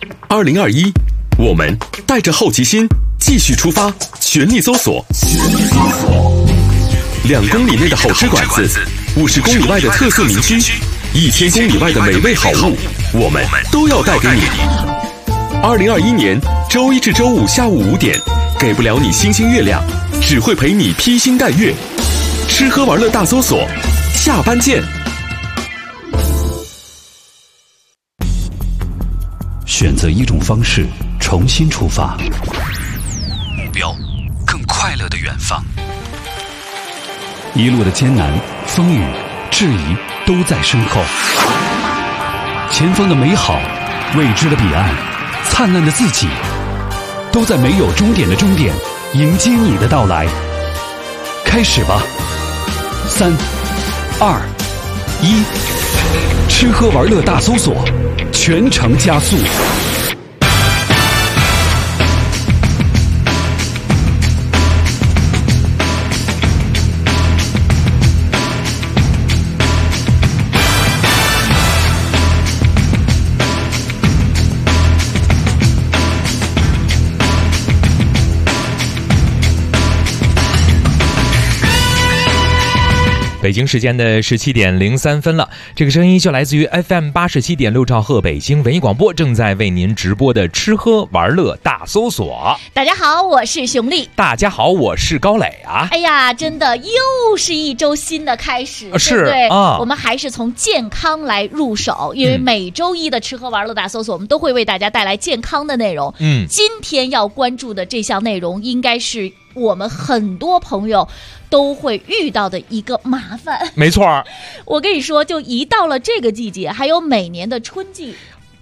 2021，我们带着好奇心继续出发，全力搜索。2公里内的好吃馆子，50公里外的特色名区，1000公里外的美味好物，我们都要带给你。2021年周一至周五下午5点，给不了你星星月亮，只会陪你披星戴月。吃喝玩乐大搜索，下班见。 选择一种方式，重新出发，目标更快乐的远方。一路的艰难、风雨、质疑都在身后，前方的美好、未知的彼岸、灿烂的自己，都在没有终点的终点迎接你的到来。开始吧，3、2、1，吃喝玩乐大搜索，全程加速。 北京时间的17点03分了，这个声音就来自于 FM 87.6兆赫北京文艺广播，正在为您直播的吃喝玩乐大搜索。 大家好，我是熊丽。 大家好，我是高磊啊。 哎呀，真的又是一周新的开始， 是对不对啊。 我们还是从健康来入手，因为每周一的吃喝玩乐大搜索，我们都会为大家带来健康的内容。今天要关注的这项内容，应该是我们很多朋友都会遇到的一个麻烦。 没错， 我跟你说，就一到了这个季节，还有每年的春季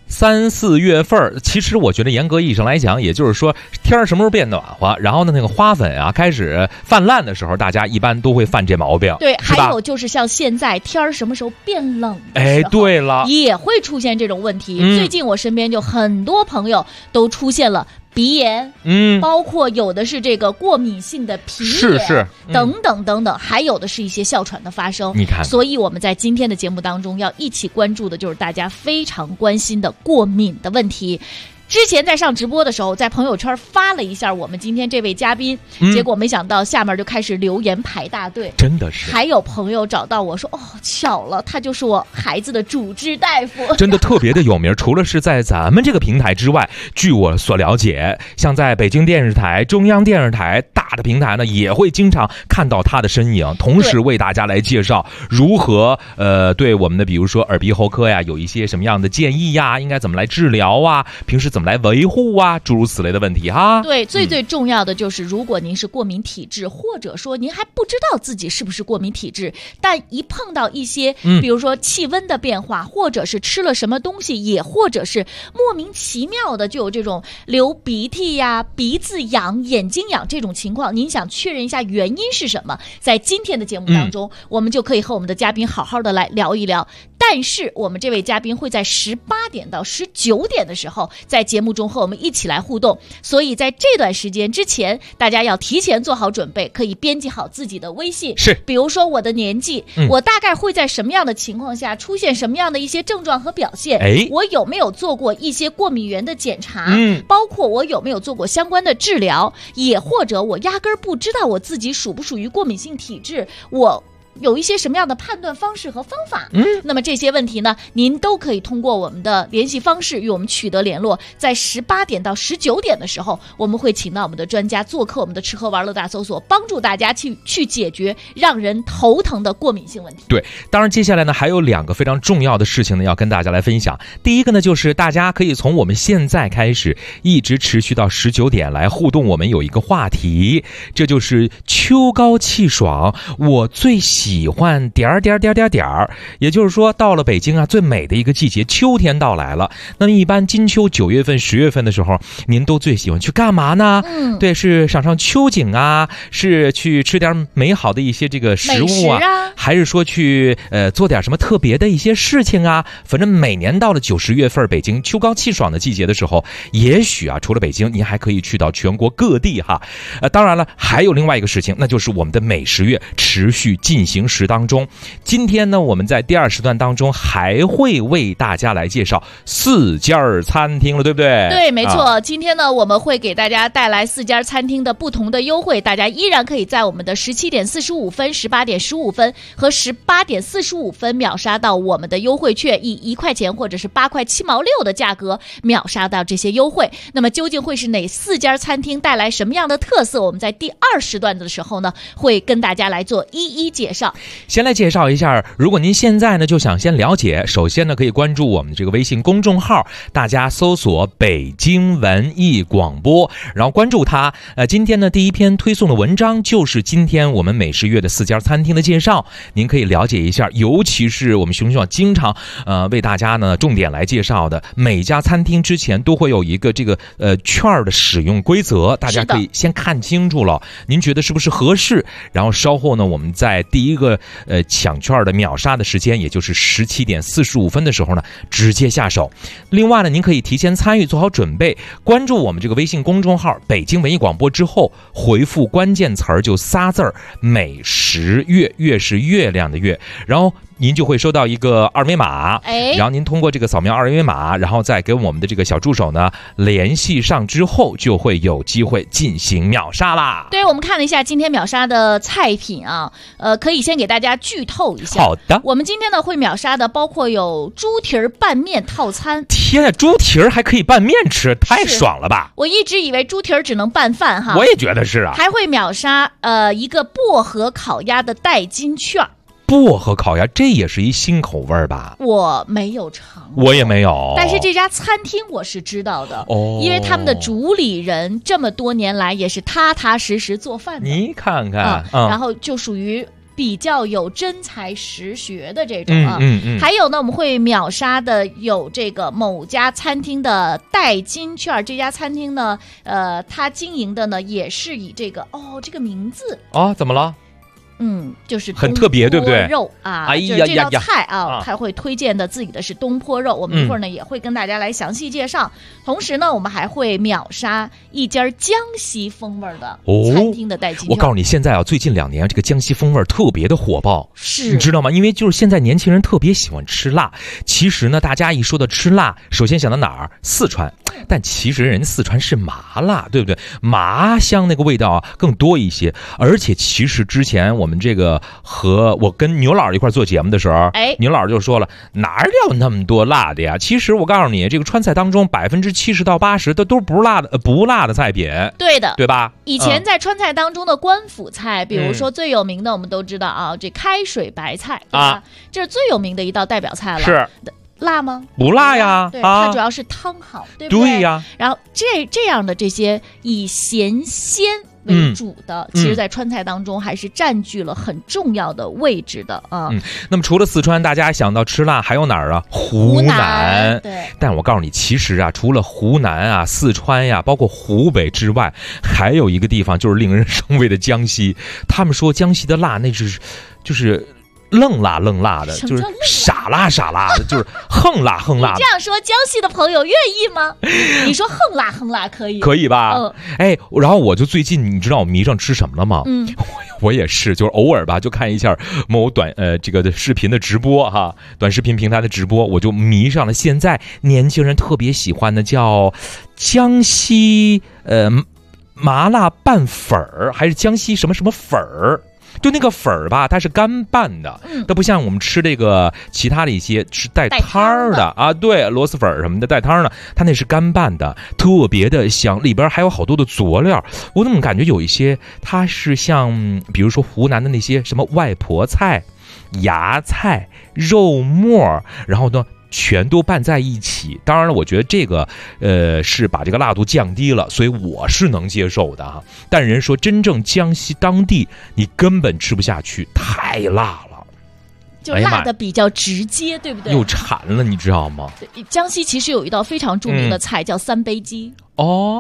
3、4月份，其实我觉得严格意义上来讲，也就是说天儿什么时候变暖和，然后呢那个花粉啊开始泛滥的时候，大家一般都会犯这毛病。 对，还有就是像现在天儿什么时候变冷的时候， 哎，对了， 也会出现这种问题。最近我身边就很多朋友都出现了鼻炎，包括有的是这个过敏性的皮炎，等等等等，还有的是一些哮喘的发生。 你看， 所以我们在今天的节目当中要一起关注的就是大家非常关心的过敏的问题。之前在上直播的时候，在朋友圈发了一下我们今天这位嘉宾，结果没想到下面就开始留言排大队， 真的是。 还有朋友找到我说，哦，巧了，他就是我孩子的主治大夫， 真的特别的有名。除了是在咱们这个平台之外，据我所了解，像在北京电视台、中央电视台大的平台呢，也会经常看到他的身影，同时为大家来介绍如何对我们的比如说耳鼻喉科呀有一些什么样的建议呀，应该怎么来治疗啊，平时怎么来维护啊，诸如此类的问题哈。 对，最重要的就是，如果您是过敏体质，或者说您还不知道自己是不是过敏体质，但一碰到一些比如说气温的变化，或者是吃了什么东西，也或者是莫名其妙的就有这种流鼻涕呀、鼻子痒、眼睛痒这种情况，您想确认一下原因是什么，在今天的节目当中，我们就可以和我们的嘉宾好好的来聊一聊。但是我们这位嘉宾会在18点到19点的时候在节目中和我们一起来互动，所以在这段时间之前，大家要提前做好准备，可以编辑好自己的微信， 是比如说我的年纪，我大概会在什么样的情况下出现什么样的一些症状和表现，我有没有做过一些过敏源的检查，包括我有没有做过相关的治疗，也或者我压根儿不知道我自己属不属于过敏性体质，我有一些什么样的判断方式和方法，那么这些问题呢，您都可以通过我们的联系方式与我们取得联络。在18点到19点的时候，我们会请到我们的专家做客我们的吃喝玩乐大搜索，帮助大家去解决让人头疼的过敏性问题。 对，当然接下来呢还有2个非常重要的事情呢要跟大家来分享。第一个呢就是大家可以从我们现在开始一直持续到19点来互动，我们有一个话题，这就是秋高气爽，我最喜欢点儿，也就是说到了北京啊最美的一个季节，秋天到来了。那么一般金秋9月份10月份的时候，您都最喜欢去干嘛呢？对，是赏上秋景啊，是去吃点美好的一些这个食物啊，还是说去做点什么特别的一些事情啊？反正每年到了9、10月份北京秋高气爽的季节的时候，也许啊除了北京您还可以去到全国各地哈。当然了还有另外一个事情，那就是我们的美食月持续进行行时当中。今天呢，我们在第2时段当中还会为大家来介绍4家餐厅了，对不对？ 对，没错。今天呢，我们会给大家带来4家餐厅的不同的优惠，大家依然可以在我们的17点45分、18点15分和18点45分秒杀到我们的优惠券，以1块钱或者是8块7毛6的价格秒杀到这些优惠。那么究竟会是哪4家餐厅带来什么样的特色？我们在第2时段的时候呢，会跟大家来做一一介绍。 先来介绍一下，如果您现在呢就想先了解，首先呢可以关注我们这个微信公众号，大家搜索北京文艺广播，然后关注它。今天呢第一篇推送的文章就是今天我们美食月的4家餐厅的介绍，您可以了解一下，尤其是我们熊熊经常为大家呢重点来介绍的，每家餐厅之前都会有一个这个券的使用规则，大家可以先看清楚了，您觉得是不是合适？然后稍后呢，我们在第一个抢券的秒杀的时间，也就是17点45分的时候呢，直接下手。另外呢，您可以提前参与，做好准备，关注我们这个微信公众号北京文艺广播之后，回复关键词就仨字儿美食月，月是月亮的月，然后您就会收到一个二维码，然后您通过这个扫描二维码，然后再跟我们的这个小助手呢联系上之后，就会有机会进行秒杀啦。 对，我们看了一下今天秒杀的菜品啊，可以先给大家剧透一下。 好的， 我们今天呢会秒杀的包括有猪蹄儿拌面套餐。 天啊，猪蹄儿还可以拌面吃，太爽了吧！ 我一直以为猪蹄儿只能拌饭哈， 我也觉得是啊。 还会秒杀一个薄荷烤鸭的代金券。 薄荷烤鸭，这也是一新口味吧？ 我没有尝过， 我也没有。 但是这家餐厅我是知道的，因为他们的主理人这么多年来也是踏踏实实做饭的。 你看看， 然后就属于比较有真才实学的这种啊。还有呢，我们会秒杀的有这个某家餐厅的代金券。这家餐厅呢，它经营的呢也是以这个这个名字怎么了？ 就是很特别，对不对？ 肉啊，就是这道菜啊，他会推荐的自己的是东坡肉。我们一会儿呢也会跟大家来详细介绍。同时呢，我们还会秒杀一家江西风味的餐厅的代金券。 我告诉你，现在最近2年这个江西风味特别的火爆， 是你知道吗？因为就是现在年轻人特别喜欢吃辣。其实呢，大家一说到吃辣，首先想到哪儿？四川。但其实人家四川是麻辣，对不对？麻香那个味道更多一些。而且其实之前我们这个和我跟牛老师一块做节目的时候，牛老师就说了，哪有那么多辣的呀？其实我告诉你，这个川菜当中70%到80%都是不辣的菜品。 对的， 对吧？ 以前在川菜当中的官府菜，比如说最有名的，我们都知道啊，这开水白菜，对吧？这是最有名的一道代表菜了。 是。 辣吗？ 不辣呀， 对，它主要是汤好，对不对？ 对呀。 然后这样的这些以咸鲜为主的，其实在川菜当中还是占据了很重要的位置的啊。 那么除了四川，大家想到吃辣还有哪儿啊？湖南。 对。 但我告诉你，其实啊，除了湖南啊、四川呀，包括湖北之外，还有一个地方就是令人生畏的江西。他们说江西的辣，那就是。愣辣的，就是傻辣的，就是横辣的。 你这样说，江西的朋友愿意吗？你说横辣可以吧？然后我就最近，你知道我迷上吃什么了吗？我也是，就是偶尔吧，就看一下某这个视频的直播哈，短视频平台的直播，我就迷上了。现在年轻人特别喜欢的叫江西麻辣拌粉儿，还是江西什么粉儿？就那个粉儿吧，它是干拌的，它不像我们吃这个其他的一些是带汤儿的啊，对，螺蛳粉什么的带汤的，它那是干拌的，特别的香，里边还有好多的佐料。我怎么感觉有一些它是像，比如说湖南的那些什么外婆菜、芽菜、肉末，然后呢全都拌在一起。当然了，我觉得这个是把这个辣度降低了，所以我是能接受的哈。但人说真正江西当地你根本吃不下去，太辣了， 就辣的比较直接，对不对？ 又馋了，你知道吗？ 江西其实有一道非常著名的菜叫三杯鸡。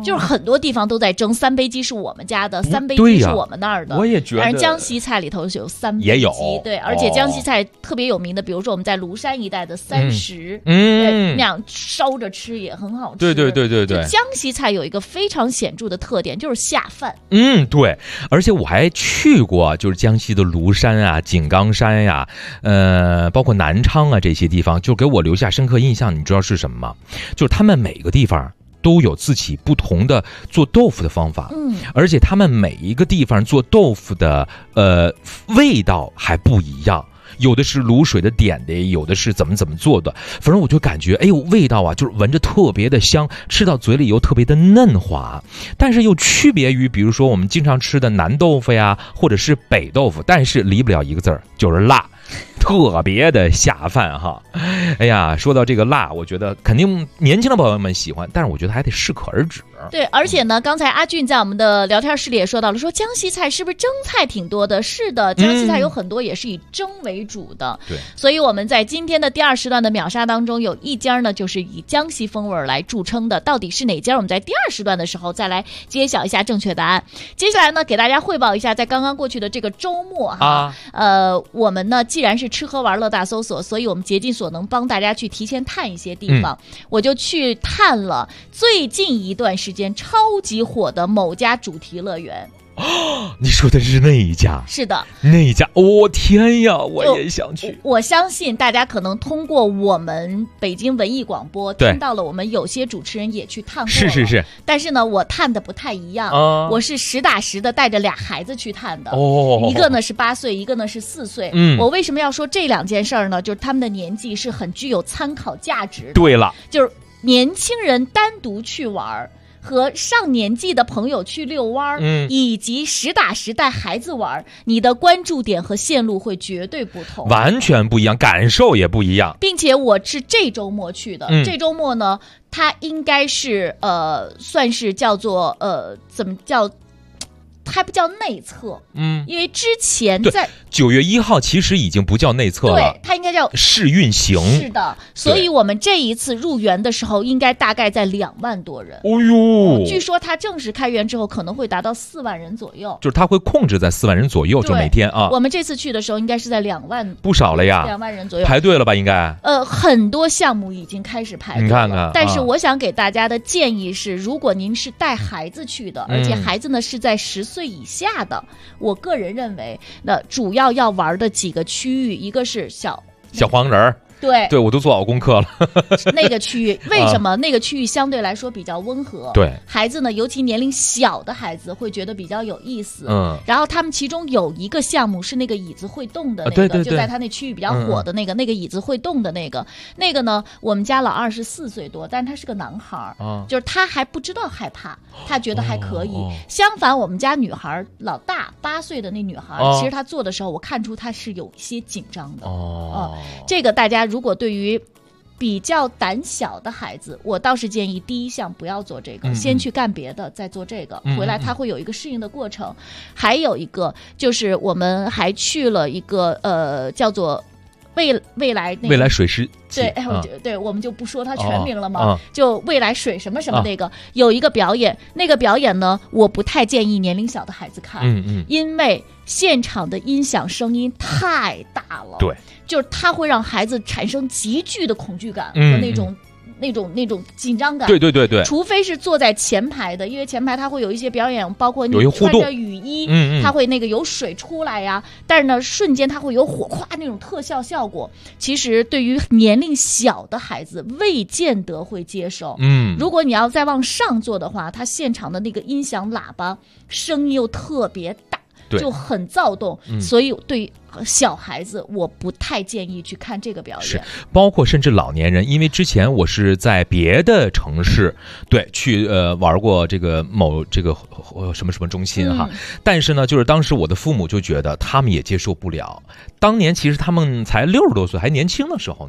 就是很多地方都在争三杯鸡是我们家的，三杯鸡是我们那儿的。 我也觉得。 但是江西菜里头有三杯鸡， 也有对，而且江西菜特别有名的，比如说我们在庐山一带的30，那样烧着吃也很好吃。 对。 江西菜有一个非常显著的特点，就是下饭。 对，而且我还去过，就是江西的庐山啊、井冈山呀，包括南昌啊这些地方，就给我留下深刻印象。你知道是什么吗？就是他们每个地方都有自己不同的做豆腐的方法，而且他们每一个地方做豆腐的味道还不一样。有的是卤水的点的，有的是怎么做的，反正我就感觉哎呦味道啊，就是闻着特别的香，吃到嘴里又特别的嫩滑，但是又区别于比如说我们经常吃的南豆腐呀，或者是北豆腐，但是离不了一个字儿，就是辣，特别的下饭哈。哎呀，说到这个辣，我觉得肯定年轻的朋友们喜欢，但是我觉得还得适可而止。 对，而且呢，刚才阿俊在我们的聊天室里也说到了，说江西菜是不是蒸菜挺多的？是的，江西菜有很多也是以蒸为主的。 对， 所以我们在今天的第2时段的秒杀当中，有一家呢就是以江西风味来著称的，到底是哪家？我们在第2时段的时候再来揭晓一下正确答案。接下来呢，给大家汇报一下，在刚刚过去的这个周末哈，我们呢既然是吃喝玩乐大搜索，所以我们竭尽所能帮大家去提前探一些地方，我就去探了最近一段时间超级火的某家主题乐园。 你说的是那一家？ 是的， 那一家。天呀，我也想去。 我相信大家可能通过我们北京文艺广播听到了，我们有些主持人也去探过了。 是。 但是呢，我探的不太一样，我是实打实的带着俩孩子去探的。一个呢是8岁，一个呢是4岁。我为什么要说这2件事儿呢？就是他们的年纪是很具有参考价值的。 对了， 就是年轻人单独去玩和上年纪的朋友去遛弯，以及实打实带孩子玩，你的关注点和线路会绝对不同， 完全不一样，感受也不一样。 并且我是这周末去的，这周末呢，它应该是算是叫做怎么叫？还不叫内测，因为之前在 9月1号其实已经不叫内测了， 对，它应该叫试运行。 是的，所以我们这一次入园的时候，应该大概在2万多人。据说它正式开园之后，可能会达到4万人左右， 就是它会控制在4万人左右，就每天啊。 我们这次去的时候，应该是在2万， 不少了呀， 2万人左右， 排队了吧？应该。 很多项目已经开始排队了， 你看看。 但是我想给大家的建议是，如果您是带孩子去的，而且孩子呢是在10岁以下的，我个人认为，那主要要玩的几个区域，一个是小黄人儿。对，我都做好功课了。 那个区域为什么那个区域相对来说比较温和？ 对， 孩子呢，尤其年龄小的孩子会觉得比较有意思。然后他们其中有一个项目是那个椅子会动的那个， 对， 就在他那区域比较火的那个，那个椅子会动的那个呢，我们家老二是4岁多，但是他是个男孩，就是他还不知道害怕，他觉得还可以。相反，我们家女孩老大8岁的那女孩，其实她做的时候，我看出她是有一些紧张的。这个大家如果对于比较胆小的孩子，我倒是建议第一项不要做这个，先去干别的，再做这个，回来他会有一个适应的过程。还有一个就是我们还去了一个叫做未来水师。 对，我们就不说它全名了嘛，就未来水什么什么那个，有一个表演，那个表演呢，我不太建议年龄小的孩子看，因为现场的音响声音太大了， 对， 就是它会让孩子产生极具的恐惧感和那种紧张感， 对， 除非是坐在前排的，因为前排它会有一些表演，包括你穿着雨衣，它会那个有水出来呀，但是呢，瞬间它会有火夸那种特效效果。其实对于年龄小的孩子，未见得会接受。如果你要再往上做的话，它现场的那个音响喇叭声音又特别大，就很躁动，所以对小孩子我不太建议去看这个表演， 是包括甚至老年人，因为之前我是在别的城市去玩过这个某这个什么中心哈，但是呢，就是当时我的父母就觉得他们也接受不了。当年其实他们才60多岁，还年轻的时候呢。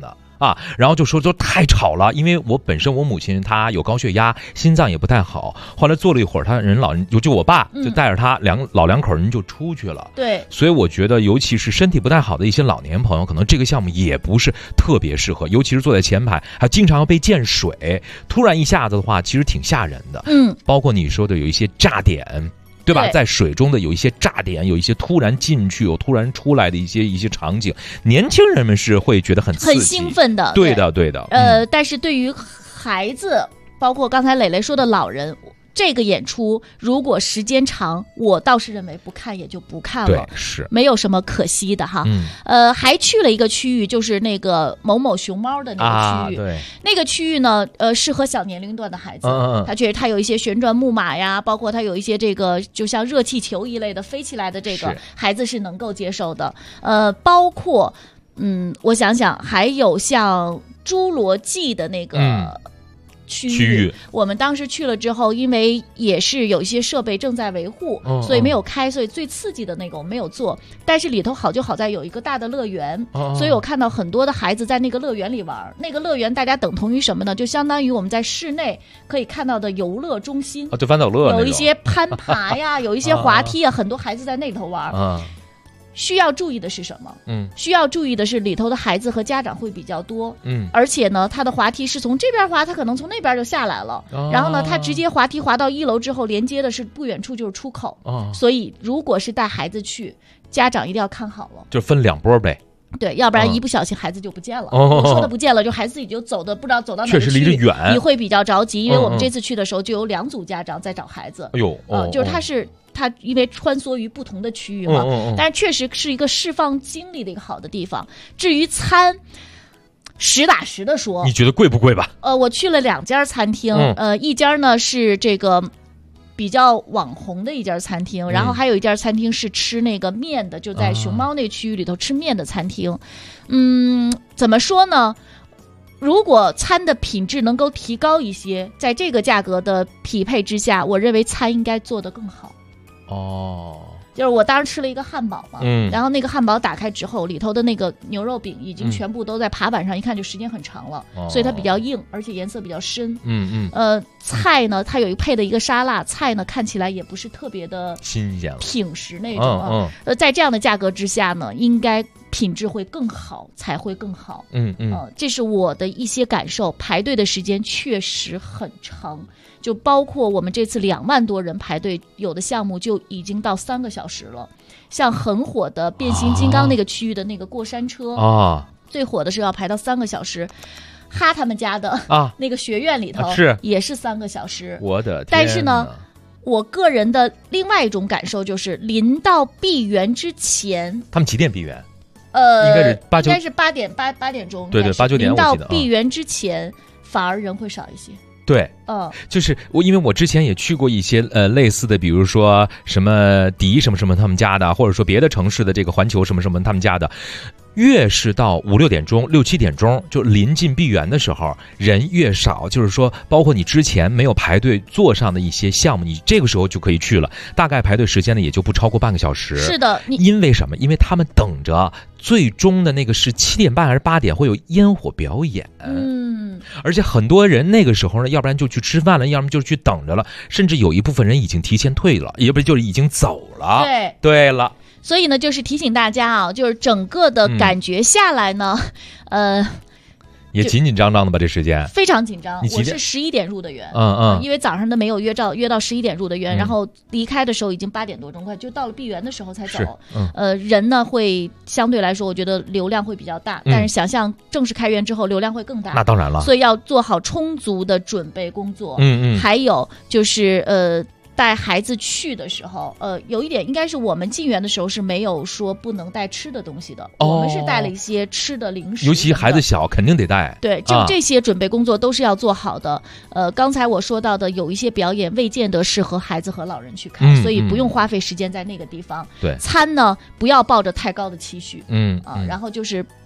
啊，然后就说太吵了，因为我本身我母亲她有高血压，心脏也不太好，后来坐了一会儿，她人老人就我爸就带着他老两口人就出去了。 对， 所以我觉得尤其是身体不太好的一些老年朋友，可能这个项目也不是特别适合，尤其是坐在前排还经常要被溅水，突然一下子的话其实挺吓人的。包括你说的有一些炸点，对吧？在水中的有一些炸点，有一些突然进去有突然出来的一些场景，年轻人们是会觉得很刺激、很兴奋的。 对的。 但是对于孩子，包括刚才磊磊说的老人，这个演出如果时间长，我倒是认为不看也就不看了， 对，是没有什么可惜的哈。还去了一个区域，就是那个某某熊猫的那个区域。 对， 那个区域呢，适合小年龄段的孩子。它确实它有一些旋转木马呀，包括它有一些这个就像热气球一类的飞起来的，这个孩子是能够接受的。包括我想想，还有像侏罗纪的那个区域，我们当时去了之后，因为也是有一些设备正在维护，所以没有开，所以最刺激的那个我没有做。但是里头好就好在有一个大的乐园，所以我看到很多的孩子在那个乐园里玩。那个乐园大家等同于什么呢？就相当于我们在室内可以看到的游乐中心， 就翻斗乐， 有一些攀爬呀，有一些滑梯啊，很多孩子在那头玩。需要注意的是什么？需要注意的是里头的孩子和家长会比较多。而且呢，他的滑梯是从这边滑，他可能从那边就下来了。然后呢，他直接滑梯滑到1楼之后，连接的是不远处就是出口。所以如果是带孩子去，家长一定要看好了， 就分2波呗。 对，要不然一不小心孩子就不见了。我说的不见了，就孩子自己就走的不知道走到哪个区域， 确实离着远， 你会比较着急。因为我们这次去的时候就有2组家长在找孩子。就是他因为穿梭于不同的区域嘛，但是确实是一个释放精力的一个好的地方。至于餐，实打实的说， 你觉得贵不贵吧？ 我去了2家餐厅，一家呢是这个比较网红的一家餐厅，然后还有一家餐厅是吃那个面的，就在熊猫那区域里头吃面的餐厅。怎么说呢？如果餐的品质能够提高一些，在这个价格的匹配之下，我认为餐应该做得更好。就是我当时吃了一个汉堡嘛，然后那个汉堡打开之后，里头的那个牛肉饼已经全部都在爬板上，一看就时间很长了，所以它比较硬，而且颜色比较深。菜呢，它有配的一个沙拉，菜呢看起来也不是特别的新鲜挺实那种在这样的价格之下呢，应该品质会更好，才会更好。这是我的一些感受。排队的时间确实很长，就包括我们这次2万多人排队，有的项目就已经到3个小时了。像很火的变形金刚那个区域的那个过山车最火的是要排到3个小时。哈他们家的那个学院里头也是3个小时。 我的天！ 但是呢，我个人的另外一种感受就是，临到闭园之前， 他们几点闭园？ 应该是8点钟。 对，8、9点。 临到闭园之前，反而人会少一些。 对，就是因为我之前也去过一些类似的，比如说什么迪什么什么他们家的，或者说别的城市的这个环球什么什么他们家的。越是到5、6点钟、6、7点钟，就临近闭园的时候，人越少。就是说，包括你之前没有排队坐上的一些项目，你这个时候就可以去了。大概排队时间呢，也就不超过半个小时。 是的， 因为什么？因为他们等着最终的那个是7点半还是8点会有烟火表演。而且很多人那个时候呢，要不然就去吃饭了，要么就去等着了，甚至有一部分人已经提前退了，要不然就是已经走了。对了。 所以呢，就是提醒大家啊，就是整个的感觉下来呢， 也紧紧张张的吧，这时间非常紧张。我是11点入的园，因为早上都没有约到11点入的园，然后离开的时候已经8点多钟，快就到了闭园的时候才走。人呢会相对来说，我觉得流量会比较大，但是想象正式开园之后流量会更大。 那当然了， 所以要做好充足的准备工作。还有就是带孩子去的时候，有一点应该是我们进园的时候是没有说不能带吃的东西的，我们是带了一些吃的零食， 尤其孩子小肯定得带。 对，就这些准备工作都是要做好的。刚才我说到的有一些表演未见得适合孩子和老人去看，所以不用花费时间在那个地方。 对， 餐呢不要抱着太高的期许，然后就是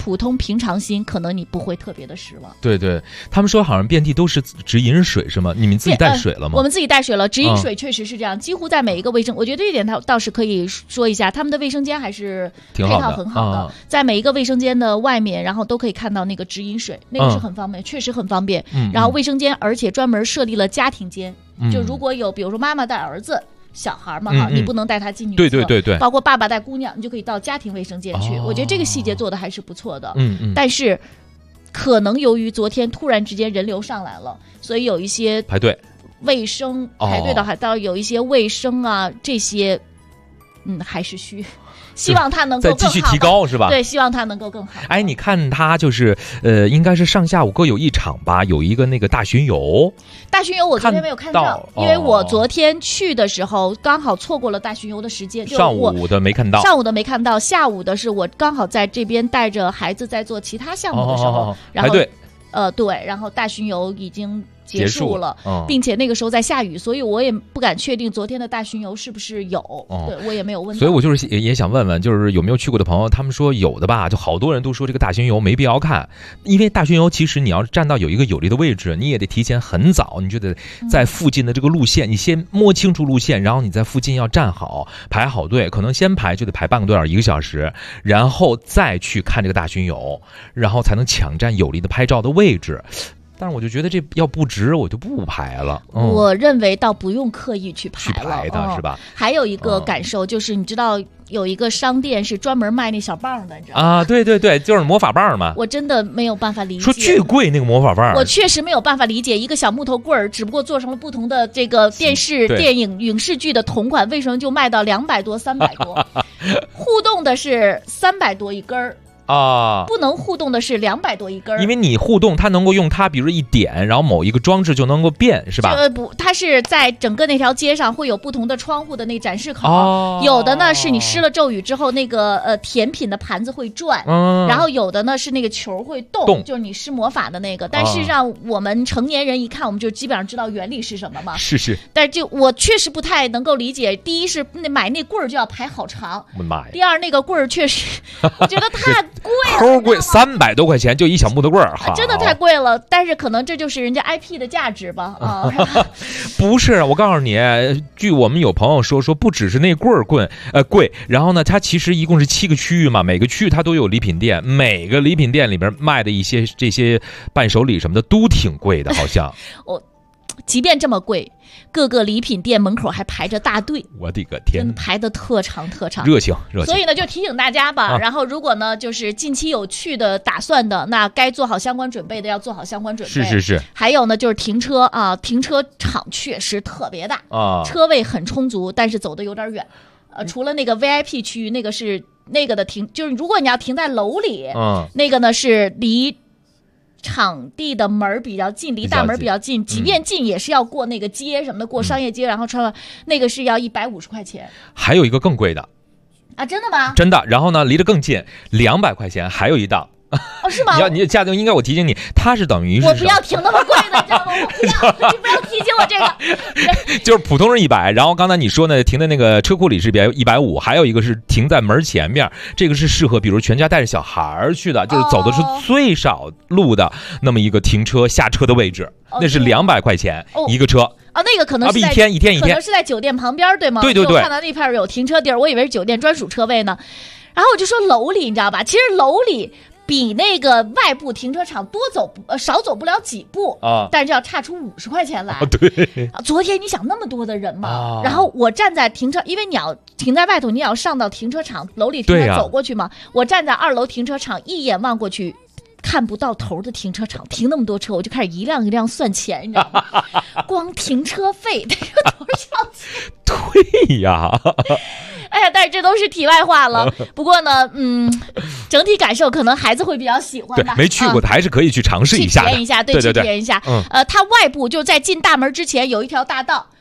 普通平常心，可能你不会特别的失望。 对对，他们说好像遍地都是直饮水是吗？你们自己带水了吗？ 我们自己带水了，直饮水确实是这样，几乎在每一个卫生，我觉得这一点倒是可以说一下，他们的卫生间还是配套很好的，在每一个卫生间的外面，然后都可以看到那个直饮水，那个是很方便，确实很方便。然后卫生间而且专门设立了家庭间，就如果有比如说妈妈带儿子。小孩嘛哈，你不能带他进女厕， 对， 包括爸爸带姑娘，你就可以到家庭卫生间去。我觉得这个细节做的还是不错的。但是可能由于昨天突然之间人流上来了，所以有一些排队卫生排队的还到有一些卫生啊这些，还是希望它能够更好， 再继续提高是吧？ 对，希望它能够更好。 哎，你看它就是应该是上下午各有一场吧，有一个那个大巡游。 大巡游我昨天没有看到，因为我昨天去的时候刚好错过了大巡游的时间， 上午的没看到， 下午的是我刚好在这边带着孩子在做其他项目的时候，然后排队。 对，然后大巡游已经结束了，并且那个时候在下雨，所以我也不敢确定昨天的大巡游是不是有，对我也没有问到。 所以我就是也想问问，就是有没有去过的朋友，他们说有的吧，就好多人都说这个大巡游没必要看，因为大巡游其实你要站到有一个有利的位置，你也得提前很早，你就得在附近的这个路线，你先摸清楚路线，然后你在附近要站好，排好队，可能先排就得排半个多小时1个小时，然后再去看这个大巡游，然后才能抢占有利的拍照的位置。但是我就觉得这要不值，我就不排了。 我认为倒不用刻意去排的是吧？ 还有一个感受就是，你知道有一个商店是专门卖那小棒的，你知道吗？ 啊，对，就是魔法棒嘛。 我真的没有办法理解， 说巨贵那个魔法棒， 我确实没有办法理解，一个小木头棍儿，只不过做成了不同的这个电影、影视剧的同款，为什么就卖到200多、300多？互动的是300多一根儿。不能互动的是200多一根， 因为你互动，它能够用它，比如一点，然后某一个装置就能够变，是吧？ 不，它是在整个那条街上会有不同的窗户的那展示口，有的呢是你施了咒语之后，那个甜品的盘子会转，然后有的呢是那个球会动，就是你施魔法的那个。但是让我们成年人一看，我们就基本上知道原理是什么嘛。 是。 但是我确实不太能够理解，第一是买那棍儿就要排好长， 我的妈呀！ 第二那个棍儿确实，我觉得太贵了， 齁贵，300多块钱就一小木头棍儿， 真的太贵了。但是可能这就是人家 IP 的价值吧？ 不是，我告诉你，据我们有朋友说不只是那棍儿贵，然后呢，它其实一共是7个区域嘛，每个区域它都有礼品店，每个礼品店里边卖的一些这些伴手礼什么的都挺贵的，好像。 即便这么贵，各个礼品店门口还排着大队， 我的个天， 排得特长， 热情。 所以呢，就提醒大家吧。然后，如果呢，就是近期有去的打算的，那该做好相关准备的要做好相关准备。 是。 还有呢，就是停车啊，停车场确实特别大啊，车位很充足，但是走的有点远。除了那个 VIP 区域，那个的停，就是如果你要停在楼里，那个呢是离场地的门比较近，离大门比较近，即便近也是要过那个街什么的，过商业街，然后穿那个是要150块钱。 还有一个更贵的啊，真的吗？ 真的。然后呢，离得更近，200块钱，还有一档。 是吗？ 你价格应该我提醒你，它是等于是我不要停那么贵的，你知道吗？你不要提醒我这个。 就是普通人100，然后刚才你说呢，停在那个车库里是150，还有一个是停在门前面，这个是适合比如全家带着小孩去的，就是走的是最少路的那么一个停车下车的位置，那是200块钱一个车。 那个可能是在一天， 可能是在酒店旁边，对吗？ 对。 我看到那片有停车地儿，我以为是酒店专属车位呢。然后我就说楼里，你知道吧？其实楼里比那个外部停车场少走不了几步啊，但是就要差出50块钱来。 对， 昨天你想那么多的人嘛，然后我站在停车，因为你要停在外头，你也要上到停车场楼里停车走过去嘛。我站在2楼停车场，一眼望过去。看不到头的停车场，停那么多车，我就开始一辆一辆算钱，你知道吗？光停车费得有多少钱？ 对呀。 哎呀，但是这都是题外话了。不过呢，整体感受可能孩子会比较喜欢吧。 对，没去过的还是可以去尝试一下的， 去体验一下，对，去体验一下。它外部就在进大门之前有一条大道，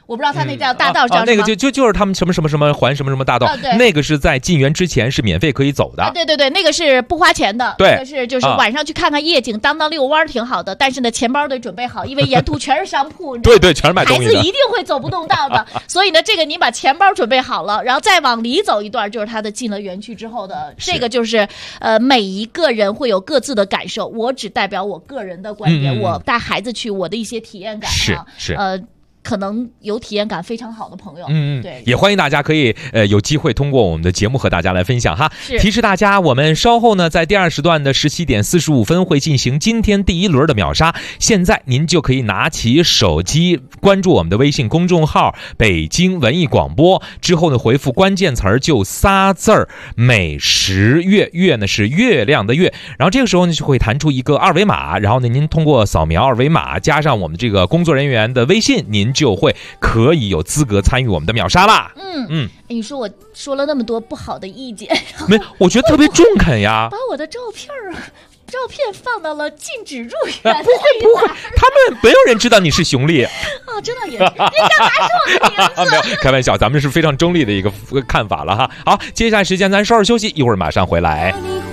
我不知道他那叫大道叫什么。 那个就是他们什么环什么大道，那个是在进园之前是免费可以走的。 对，那个是不花钱的。 对， 那个是就是晚上去看看夜景，当遛弯挺好的。但是呢，钱包得准备好，因为沿途全是商铺。 对，全是卖东西的。 孩子一定会走不动道的，所以呢，这个你把钱包准备好了，然后再往里走一段，就是他的进了园区之后的这个就是每一个人会有各自的感受，我只代表我个人的观点，我带孩子去我的一些体验感是可能有体验感非常好的朋友，对， 也欢迎大家可以有机会通过我们的节目和大家来分享哈。提示大家，我们稍后呢在第二时段的17点45分会进行今天第一轮的秒杀，现在您就可以拿起手机关注我们的微信公众号北京文艺广播，之后呢回复关键词就仨字儿美食月，月呢是月亮的月，然后这个时候呢就会弹出一个二维码，然后呢您通过扫描二维码加上我们这个工作人员的微信，您就会可以有资格参与我们的秒杀啦。 你说我说了那么多不好的意见， 没，我觉得特别中肯呀。 把我的照片放到了禁止入园。 不会，他们没有人知道你是熊丽。 真的也，你干嘛说我的名字？ 没有，开玩笑，咱们是非常中立的一个看法了哈。好，接下来时间咱稍事休息，一会儿马上回来。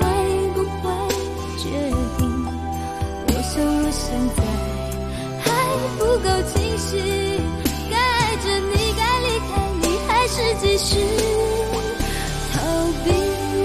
继续逃避，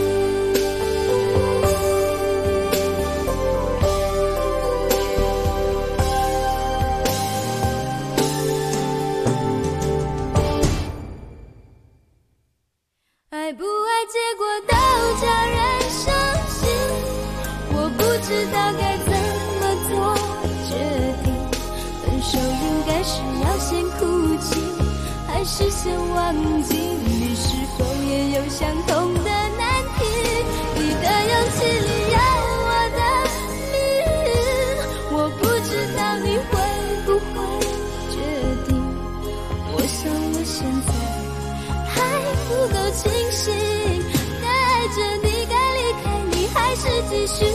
爱不爱结果都叫人伤心，我不知道该怎么做决定，分手应该是要先哭泣还是先忘记，你是否也有相同的难题？你的勇气里有我的命，我不知道你会不会决定，我想我现在还不够清醒，该爱着你该离开你还是继续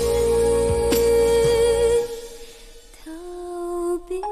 逃避。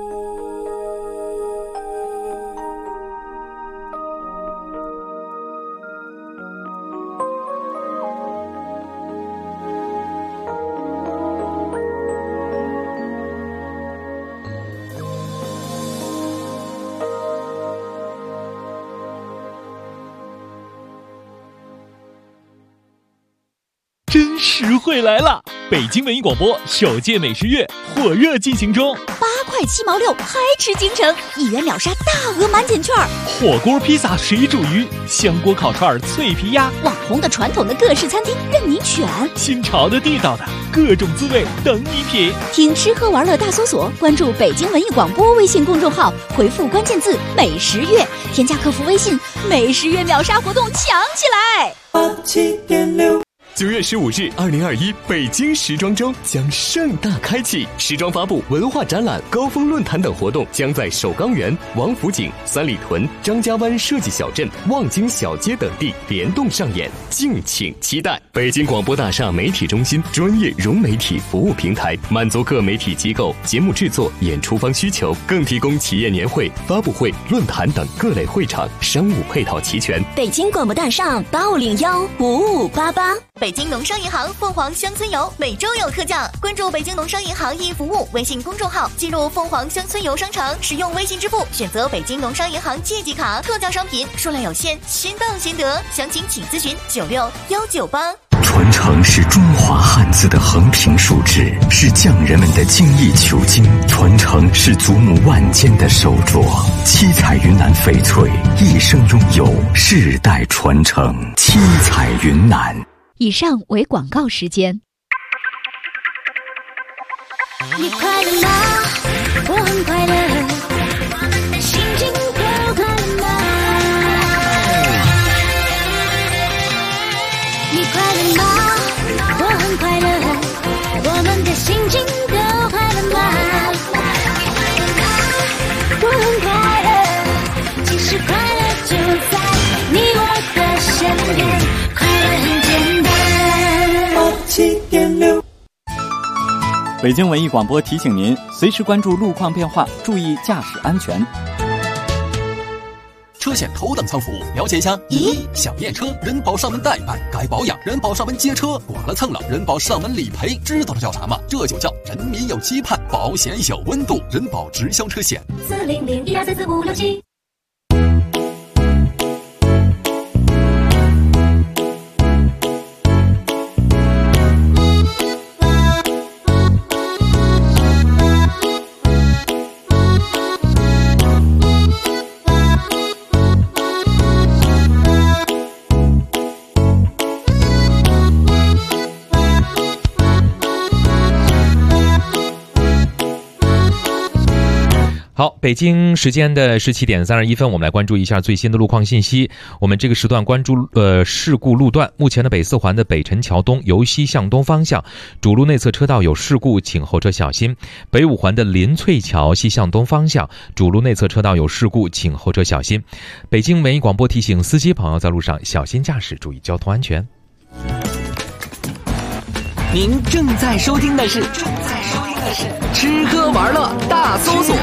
真实惠来了！北京文艺广播首届美食月火热进行中 ，8块7毛6，嗨吃京城，1元秒杀大额满减券， 火锅、披萨、水煮鱼、香锅烤串、脆皮鸭， 网红的、传统的各式餐厅任你选， 新潮的、地道的各种滋味等你品。 听吃喝玩乐大搜索，关注北京文艺广播微信公众号，回复关键字美食月，添加客服微信，美食月秒杀活动抢起来 ！7.6。9月15日，2021北京时装周将盛大开启，时装发布、文化展览、高峰论坛等活动将在首钢园、王府井、三里屯、张家湾设计小镇、望京小街等地联动上演，敬请期待。北京广播大厦媒体中心专业融媒体服务平台，满足各媒体机构节目制作、演出方需求，更提供企业年会、发布会、论坛等各类会场，商务配套齐全。 北京广播大厦8515588。 北京农商银行凤凰乡村游每周有特价，关注北京农商银行易服务微信公众号，进入凤凰乡村游商城，使用微信支付，选择北京农商银行借记卡，特价商品数量有限，先到先得，详情请咨询96198。 传承是中华汉字的横平竖直，是匠人们的精益求精；传承是祖母万间的手镯。七彩云南翡翠一生拥有，世代传承。七彩云南。 以上为广告时间。 你快乐吗？我很快乐，心情够快乐吗？你快乐吗？我很快乐，我们的心情够快乐吗？我很快乐，其实快乐就在你我的身边，快乐很简单。7.6。 北京文艺广播提醒您，随时关注路况变化，注意驾驶安全。 车险头等舱服务，了解一下。咦，想验车，人保上门代办；该保养，人保上门接车；剐了蹭了，人保上门理赔。知道这叫啥吗？这就叫人民有期盼，保险有温度。人保直销车险。 40012344567。 好，北京时间的17点31分，我们来关注一下最新的路况信息。我们这个时段关注事故路段，目前的北四环的北辰桥东由西向东方向主路内侧车道有事故，请后车小心。北五环的林翠桥西向东方向主路内侧车道有事故，请后车小心。北京文艺广播提醒司机朋友在路上小心驾驶，注意交通安全。 您正在收听的是吃喝玩乐大搜索。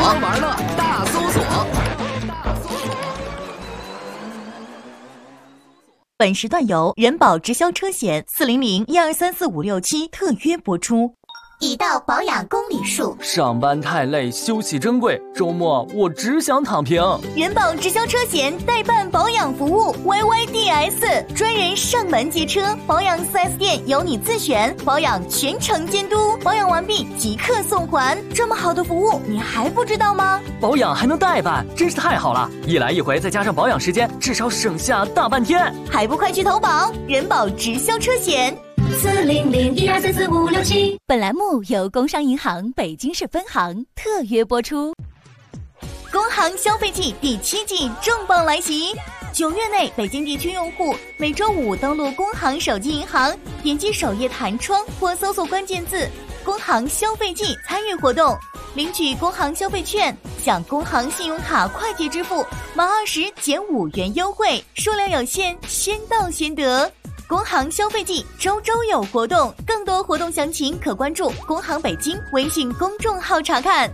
本时段由人保直销车险40012345567特约播出。 已到保养公里数， 上班太累，休息珍贵，周末我只想躺平。 人保直销车险代办保养服务 YYDS， 专人上门接车，保养 4S 店由你自选，保养全程监督，保养完毕即刻送还。这么好的服务，你还不知道吗？ 保养还能代办，真是太好了！一来一回再加上保养时间，至少省下大半天。 还不快去投保人保直销车险 40012345567。 本栏目由工商银行北京市分行特约播出。 工行消费季第7季重磅来袭！9月内，北京地区用户每周5登录工行手机银行，点击首页弹窗或搜索关键字“工行消费季”参与活动，领取工行消费券，享工行信用卡快捷支付满20减5元优惠，数量有限，先到先得。工行消费季周周有活动，更多活动详情可关注工行北京微信公众号查看。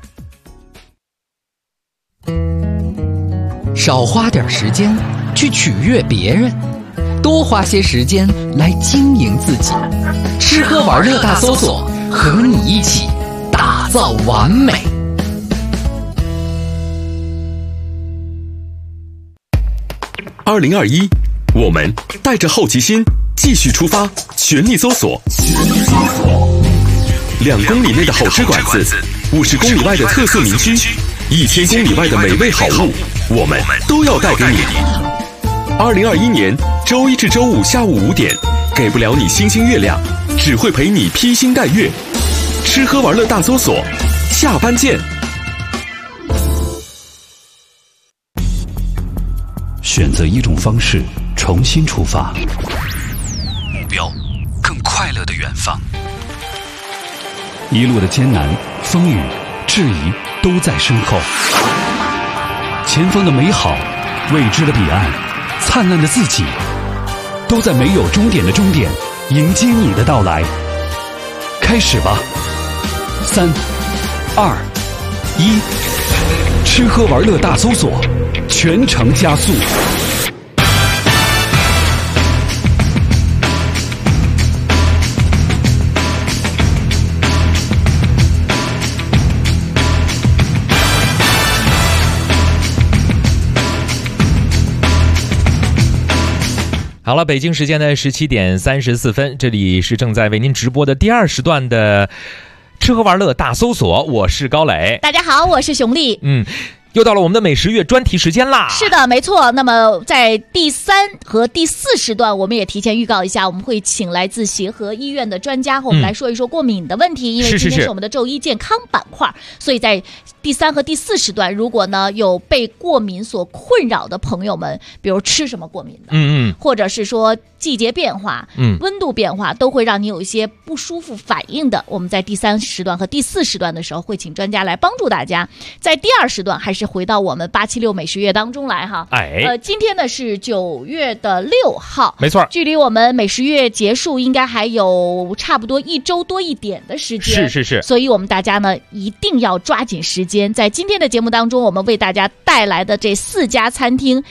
少花点时间去取悦别人，多花些时间来经营自己。吃喝玩乐大搜索，和你一起打造完美。 2021，我们带着好奇心继续出发，全力搜索。2公里内的好吃馆子，50公里外的特色名区，1000公里外的美味好物，我们都要带给你。2021年周一至周五下午5点，给不了你星星月亮，只会陪你披星戴月。吃喝玩乐大搜索，下班见。 选择一种方式，重新出发， 目标更快乐的远方。 一路的艰难、风雨、质疑都在身后，前方的美好、未知的彼岸、灿烂的自己，都在没有终点的终点迎接你的到来。开始吧，3、2、1，吃喝玩乐大搜索，全程加速。 好了，北京时间的17点34分，这里是正在为您直播的第2时段的吃喝玩乐大搜索，我是高磊。 大家好，我是熊丽。 又到了我们的美食月专题时间啦！ 是的，没错。那么在第3和第4时段，我们也提前预告一下，我们会请来自协和医院的专家和我们来说一说过敏的问题。因为今天是我们的周一健康板块，所以在第3和第4时段，如果呢有被过敏所困扰的朋友们，比如吃什么过敏的，或者是说季节变化、温度变化，都会让你有一些不舒服反应的。我们在第3时段和第4时段的时候，会请专家来帮助大家。在第2时段，还是回到我们876美食月当中来哈。今天呢是9月的6号， 没错， 距离我们美食月结束应该还有差不多1周多一点的时间。 是， 所以我们大家呢一定要抓紧时间。在今天的节目当中，我们为大家带来的这4家餐厅，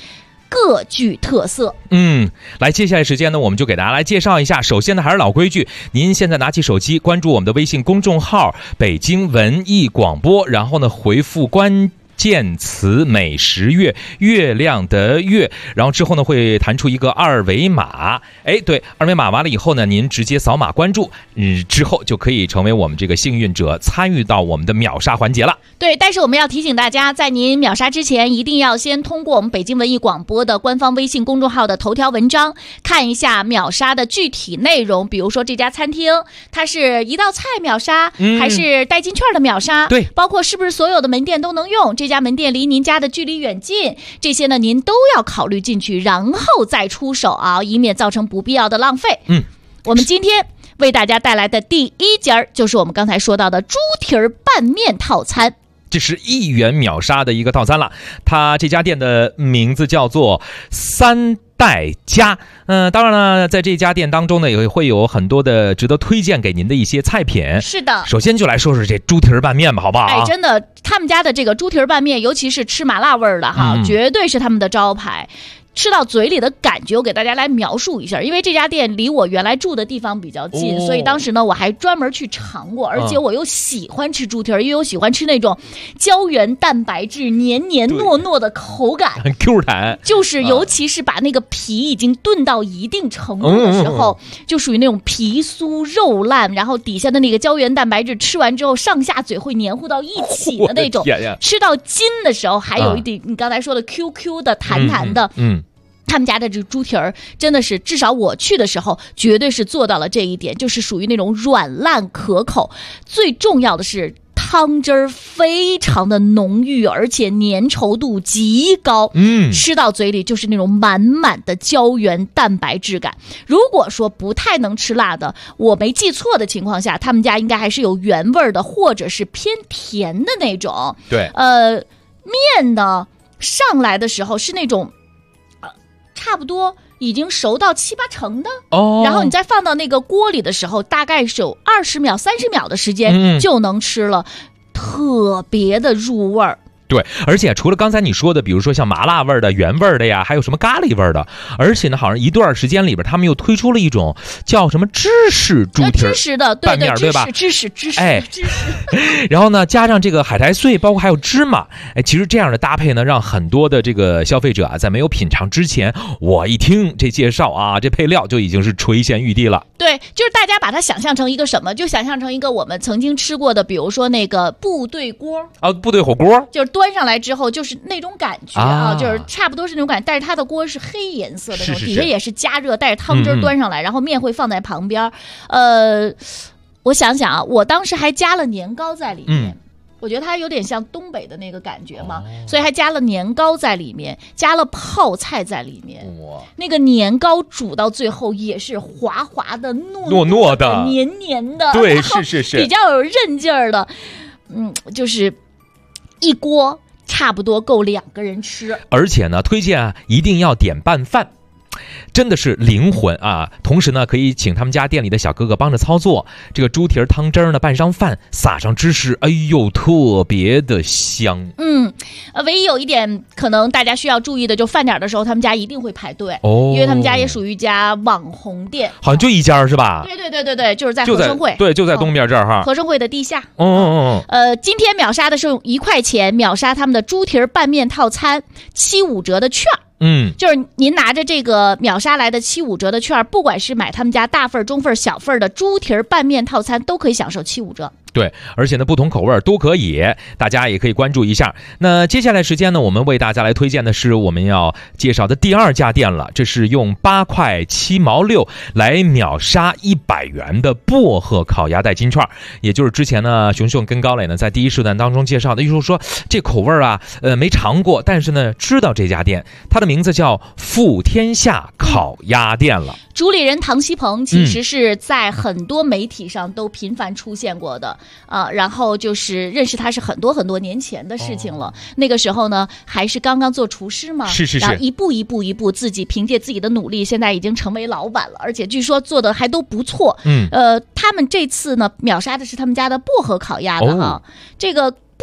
各具特色。 来，接下来时间呢，我们就给大家来介绍一下。首先呢，还是老规矩，您现在拿起手机，关注我们的微信公众号“北京文艺广播”，然后呢，回复关键词美食月，月亮的月，然后之后呢会弹出一个二维码，对，二维码完了以后呢，您直接扫码关注，之后就可以成为我们这个幸运者，参与到我们的秒杀环节了。 对，但是我们要提醒大家，在您秒杀之前，一定要先通过我们北京文艺广播的官方微信公众号的头条文章，看一下秒杀的具体内容。比如说这家餐厅，它是一道菜秒杀，还是代金券的秒杀？ 对， 包括是不是所有的门店都能用，这家门店离您家的距离远近，这些呢您都要考虑进去，然后再出手啊，以免造成不必要的浪费。我们今天为大家带来的第一家就是我们刚才说到的猪蹄儿拌面套餐。 这是1元秒杀的一个套餐了，它这家店的名字叫做三代家。当然了，在这家店当中呢，也会有很多的值得推荐给您的一些菜品。 是的， 首先就来说说这猪蹄儿拌面吧，好不好？ 真的，他们家的这个猪蹄儿拌面，尤其是吃麻辣味儿的哈，绝对是他们的招牌。吃到嘴里的感觉，我给大家来描述一下。因为这家店离我原来住的地方比较近，所以当时呢我还专门去尝过，而且我又喜欢吃猪蹄儿，因为我喜欢吃那种胶原蛋白质黏黏糯糯的口感， 很 Q 弹。 就是尤其是把那个皮已经炖到一定程度的时候，就属于那种皮酥肉烂，然后底下的那个胶原蛋白质吃完之后上下嘴会黏糊到一起的那种，吃到筋的时候还有一点你刚才说的 QQ 的弹弹的。他们家的这猪蹄儿真的是，至少我去的时候绝对是做到了这一点，就是属于那种软烂可口。最重要的是汤汁儿非常的浓郁，而且粘稠度极高，吃到嘴里就是那种满满的胶原蛋白质感。如果说不太能吃辣的，我没记错的情况下，他们家应该还是有原味的，或者是偏甜的那种。 对， 面呢上来的时候是那种差不多已经熟到7、8成的，然后你再放到那个锅里的时候，大概是有20秒、30秒的时间就能吃了，特别的入味儿。 对，而且除了刚才你说的，比如说像麻辣味的、原味的呀，还有什么咖喱味的，而且呢，好像一段时间里边，他们又推出了一种叫什么芝士猪蹄儿芝士的拌面，对吧？ 芝士。 然后呢，加上这个海苔碎，包括还有芝麻，其实这样的搭配呢，让很多的这个消费者啊，在没有品尝之前，我一听这介绍啊，这配料就已经是垂涎欲滴了。 对，就是大家把它想象成一个什么？就想象成一个我们曾经吃过的，比如说那个部队锅部队火锅， 就是端上来之后就是那种感觉就是差不多是那种感觉，但是它的锅是黑颜色的那种，底下也是加热，带着汤汁端上来，然后面会放在旁边。我想想啊，我当时还加了年糕在里面。我觉得它有点像东北的那个感觉嘛，所以还加了年糕在里面，加了泡菜在里面。那个年糕煮到最后也是滑滑的、糯的、黏黏的， 对，是比较有韧劲儿的。就是一锅差不多够2个人吃。 而且呢，推荐一定要点拌饭。真的是灵魂啊！同时呢，可以请他们家店里的小哥哥帮着操作。这个猪蹄儿汤汁呢，拌上饭，撒上芝士，哎呦，特别的香。 唯一有一点可能大家需要注意的，就饭点的时候，他们家一定会排队，因为他们家也属于一家网红店， 好像就一家是吧？ 对，就是在和生汇， 对，就在东边这儿哈， 和生汇的地下。今天秒杀的是用1块钱秒杀他们的猪蹄儿拌面套餐75折的券。就是您拿着这个秒杀来的75折的券，不管是买他们家大份、中份、小份的猪蹄儿拌面套餐，都可以享受75折。 对，而且呢，不同口味都可以，大家也可以关注一下。那接下来时间呢，我们为大家来推荐的是我们要介绍的第2家店了。这是用8块7毛6来秒杀100元的薄荷烤鸭代金券，也就是之前呢，熊熊跟高磊呢在第一时段当中介绍的，又说这口味啊，没尝过，但是呢，知道这家店，它的名字叫富天下烤鸭店了。 主理人唐希鹏其实是在很多媒体上都频繁出现过的。然后就是认识他是很多年前的事情了。那个时候呢，还是刚刚做厨师嘛，然后一步自己凭借自己的努力，现在已经成为老板了，而且据说做的还都不错。他们这次呢秒杀的是他们家的薄荷烤鸭的这个薄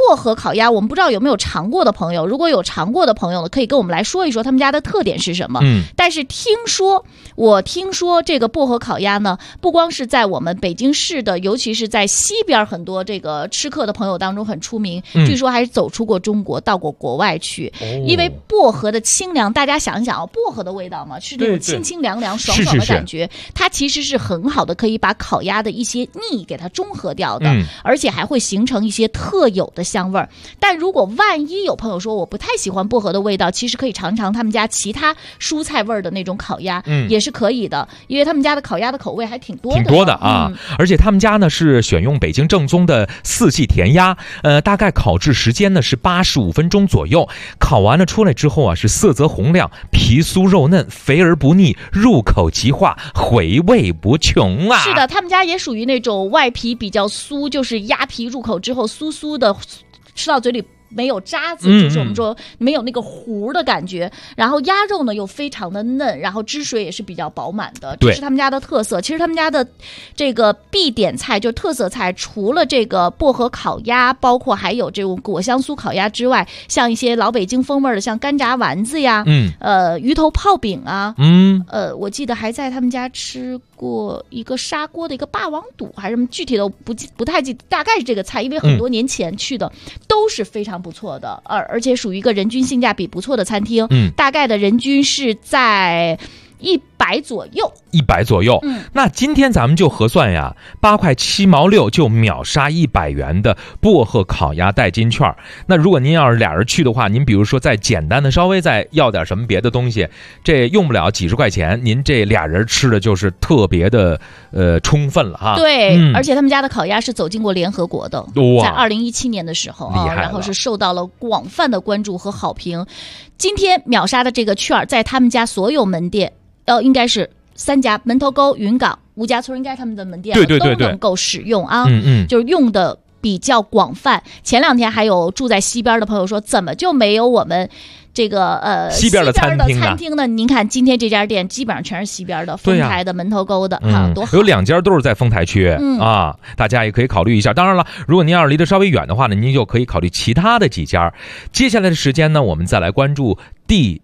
薄荷烤鸭，我们不知道有没有尝过的朋友，如果有尝过的朋友呢，可以跟我们来说一说他们家的特点是什么。但是我听说这个薄荷烤鸭呢，不光是在我们北京市的，尤其是在西边很多这个吃客的朋友当中很出名，据说还是走出过中国，到过国外去。因为薄荷的清凉，大家想一想啊，薄荷的味道嘛，是那种清清凉凉、爽爽的感觉，它其实是很好的，可以把烤鸭的一些腻给它中和掉的，而且还会形成一些特有的香味儿。但如果万一有朋友说我不太喜欢薄荷的味道，其实可以尝尝他们家其他蔬菜味儿的那种烤鸭，也是可以的，因为他们家的烤鸭的口味还挺多的啊。而且他们家呢是选用北京正宗的4季甜鸭，大概烤制时间呢是85分钟左右，烤完了出来之后啊，是色泽红亮，皮酥肉嫩，肥而不腻，入口即化，回味不穷啊。 是的，他们家也属于那种外皮比较酥，就是鸭皮入口之后酥酥的，吃到嘴里没有渣子，就是我们说没有那个糊的感觉，然后鸭肉呢又非常的嫩，然后汁水也是比较饱满的，这是他们家的特色。其实他们家的这个必点菜，就是特色菜，除了这个薄荷烤鸭，包括还有这种果香酥烤鸭之外，像一些老北京风味的，像干炸丸子呀，鱼头泡饼啊，我记得还在他们家吃过一个砂锅的一个霸王肚，还是什么具体的不太记得，大概是这个菜，因为很多年前去的，都是非常不错的，而且属于一个人均性价比不错的餐厅，大概的人均是在100左右。 100左右，那今天咱们就核算呀，8块7毛6就秒杀100元的薄荷烤鸭代金券。那如果您要是俩人去的话，您比如说再简单的稍微再要点什么别的东西，这用不了几十块钱，您这俩人吃的就是特别的充分了哈。 对，而且他们家的烤鸭是走进过联合国的，在2017年的时候啊，然后是受到了广泛的关注和好评。今天秒杀的这个券在他们家所有门店，应该是3家，门头沟、云岗、吴家村，应该是他们的门店都能够使用啊，就是用的比较广泛。前2天还有住在西边的朋友说，怎么就没有我们这个西边的餐厅呢？您看今天这家店基本上全是西边的，丰台的、门头沟的，多好。 有2家都是在丰台区啊，大家也可以考虑一下。当然了，如果您要是离得稍微远的话呢，您就可以考虑其他的几家。接下来的时间呢，我们再来关注第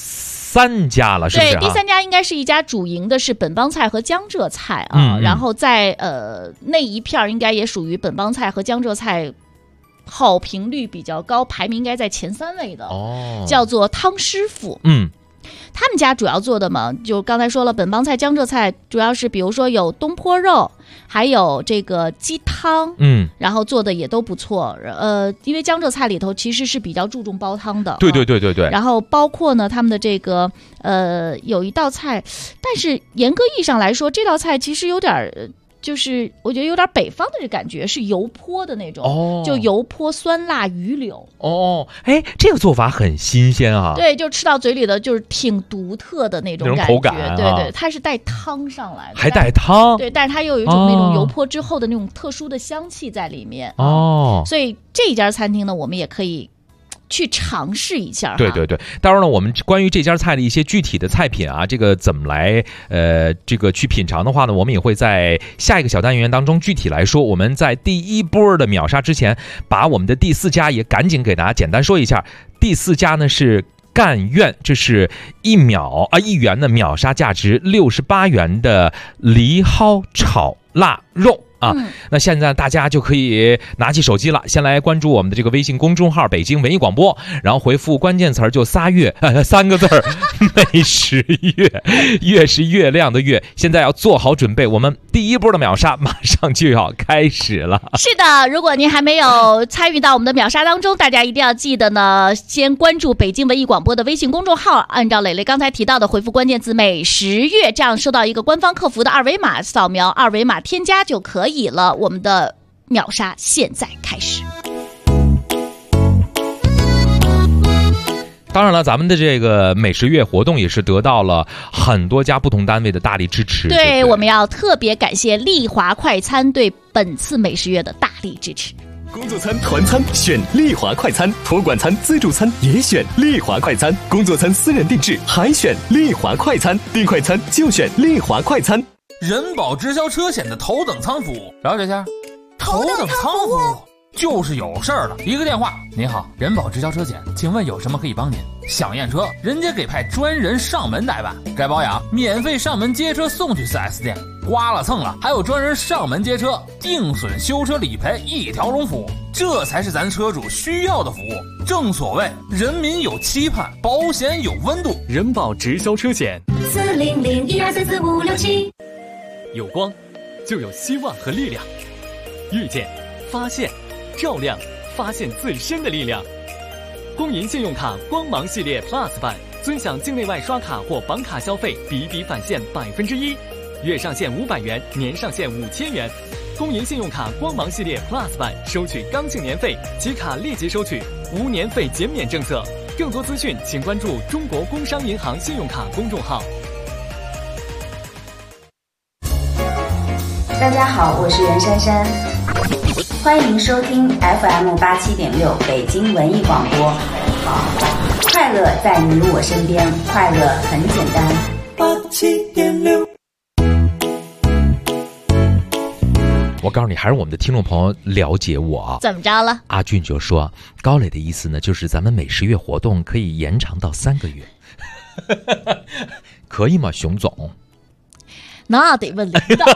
3家了，是不是？ 对，第3家应该是一家主营的是本帮菜和江浙菜啊，然后在那一片应该也属于本帮菜和江浙菜好评率比较高，排名应该在前3位的，叫做汤师傅。他们家主要做的嘛，就刚才说了，本帮菜、江浙菜主要是比如说有东坡肉，还有这个鸡汤，然后做的也都不错。因为江浙菜里头其实是比较注重煲汤的， 对。 然后包括呢，他们的这个有一道菜，但是严格意义上来说，这道菜其实有点就是我觉得有点北方的这感觉，是油泼的那种，就油泼酸辣鱼柳。 这个做法很新鲜啊。 对，就吃到嘴里的就是挺独特的那种感觉， 口感对，它是带汤上来的， 还带汤。 对，但是它又有一种那种油泼之后的那种特殊的香气在里面。所以这家餐厅呢，我们也可以去尝试一下。 对，当然了，我们关于这家菜的一些具体的菜品啊，这个怎么来这个去品尝的话呢，我们也会在下一个小单元当中具体来说。我们在第1波的秒杀之前，把我们的第4家也赶紧给大家简单说一下。第4家呢是赣苑，这是1元的秒杀价值68元的梨蒿炒腊肉。那现在大家就可以拿起手机了，先来关注我们的这个微信公众号北京文艺广播，然后回复关键词就3个字美食月，月是月亮的月。现在要做好准备，我们第1波的秒杀马上就要开始了。 是的，如果您还没有参与到我们的秒杀当中，大家一定要记得呢，先关注北京文艺广播的微信公众号，按照蕾蕾刚才提到的回复关键字美食月，这样收到一个官方客服的2维码，扫描2维码添加就可以了。我们的秒杀现在开始。 当然了，咱们的这个美食月活动也是得到了很多家不同单位的大力支持。 对，我们要特别感谢丽华快餐对本次美食月的大力支持。 工作餐、团餐选丽华快餐，托管餐、自助餐也选丽华快餐，工作餐私人定制还选丽华快餐，订快餐就选丽华快餐。 人保直销车险的头等舱服务，了解一下。头等舱服务就是有事儿了，一个电话，您好，人保直销车险，请问有什么可以帮您？想验车，人家给派专人上门代办，该保养免费上门接车送去 4S 店，刮了蹭了还有专人上门接车，定损修车理赔一条龙服务，这才是咱车主需要的服务。正所谓人民有期盼，保险有温度。 人保直销车险 40012344567。 有光就有希望和力量，遇见发现照亮发现最深的力量。光银信用卡光芒系列 Plus 版，尊享境内外刷卡或绑卡消费比比返现1%，月上限500元，年上限5000元。光银信用卡光芒系列 Plus 版收取刚性年费，即卡立即收取，无年费减免政策。更多资讯请关注中国工商银行信用卡公众号。 大家好，我是袁姗姗，欢迎收听 FM87.6 北京文艺广播。好，快乐在你我身边，快乐很简单。 87.6。我告诉你，还是我们的听众朋友了解我。 怎么着了？ 阿俊就说，高磊的意思呢，就是咱们每10月活动可以延长到3个月，可以吗，熊总？ 那得问领导。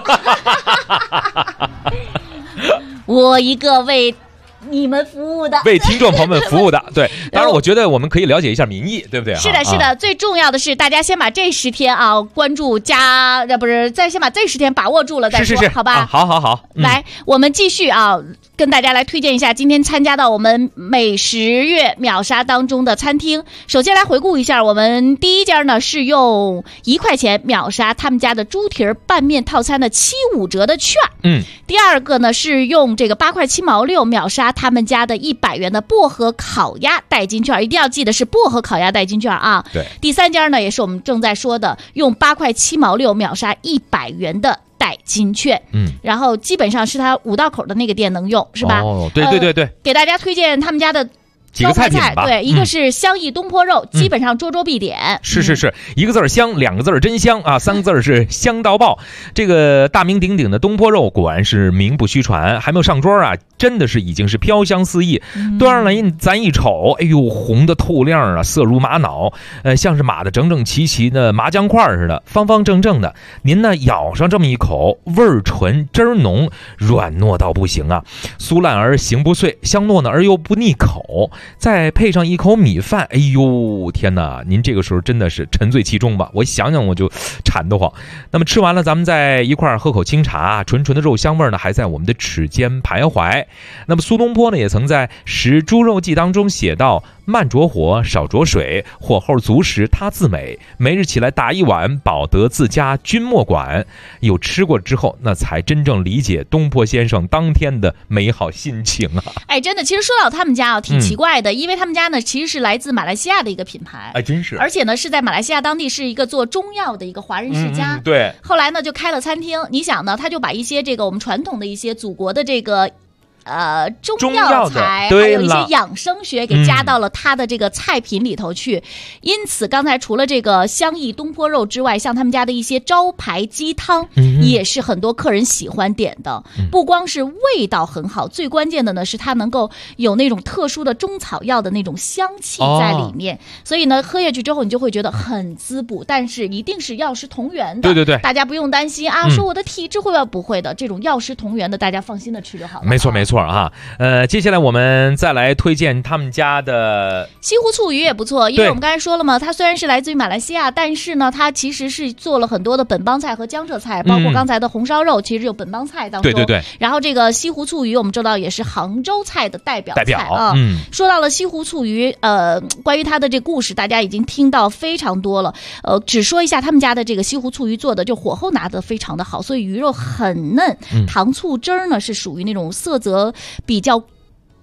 我一个为你们服务的， 为听众朋友们服务的，对。当然，我觉得我们可以了解一下民意，对不对？ 是的，是的。最重要的是，大家先把这10天啊关注再先把这10天把握住了再说， 是好吧？ 好。 来，我们继续啊，跟大家来推荐一下今天参加到我们美食月秒杀当中的餐厅。首先来回顾一下，我们第一家呢是用1块钱秒杀他们家的猪蹄儿拌面套餐的75折的券。第二个呢是用这个8块7毛6秒杀他们家的100元的薄荷烤鸭代金券，一定要记得是薄荷烤鸭代金券啊。 对。 第三家呢也是我们正在说的，用8块7毛6秒杀100元的代金券。然后基本上是它5道口的那个店能用，是吧？ 哦，对。 给大家推荐他们家的几个菜品吧， 对，一个是香溢东坡肉，基本上桌桌必点。 是，一个字儿香，2个字儿真香啊，3个字儿是香到爆。这个大名鼎鼎的东坡肉果然是名不虚传，还没有上桌啊，真的是已经是飘香四溢。端上来咱一瞅，哎呦，红的透亮啊，色如玛瑙，像是码的整整齐齐的麻酱块似的，方方正正的。您呢咬上这么一口，味儿纯，汁儿浓，软糯到不行啊，酥烂而形不碎，香糯呢而又不腻口。再配上一口米饭，哎呦天哪，您这个时候真的是沉醉其中吧，我想想我就馋得慌。那么吃完了，咱们再一块喝口清茶，纯纯的肉香味呢还在我们的齿间徘徊。那么苏东坡呢也曾在《食猪肉记》当中写到，慢着火，少着水，火候足时他自美，每日起来打一碗，饱得自家君莫管。有吃过之后，那才真正理解东坡先生当天的美好心情啊。 哎，真的，其实说到他们家啊，挺奇怪的，因为他们家呢其实是来自马来西亚的一个品牌， 哎，真是， 而且呢是在马来西亚当地是一个做中药的一个华人世家， 对。 后来呢就开了餐厅，你想呢，他就把一些这个我们传统的一些祖国的这个中药材，还有一些养生学给加到了他的这个菜品里头去。因此刚才除了这个香溢东坡肉之外，像他们家的一些招牌鸡汤也是很多客人喜欢点的。不光是味道很好，最关键的呢是它能够有那种特殊的中草药的那种香气在里面，所以呢喝下去之后你就会觉得很滋补，但是一定是药食同源的。 对， 大家不用担心啊，说我的体质会不会的，这种药食同源的大家放心的吃就好了。 没错啊。接下来我们再来推荐他们家的西湖醋鱼也不错，因为我们刚才说了嘛，它虽然是来自于马来西亚，但是呢它其实是做了很多的本帮菜和江浙菜，包括刚才的红烧肉其实有本帮菜当中。 对。 然后这个西湖醋鱼我们知道也是杭州菜的代表菜啊。说到了西湖醋鱼，关于它的这故事大家已经听到非常多了，只说一下他们家的这个西湖醋鱼做的就火候拿得非常的好，所以鱼肉很嫩，糖醋汁儿呢是属于那种色泽比较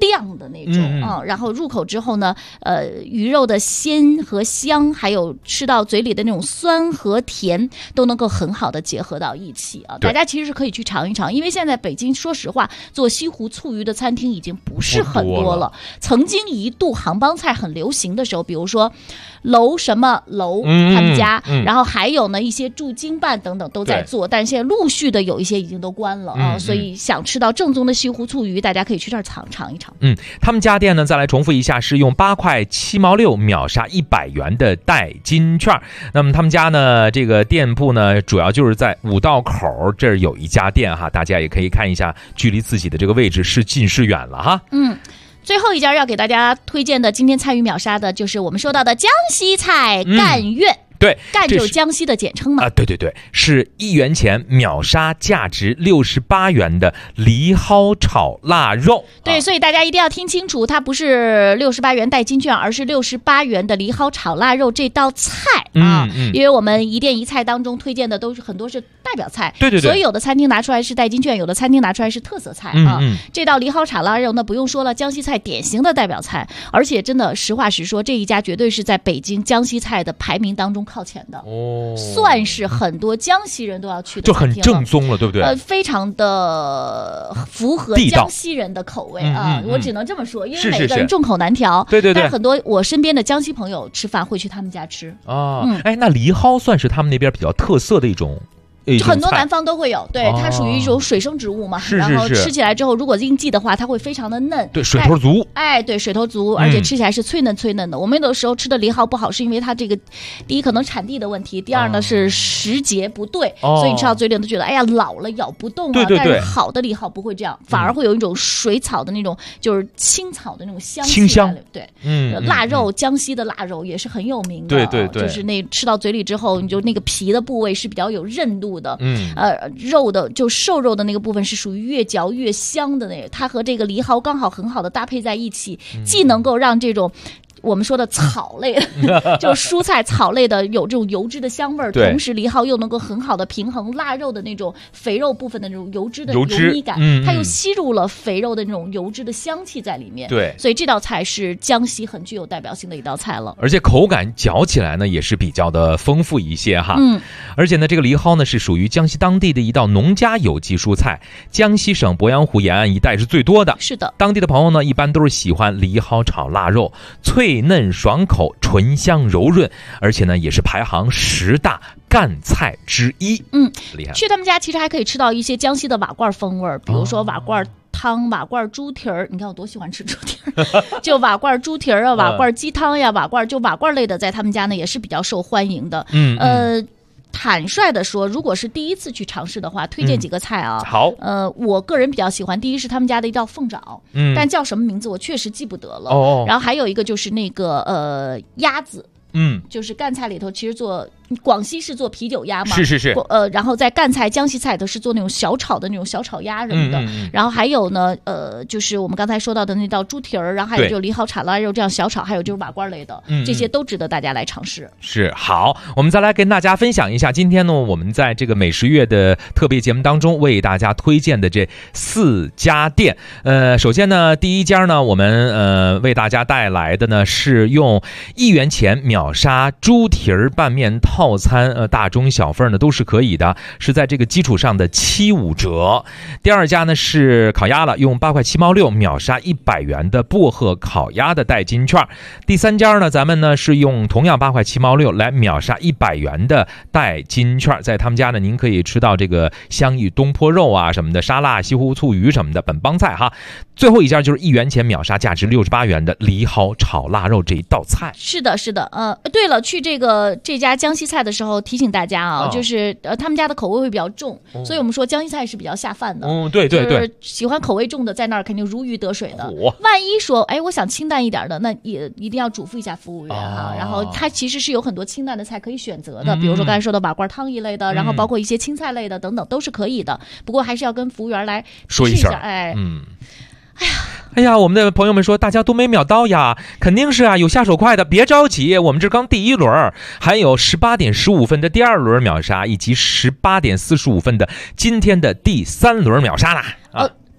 亮的那种然后入口之后呢，鱼肉的鲜和香，还有吃到嘴里的那种酸和甜，都能够很好的结合到一起啊。大家其实是可以去尝一尝，因为现在北京说实话做西湖醋鱼的餐厅已经不是很多了。曾经一度杭帮菜很流行的时候，比如说楼什么楼他们家，然后还有呢一些驻京办等等都在做，但是现在陆续的有一些已经都关了啊。所以想吃到正宗的西湖醋鱼，大家可以去这儿尝一尝。 他们家店呢，再来重复一下，是用8块7毛6秒杀100元的代金券。那么他们家呢，这个店铺呢，主要就是在五道口这儿有一家店哈，大家也可以看一下，距离自己的这个位置是近是远了哈。 最后一家要给大家推荐的，今天参与秒杀的就是我们说到的江西菜赣粤。 对， 赣就是江西的简称嘛。 对，是1元钱秒杀价值68元的梨蒿炒腊肉。 对，所以大家一定要听清楚，它不是68元代金券，而是68元的梨蒿炒腊肉这道菜啊。因为我们一店一菜当中推荐的都是很多是代表菜，对，所以有的餐厅拿出来是代金券，有的餐厅拿出来是特色菜啊。这道梨蒿炒腊肉那不用说了，江西菜典型的代表菜，而且真的实话实说，这一家绝对是在北京江西菜的排名当中靠前的算是很多江西人都要去的， 就很正宗了，对不对？ 非常的符合江西人的口味啊！我只能这么说，因为每个人众口难调。对，但是很多我身边的江西朋友吃饭会去他们家吃那梨蒿算是他们那边比较特色的一种。 很多南方都会有，对，它属于一种水生植物嘛，然后吃起来之后，如果应季的话，它会非常的嫩， 对，水头足， 对，水头足，而且吃起来是脆嫩的。我们有的时候吃的梨蒿不好，是因为它这个第一可能产地的问题，第二呢是时节不对，所以你吃到嘴里都觉得哎呀老了咬不动啊。但是好的梨蒿不会这样，反而会有一种水草的那种就是青草的那种香气， 清香。 对，腊肉，江西的腊肉也是很有名的，对，就是那吃到嘴里之后，你就那个皮的部位是比较有韧度的，肉的就瘦肉的那个部分是属于越嚼越香的那个，它和这个梨蒿刚好很好的搭配在一起，既能够让这种我们说的草类就是蔬菜草类的有这种油脂的香味儿，同时梨蒿又能够很好的平衡腊肉的那种肥肉部分的那种油脂的油腻感，它又吸入了肥肉的那种油脂的香气在里面。对，所以这道菜是江西很具有代表性的一道菜了， 而且口感嚼起来呢也是比较的丰富一些哈。而且呢这个梨蒿呢是属于江西当地的一道农家有机蔬菜，江西省鄱阳湖沿岸一带是最多的。 是的， 当地的朋友呢一般都是喜欢梨蒿炒腊肉，脆嫩爽口，醇香柔润，而且呢也是排行10大赣菜之一。厉害。 去他们家其实还可以吃到一些江西的瓦罐风味，比如说瓦罐汤、瓦罐猪蹄儿，你看我多喜欢吃猪蹄儿，就瓦罐猪蹄儿啊，瓦罐鸡汤呀，瓦罐类的，在他们家呢也是比较受欢迎的。坦率的说，如果是第一次去尝试的话，推荐几个菜啊。 好， 我个人比较喜欢，第一是他们家的一道凤爪，但叫什么名字我确实记不得了。然后还有一个就是那个鸭子，就是赣菜里头其实做。广西是做啤酒鸭嘛？ 是。 然后在赣菜、江西菜都是做那种小炒的那种小炒鸭什么的。然后还有呢，就是我们刚才说到的那道猪蹄儿，然后还有就是梨蒿炒腊肉这样小炒，还有就是瓦罐类的，这些都值得大家来尝试。 是，好，我们再来跟大家分享一下，今天呢，我们在这个美食月的特别节目当中为大家推荐的这4家店。首先呢，第一家呢，我们为大家带来的呢是用1元钱秒杀猪蹄儿拌面套餐，大中小份呢都是可以的，是在这个基础上的75折。第二家呢是烤鸭了，用8块7毛6秒杀100元的薄荷烤鸭的代金券。第三家呢，咱们呢是用同样8块7毛6来秒杀100元的代金券，在他们家呢您可以吃到这个香芋东坡肉啊什么的，沙拉、西湖醋鱼什么的本帮菜哈。最后一家就是1元钱秒杀价值68元的梨蒿炒腊肉这一道菜。 是的，对了，去这家江西菜的时候提醒大家啊，就是他们家的口味会比较重，所以我们说江西菜是比较下饭的。 对， 就是喜欢口味重的在那儿肯定如鱼得水的。万一说我想清淡一点的，那也一定要嘱咐一下服务员哈。然后它其实是有很多清淡的菜可以选择的，比如说刚才说的瓦罐汤一类的，然后包括一些青菜类的等等都是可以的。不过还是要跟服务员来说一下。哎呀，我们的朋友们说大家都没秒到呀，肯定是啊，有下手快的，别着急，我们这刚第一轮，还有18点15分的第2轮秒杀，以及18点45分的今天的第3轮秒杀啦。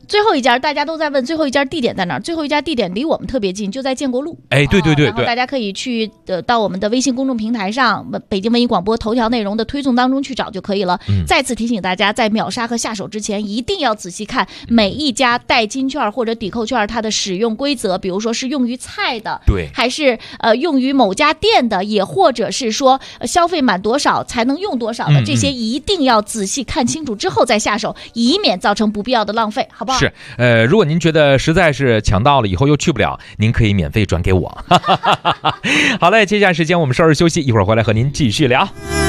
最后一家大家都在问最后一家地点在哪儿？最后一家地点离我们特别近，就在建国路。 哎，对， 然后大家可以去到我们的微信公众平台上，北京文艺广播头条内容的推送当中去找就可以了。再次提醒大家，在秒杀和下手之前，一定要仔细看每一家代金券或者抵扣券它的使用规则，比如说是用于菜的， 对， 还是用于某家店的，也或者是说消费满多少才能用多少的，这些一定要仔细看清楚之后再下手，以免造成不必要的浪费，好不好？ 是，如果您觉得实在是抢到了以后又去不了，您可以免费转给我。好嘞，接下来时间我们稍事休息，一会儿回来和您继续聊。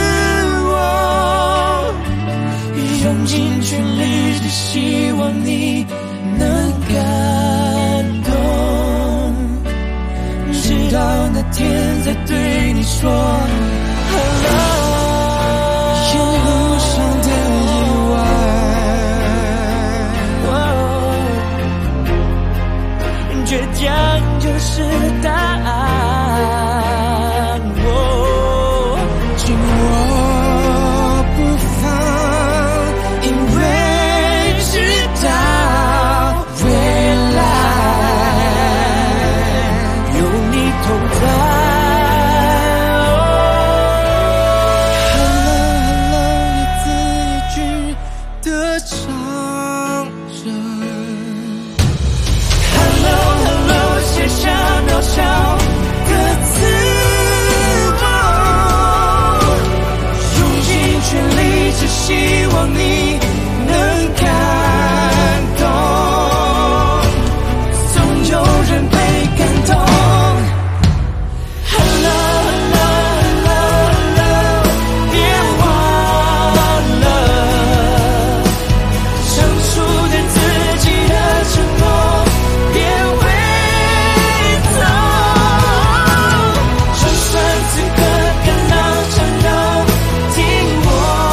用尽全力，只希望你能感动，直到那天再对你说 hello。 沿路上的意外，倔强就是答案。紧握不放，因为知道未来有你同在。希望你能感动，总有人被感动。Hello Hello Hello Hello， 别忘了当初对自己的承诺，别回头。就算此刻感到颤抖，听我。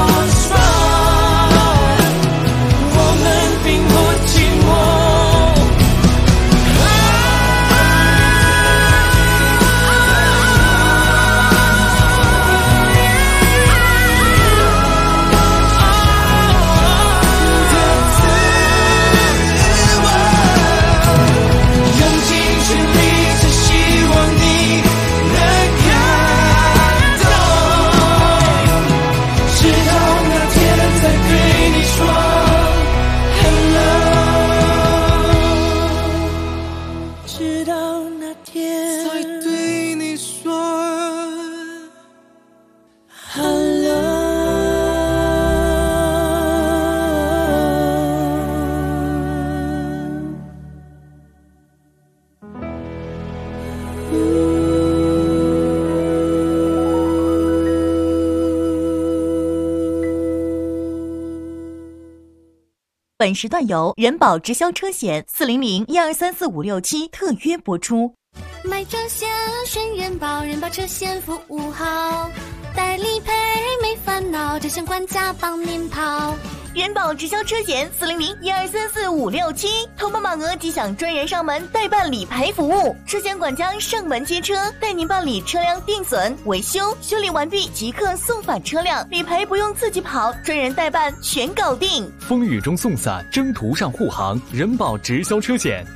本时段由人保直销车险400-1234567特约播出。 买车险选人保，人保车险服务好，代理赔没烦恼，这险管家帮您跑。 人保直销车险400-1234567，投保满额即享专人上门代办理赔服务，车险管家上门接车，带您办理车辆定损、维修，修理完毕即刻送返车辆，理赔不用自己跑，专人代办全搞定。 风雨中送伞，征途上护航，人保直销车险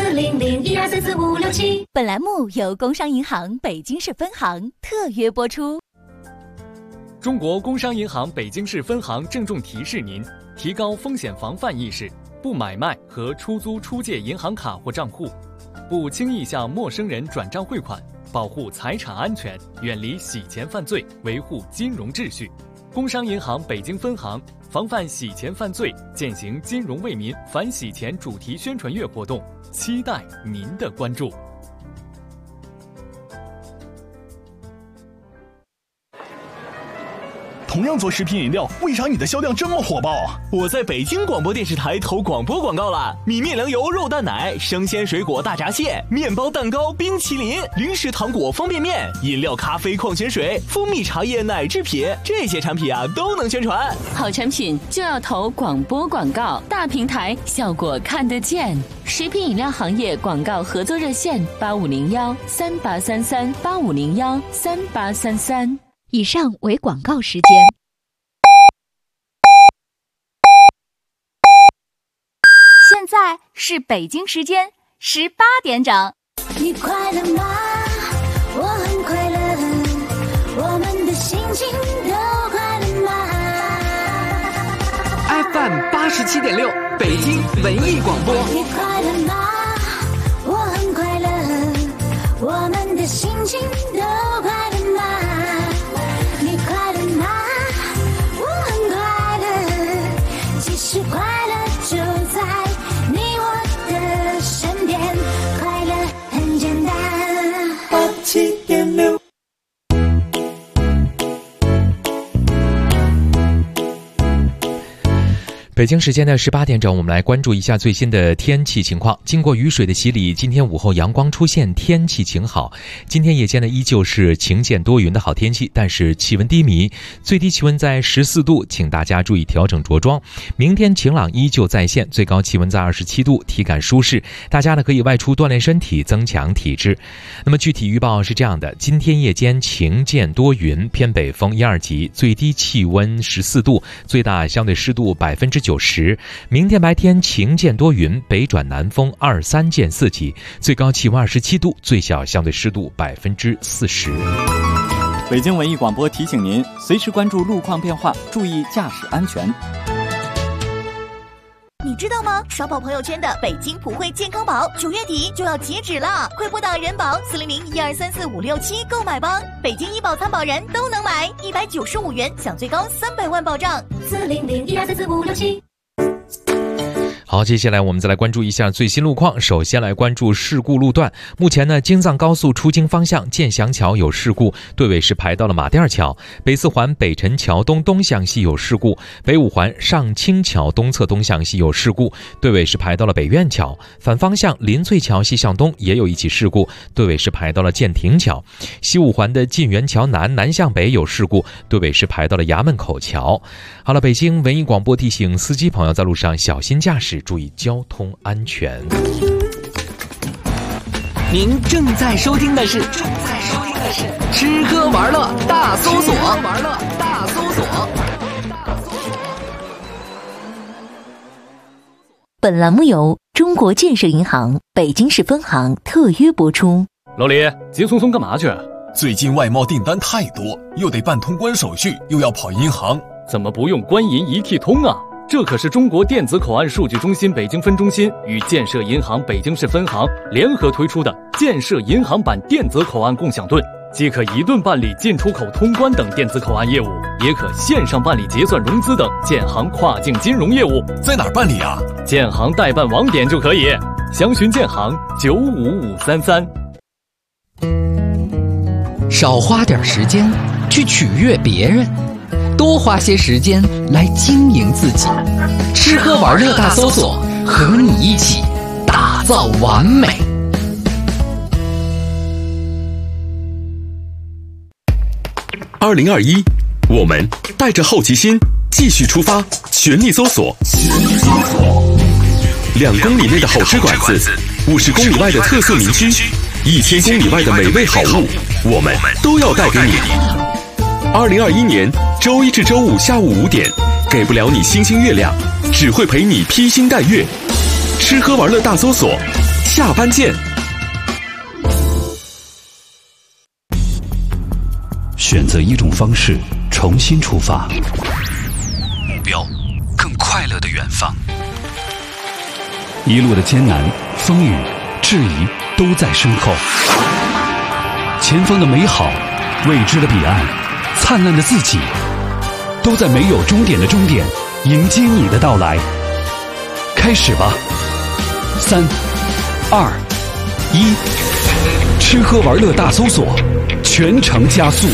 400-1234567。本栏目由工商银行北京市分行特约播出。 中国工商银行北京市分行郑重提示您：提高风险防范意识，不买卖和出租出借银行卡或账户，不轻易向陌生人转账汇款，保护财产安全，远离洗钱犯罪，维护金融秩序。工商银行北京分行防范洗钱犯罪，践行金融为民反洗钱主题宣传月活动，期待您的关注。 同样做食品饮料，为啥你的销量这么火爆？我在北京广播电视台投广播广告了，米面粮油肉蛋奶、生鲜水果大闸蟹、面包蛋糕、冰淇淋、零食糖果、方便面、饮料、咖啡、矿泉水、蜂蜜茶叶、奶制品，这些产品啊都能宣传。 好产品就要投广播广告，大平台效果看得见。食品饮料行业广告合作热线8501-3833-8501-3833。 以上为广告时间。 现在是北京时间18点整。 你快乐吗？我很快乐，我们的心情都快乐吗 ？FM 87.6，北京文艺广播。 你快乐吗？我很快乐，我们的心情都快乐吗？你快乐吗？我很快乐，其实快乐就在你我的身边，快乐很简单。87.6。 北京时间的18点整，我们来关注一下最新的天气情况。经过雨水的洗礼，今天午后阳光出现，天气晴好。今天夜间呢依旧是晴见多云的好天气，但是气温低迷，最低气温在14度，请大家注意调整着装。明天晴朗依旧在线，最高气温在27度，体感舒适。大家呢可以外出锻炼身体，增强体质。那么具体预报是这样的：今天夜间晴见多云，偏北风1、2级，最低气温14度，最大相对湿度90%。明天白天晴见多云，北转南风2、3见4级，最高气温27度，最小相对湿度40%。 北京文艺广播提醒您，随时关注路况变化，注意驾驶安全。 你知道吗？刷爆朋友圈的北京普惠健康宝9月底就要截止了，快拨打人保400-1234-567购买吧！北京医保参保人都能买，195元享最高300万保障。400-1234-567。 好，接下来我们再来关注一下最新路况。首先来关注事故路段。目前呢，京藏高速出京方向建祥桥有事故，队尾是排到了马甸桥；北四环北辰桥东向西有事故；北五环上清桥东侧东向西有事故，队尾是排到了北苑桥。反方向林翠桥西向东也有一起事故，队尾是排到了建亭桥。西五环的晋源桥南向北有事故，队尾是排到了衙门口桥。好了，北京文艺广播提醒司机朋友在路上小心驾驶，注意交通安全。 您正在收听的是吃喝玩乐大搜索。 本栏目由中国建设银行北京市分行特约播出。 老李，急匆匆干嘛去？ 最近外贸订单太多，又得办通关手续，又要跑银行， 怎么不用官银一体通啊？这可是中国电子口岸数据中心北京分中心与建设银行北京市分行联合推出的建设银行版电子口岸共享盾，既可一盾办理进出口通关等电子口岸业务，也可线上办理结算融资等建行跨境金融业务。 在哪儿办理啊？ 建行代办网点就可以，详询建行95533。 少花点时间去取悦别人，多花些时间来经营自己。吃喝玩乐大搜索，和你一起打造完美。 2021，我们带着好奇心继续出发，全力搜索。2公里内的好吃馆子，50公里外的特色民居，1000公里外的美味好物，我们都要带给你。2021年周一至周五下午5点，给不了你星星月亮，只会陪你披星戴月。吃喝玩乐大搜索，下班见。 选择一种方式，重新出发，目标更快乐的远方。一路的艰难、风雨、质疑都在身后，前方的美好、未知的彼岸、灿烂的自己，都在没有终点的终点迎接你的到来。开始吧，3、2、1，吃喝玩乐大搜索，全程加速。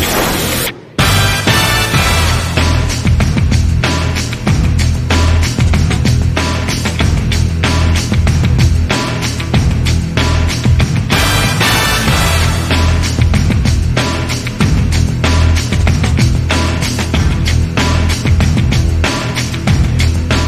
非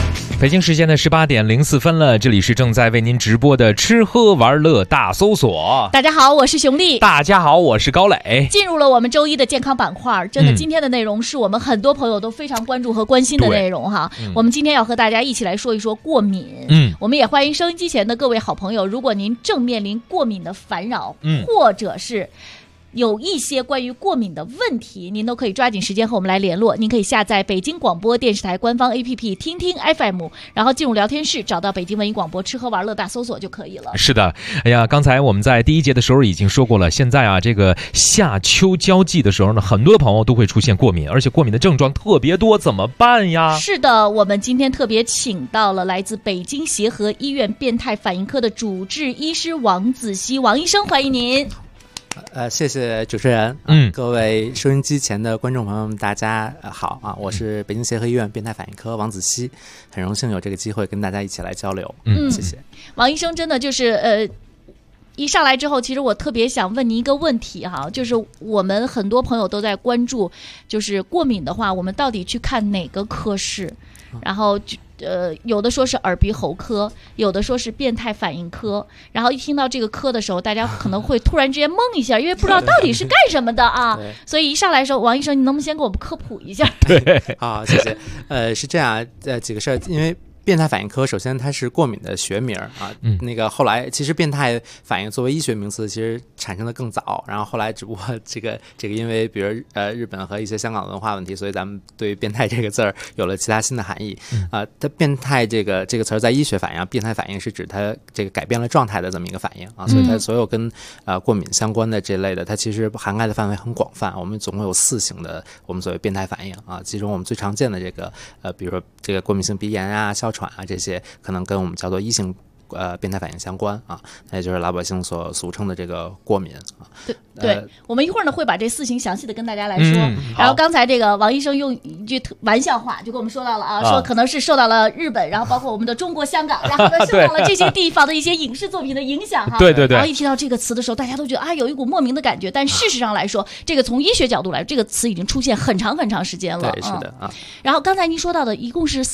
北京时间的18点04分了，这里是正在为您直播的吃喝玩乐大搜索。 大家好，我是熊丽。 大家好，我是高磊。 进入了我们周一的健康板块，真的，今天的内容是我们很多朋友都非常关注和关心的内容哈。我们今天要和大家一起来说一说过敏。我们也欢迎收音机前的各位好朋友，如果您正面临过敏的烦扰，或者是有一些关于过敏的问题，您都可以抓紧时间和我们来联络。您可以下载北京广播电视台官方 APP 听听 FM， 然后进入聊天室，找到北京文艺广播吃喝玩乐大搜索就可以了。 是的，哎呀，刚才我们在第一节的时候已经说过了，现在啊，这个夏秋交际的时候呢，很多的朋友都会出现过敏，而且过敏的症状特别多，怎么办呀？ 是的，我们今天特别请到了来自北京协和医院变态反应科的主治医师王子熙，王医生，欢迎您。 谢谢主持人。各位收音机前的观众朋友们，大家好啊！我是北京协和医院变态反应科王子熙，很荣幸有这个机会跟大家一起来交流。谢谢。 王医生真的就是一上来之后，其实我特别想问您一个问题哈，就是我们很多朋友都在关注，就是过敏的话，我们到底去看哪个科室？然后有的说是耳鼻喉科，有的说是变态反应科，然后一听到这个科的时候，大家可能会突然之间懵一下，因为不知道到底是干什么的啊。所以一上来的时候，王医生，你能不能先给我们科普一下？ 对，好，谢谢。是这样，几个事儿，因为变态反应科首先它是过敏的学名啊，那个后来其实变态反应作为医学名词其实产生的更早，然后后来只不过这个因为比如日本和一些香港文化问题，所以咱们对变态这个字儿有了其他新的含义它变态这个词儿在医学反应，变态反应是指它这个改变了状态的这么一个反应啊，所以它所有跟过敏相关的这类的，它其实涵盖的范围很广泛。我们总共有4型的我们所谓变态反应啊，其中我们最常见的这个比如说这个过敏性鼻炎啊、哮喘啊，这些可能跟我们叫做1型变态反应相关啊，那也就是老百姓所俗称的这个过敏啊。 对，我们一会儿呢会把这4型详细的跟大家来说。然后刚才这个王医生用一句玩笑话就跟我们说到了说可能是受到了日本，然后包括我们的中国香港，然后呢受到了这些地方的一些影视作品的影响哈。 对。 然后一提到这个词的时候，大家都觉得有一股莫名的感觉，但事实上来说，这个从医学角度来，这个词已经出现很长很长时间了。 对，是的啊。 然后刚才您说到的一共是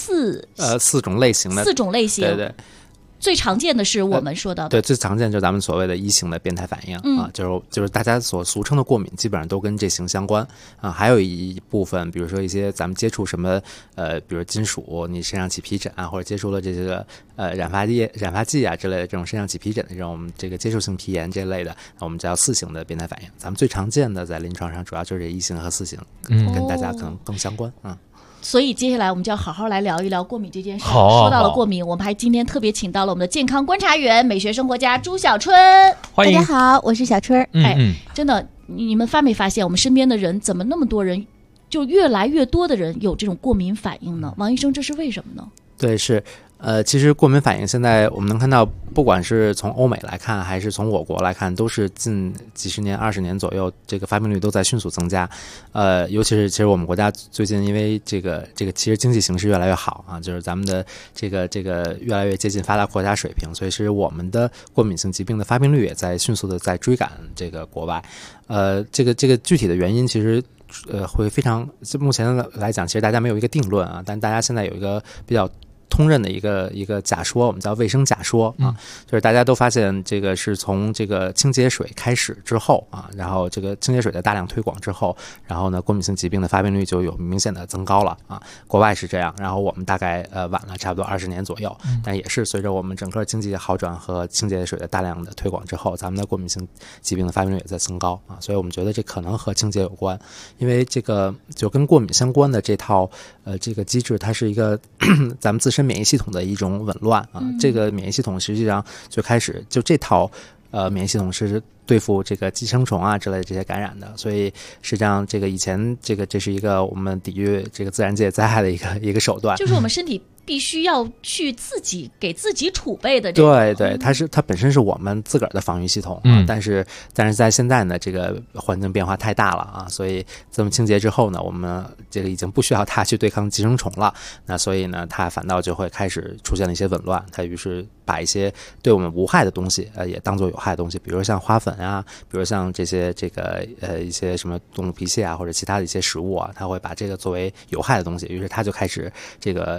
4种类型的 4种类型。 对。 最常见的是我们说到的， 对，最常见就是咱们所谓的1型的变态反应啊，就是大家所俗称的过敏，基本上都跟这型相关啊。还有一部分，比如说一些咱们接触什么比如金属，你身上起皮疹啊，或者接触了这个染发剂啊之类的这种身上起皮疹的这种我们这个接触性皮炎这类的，我们叫4型的变态反应。咱们最常见的在临床上主要就是1型和4型，跟大家可能更相关啊。 所以接下来我们就要好好来聊一聊过敏这件事。说到了过敏，我们还今天特别请到了我们的健康观察员、美学生活家朱小春。 欢迎，大家好，我是小春。 真的，你们发没发现我们身边的人怎么那么多人，就越来越多的人有这种过敏反应呢？王医生，这是为什么呢？ 对，是。其实过敏反应现在我们能看到，不管是从欧美来看，还是从我国来看，都是近几十年、20年左右，这个发病率都在迅速增加。尤其是其实我们国家最近因为这个其实经济形势越来越好啊，就是咱们的这个越来越接近发达国家水平，所以是我们的过敏性疾病的发病率也在迅速的在追赶这个国外。这个具体的原因其实会非常，目前来讲，其实大家没有一个定论啊，但大家现在有一个比较通认的一个假说，我们叫卫生假说啊，就是大家都发现这个是从这个清洁水开始之后啊，然后这个清洁水的大量推广之后，然后呢过敏性疾病的发病率就有明显的增高了啊。国外是这样，然后我们大概晚了差不多20年左右，但也是随着我们整个经济好转和清洁水的大量的推广之后，咱们的过敏性疾病的发病率也在增高啊。所以我们觉得这可能和清洁有关，因为这个就跟过敏相关的这套这个机制，它是一个咱们自身免疫系统的一种紊乱啊。这个免疫系统实际上最开始就这套免疫系统是对付这个寄生虫啊之类的这些感染的，所以实际上这个以前这是一个我们抵御这个自然界灾害的一个手段， 就是我们身体必须要去给自己储备的这个。 对，它本身是我们自个儿的防御系统但是在现在呢，这个环境变化太大了啊，所以这么清洁之后呢，我们这个已经不需要它去对抗寄生虫了，那所以呢，它反倒就会开始出现了一些紊乱，它于是把一些对我们无害的东西也当作有害的东西，比如像花粉啊，比如像这些一些什么动物皮屑啊，或者其他的一些食物啊，它会把这个作为有害的东西，于是它就开始这个带动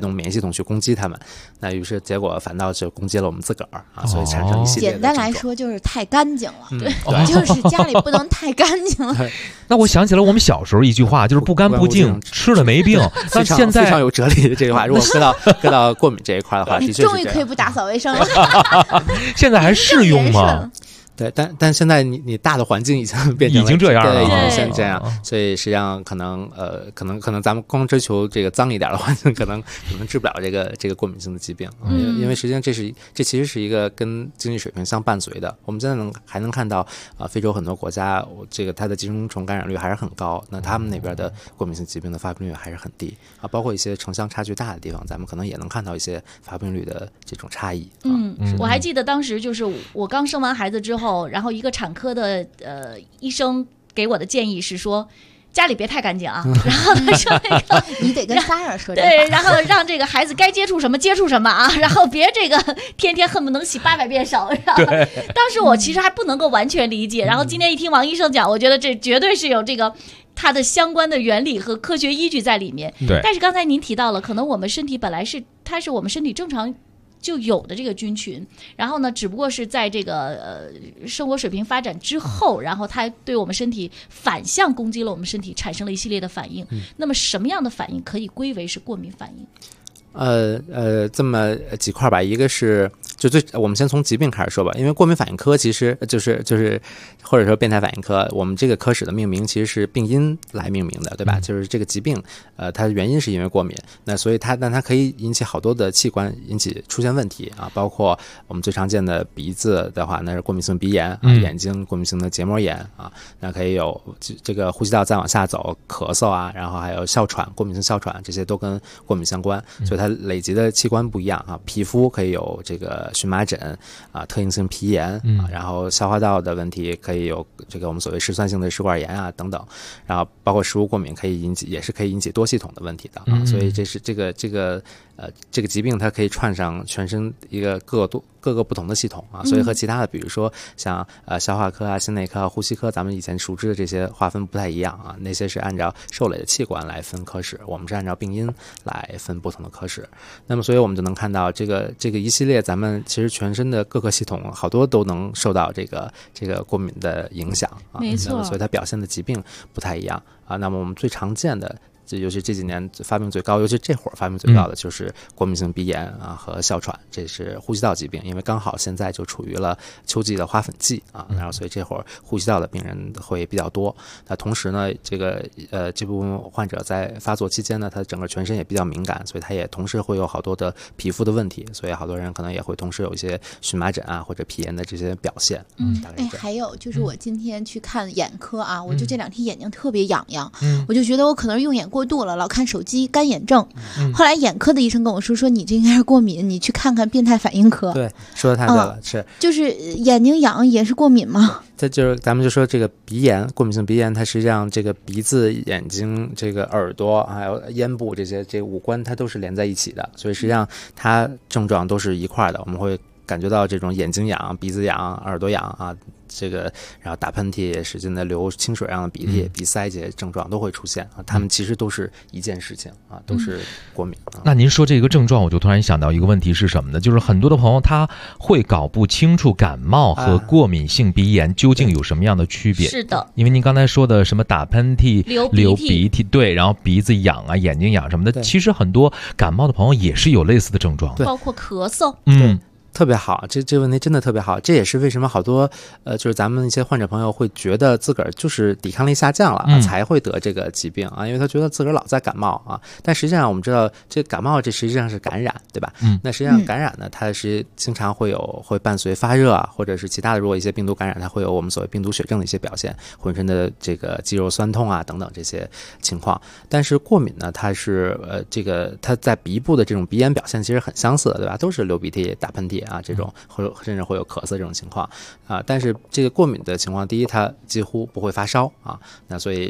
动免疫系统去攻击它们，那于是结果反倒是攻击了我们自个儿啊，所以产生一系列的简单来说就是太干净了， 对， 就是家里不能太干净了。 那我想起了我们小时候一句话，就是不干不净，吃了没病。那现在非常有哲理的这句话，如果搁到过敏这一块的话，的确是这样。 终于可以不打扫卫生了。 现在还适用吗？ 对，但现在你大的环境已经变成已经这样了， 对，已经现这样，所以实际上可能咱们光追求这个脏一点的环境，可能治不了这个过敏性的疾病，因为实际上这其实是一个跟经济水平相伴随的。我们现在还能看到非洲很多国家，这个它的寄生虫感染率还是很高，那他们那边的过敏性疾病的发病率还是很低啊，包括一些城乡差距大的地方，咱们可能也能看到一些发病率的这种差异。 我还记得当时就是我刚生完孩子之后。然后一个产科的医生给我的建议是说，家里别太干净啊。然后他说那个你得跟仨人说这对，然后让这个孩子该接触什么接触什么啊，然后别这个天天恨不能洗800遍手。当时我其实还不能够完全理解，然后今天一听王医生讲，我觉得这绝对是有这个它的相关的原理和科学依据在里面。 对， 但是刚才您提到了，可能我们身体本来它是我们身体正常就有的这个菌群，然后呢，只不过是在这个生活水平发展之后，然后它对我们身体反向攻击了我们身体，产生了一系列的反应。那么什么样的反应可以归为是过敏反应？ 这么几块吧，一个是我们先从疾病开始说吧，因为过敏反应科其实就是或者说变态反应科，我们这个科室的命名其实是病因来命名的，对吧？就是这个疾病，它的原因是因为过敏，那所以它可以引起好多的器官出现问题啊，包括我们最常见的鼻子的话，那是过敏性鼻炎啊，眼睛过敏性的结膜炎啊，那可以有这个呼吸道再往下走，咳嗽啊，然后还有哮喘，过敏性哮喘，这些都跟过敏相关，所以它累积的器官不一样啊，皮肤可以有这个荨麻疹啊，特应性皮炎啊，然后消化道的问题可以有这个我们所谓嗜酸性的食管炎啊等等，然后包括食物过敏也是可以引起多系统的问题的啊，所以这是这个疾病它可以串上全身一个各个不同的系统啊，所以和其他的比如说像消化科啊、心内科啊、呼吸科，咱们以前熟知的这些划分不太一样啊，那些是按照受累的器官来分科室，我们是按照病因来分不同的科室。那么所以我们就能看到这个一系列咱们其实全身的各个系统好多都能受到这个过敏的影响啊， 没错， 所以它表现的疾病不太一样啊。那么我们最常见的尤其这几年发病最高，尤其这会儿发病最高的就是过敏性鼻炎啊和哮喘，这是呼吸道疾病，因为刚好现在就处于了秋季的花粉季啊，然后所以这会儿呼吸道的病人会比较多。那同时呢，这部分患者在发作期间呢，他整个全身也比较敏感，所以他也同时会有好多的皮肤的问题，所以好多人可能也会同时有一些荨麻疹啊或者皮炎的这些表现。 还有就是我今天去看眼科啊，我就这2天眼睛特别痒痒，我就觉得我可能是用眼过度了，老看手机，干眼症。后来眼科的医生跟我说你这应该是过敏，你去看看变态反应科。 对，说的太对了，是就是眼睛痒也是过敏吗？ 这就是咱们就说这个鼻炎，过敏性鼻炎，它实际上这个鼻子、眼睛、这个耳朵还有咽部这五官它都是连在一起的，所以实际上它症状都是一块的，我们会感觉到这种眼睛痒、鼻子痒、耳朵痒啊，然后打喷嚏、使劲的流清水样的鼻涕、鼻塞这些症状都会出现啊，他们其实都是一件事情啊，都是过敏。 那您说这个症状，我就突然想到一个问题是什么呢？就是很多的朋友他会搞不清楚感冒和过敏性鼻炎究竟有什么样的区别。 是的， 因为您刚才说的什么打喷嚏、 流鼻涕， 对，然后鼻子痒啊、眼睛痒什么的，其实很多感冒的朋友也是有类似的症状， 包括咳嗽。 特别好，这问题真的特别好，这也是为什么好多就是咱们一些患者朋友会觉得自个儿就是抵抗力下降了才会得这个疾病啊，因为他觉得自个儿老在感冒啊，但实际上我们知道这感冒这实际上是感染，对吧？那实际上感染呢，它是经常会伴随发热啊，或者是其他的，如果一些病毒感染，它会有我们所谓病毒血症的一些表现，浑身的这个肌肉酸痛啊等等这些情况。但是过敏呢，它是它在鼻部的这种鼻炎表现其实很相似的，对吧？都是流鼻涕、打喷嚏啊这种，甚至会有咳嗽这种情况啊。但是这个过敏的情况，第一它几乎不会发烧啊，那所以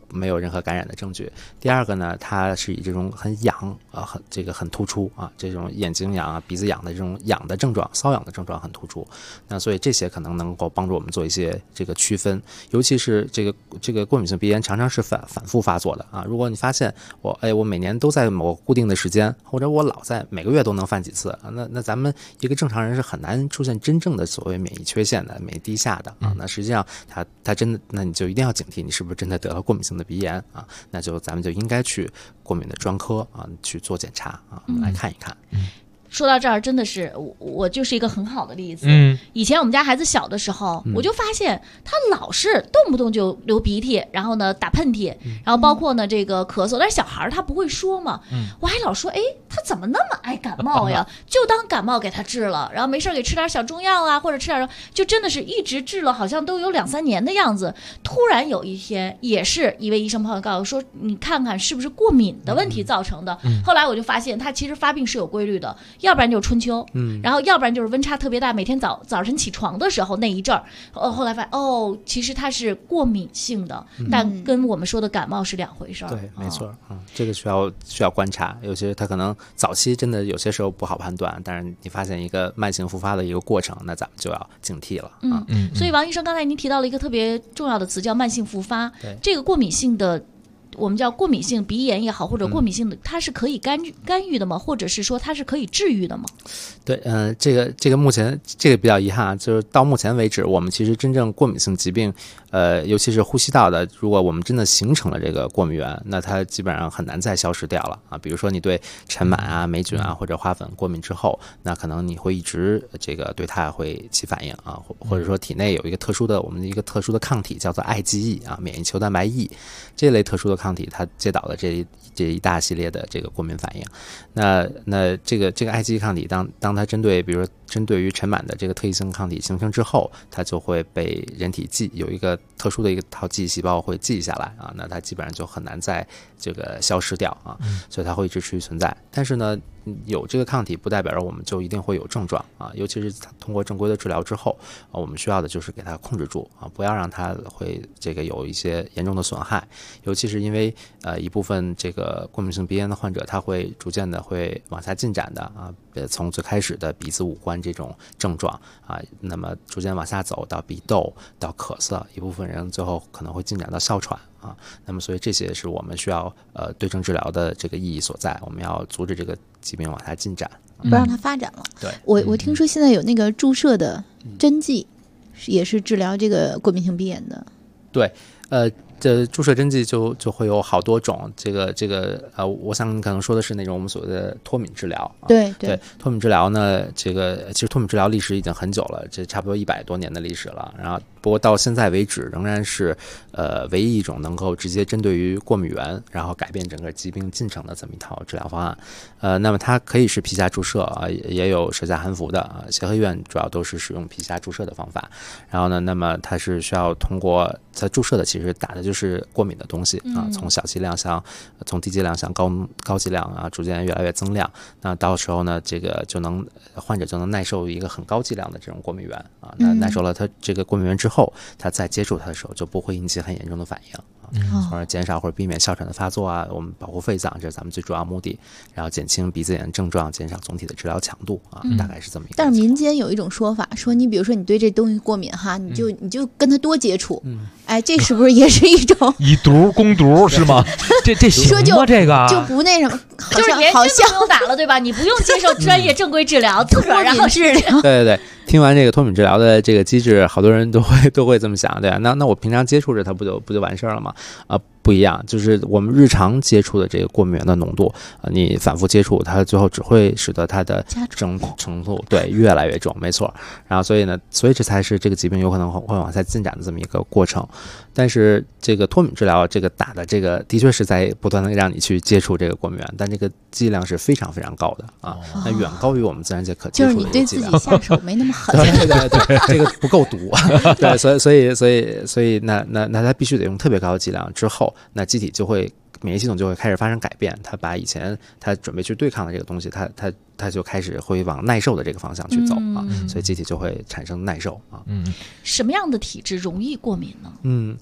没有任何感染的证据。第二个呢，它是以这种很痒很突出啊，这种眼睛痒啊、鼻子痒的这种痒的症状、瘙痒的症状很突出。那所以这些可能够帮助我们做一些这个区分，尤其是这个过敏性鼻炎常常是反复发作的啊。如果你发现我每年都在某个固定的时间，或者我老在每个月都能犯几次，那咱们一个正常人是很难出现真正的所谓免疫缺陷的、免疫低下的啊。那实际上它真的，那你就一定要警惕，你是不是真的得了过敏性的鼻炎啊？那咱们就应该去过敏的专科啊去做检查啊，来看一看。 说到这儿，真的是我就是一个很好的例子。以前我们家孩子小的时候，我就发现他老是动不动就流鼻涕，然后呢打喷嚏，然后包括呢这个咳嗽。但是小孩他不会说嘛，我还老说，他怎么那么爱感冒呀？就当感冒给他治了，然后没事给吃点小中药啊，或者吃点，就真的是一直治了，好像都有2-3年的样子。突然有一天，也是一位医生朋友告诉我说，你看看是不是过敏的问题造成的。后来我就发现他其实发病是有规律的。要不然就是春秋，然后要不然就是温差特别大，每天早晨起床的时候那一阵儿，后来发现其实它是过敏性的，但跟我们说的感冒是两回事儿。 对，没错，这个需要观察，有些它可能早期真的有些时候不好判断，但是你发现一个慢性复发的一个过程，那咱们就要警惕了。 所以王医生刚才您提到了一个特别重要的词，叫慢性复发。这个过敏性的。我们叫过敏性鼻炎也好，或者过敏性的，它是可以干预的吗？或者是说它是可以治愈的吗？ 对，这个目前这个比较遗憾，就是到目前为止，我们其实真正过敏性疾病，尤其是呼吸道的，如果我们真的形成了这个过敏源，那它基本上很难再消失掉了啊。比如说你对尘螨啊、霉菌啊或者花粉过敏之后，那可能你会一直这个对它会起反应啊，或者说体内有一个我们的一个特殊的抗体叫做 IgE 啊，免疫球蛋白 E 这类特殊的抗体，它接导了这一大系列的这个过敏反应。那这个 IgE 抗体当它比如说针对于尘螨的这个特异性抗体形成之后，它就会被人体有一个特殊的一套记忆细胞会记下来啊，那它基本上就很难再这个消失掉啊，所以它会一直持续存在。但是呢，有这个抗体不代表着我们就一定会有症状啊，尤其是通过正规的治疗之后啊，我们需要的就是给它控制住啊，不要让它会这个有一些严重的损害。尤其是因为一部分这个过敏性鼻炎的患者，他会逐渐的会往下进展的啊，从最开始的鼻子五官这种症状啊，那么逐渐往下走到鼻窦到咳嗽，一部分人最后可能会进展到哮喘啊。那么所以这些是我们需要对症治疗的这个意义所在，我们要阻止这个疾病往下进展， 不让它发展了。 对， 我听说现在有那个注射的针剂，也是治疗这个过敏性鼻炎的。 对，这注射针剂就会有好多种，我想你可能说的是那种我们所谓的脱敏治疗。 对， 脱敏治疗呢，其实脱敏治疗历史已经很久了，这差不多100多年的历史了。然后不过到现在为止，仍然是唯一一种能够直接针对于过敏源，然后改变整个疾病进程的这么一套治疗方案。那么它可以是皮下注射啊，也有舌下含服的啊。协和医院主要都是使用皮下注射的方法。然后呢，那么它是需要通过它注射的，其实打的就是过敏的东西啊，从小剂量从低剂量向高剂量啊，逐渐越来越增量。那到时候呢，这个患者就能耐受一个很高剂量的这种过敏源啊。那耐受了它这个过敏源之后，他再接触它的时候就不会引起很严重的反应。从而减少或者避免哮喘的发作啊，我们保护肺脏，这是咱们最主要目的，然后减轻鼻子炎症状，减少总体的治疗强度啊，大概是这么一个。 但是民间有一种说法，说你比如说你对这东西过敏哈，你就跟他多接触，这是不是也是一种以毒攻毒是吗？这行吗？这个就不那什么， 就是也真的不用打了对吧？你不用接受专业正规治疗，自个儿然后治疗。 对，听完这个脱敏治疗的这个机制，好多人都会这么想，对吧？那我平常接触着它不就完事儿了吗？不一样，就是我们日常接触的这个过敏源的浓度你反复接触，它最后只会使得它的程度越来越重，没错。然后所以这才是这个疾病有可能会往下进展的这么一个过程。但是这个脱敏治疗，这个打的这个的确是在不断的让你去接触这个过敏源，但这个剂量是非常非常高的啊，那远高于我们自然界可接触的剂量。 就是你对自己下手没那么狠。 对，这个不够毒。对，所以那它必须得用特别高的剂量之后，那机体免疫系统就会开始发生改变，它把以前它准备去对抗的这个东西，它就开始会往耐受的这个方向去走啊，所以机体就会产生耐受啊。 什么样的体质容易过敏呢？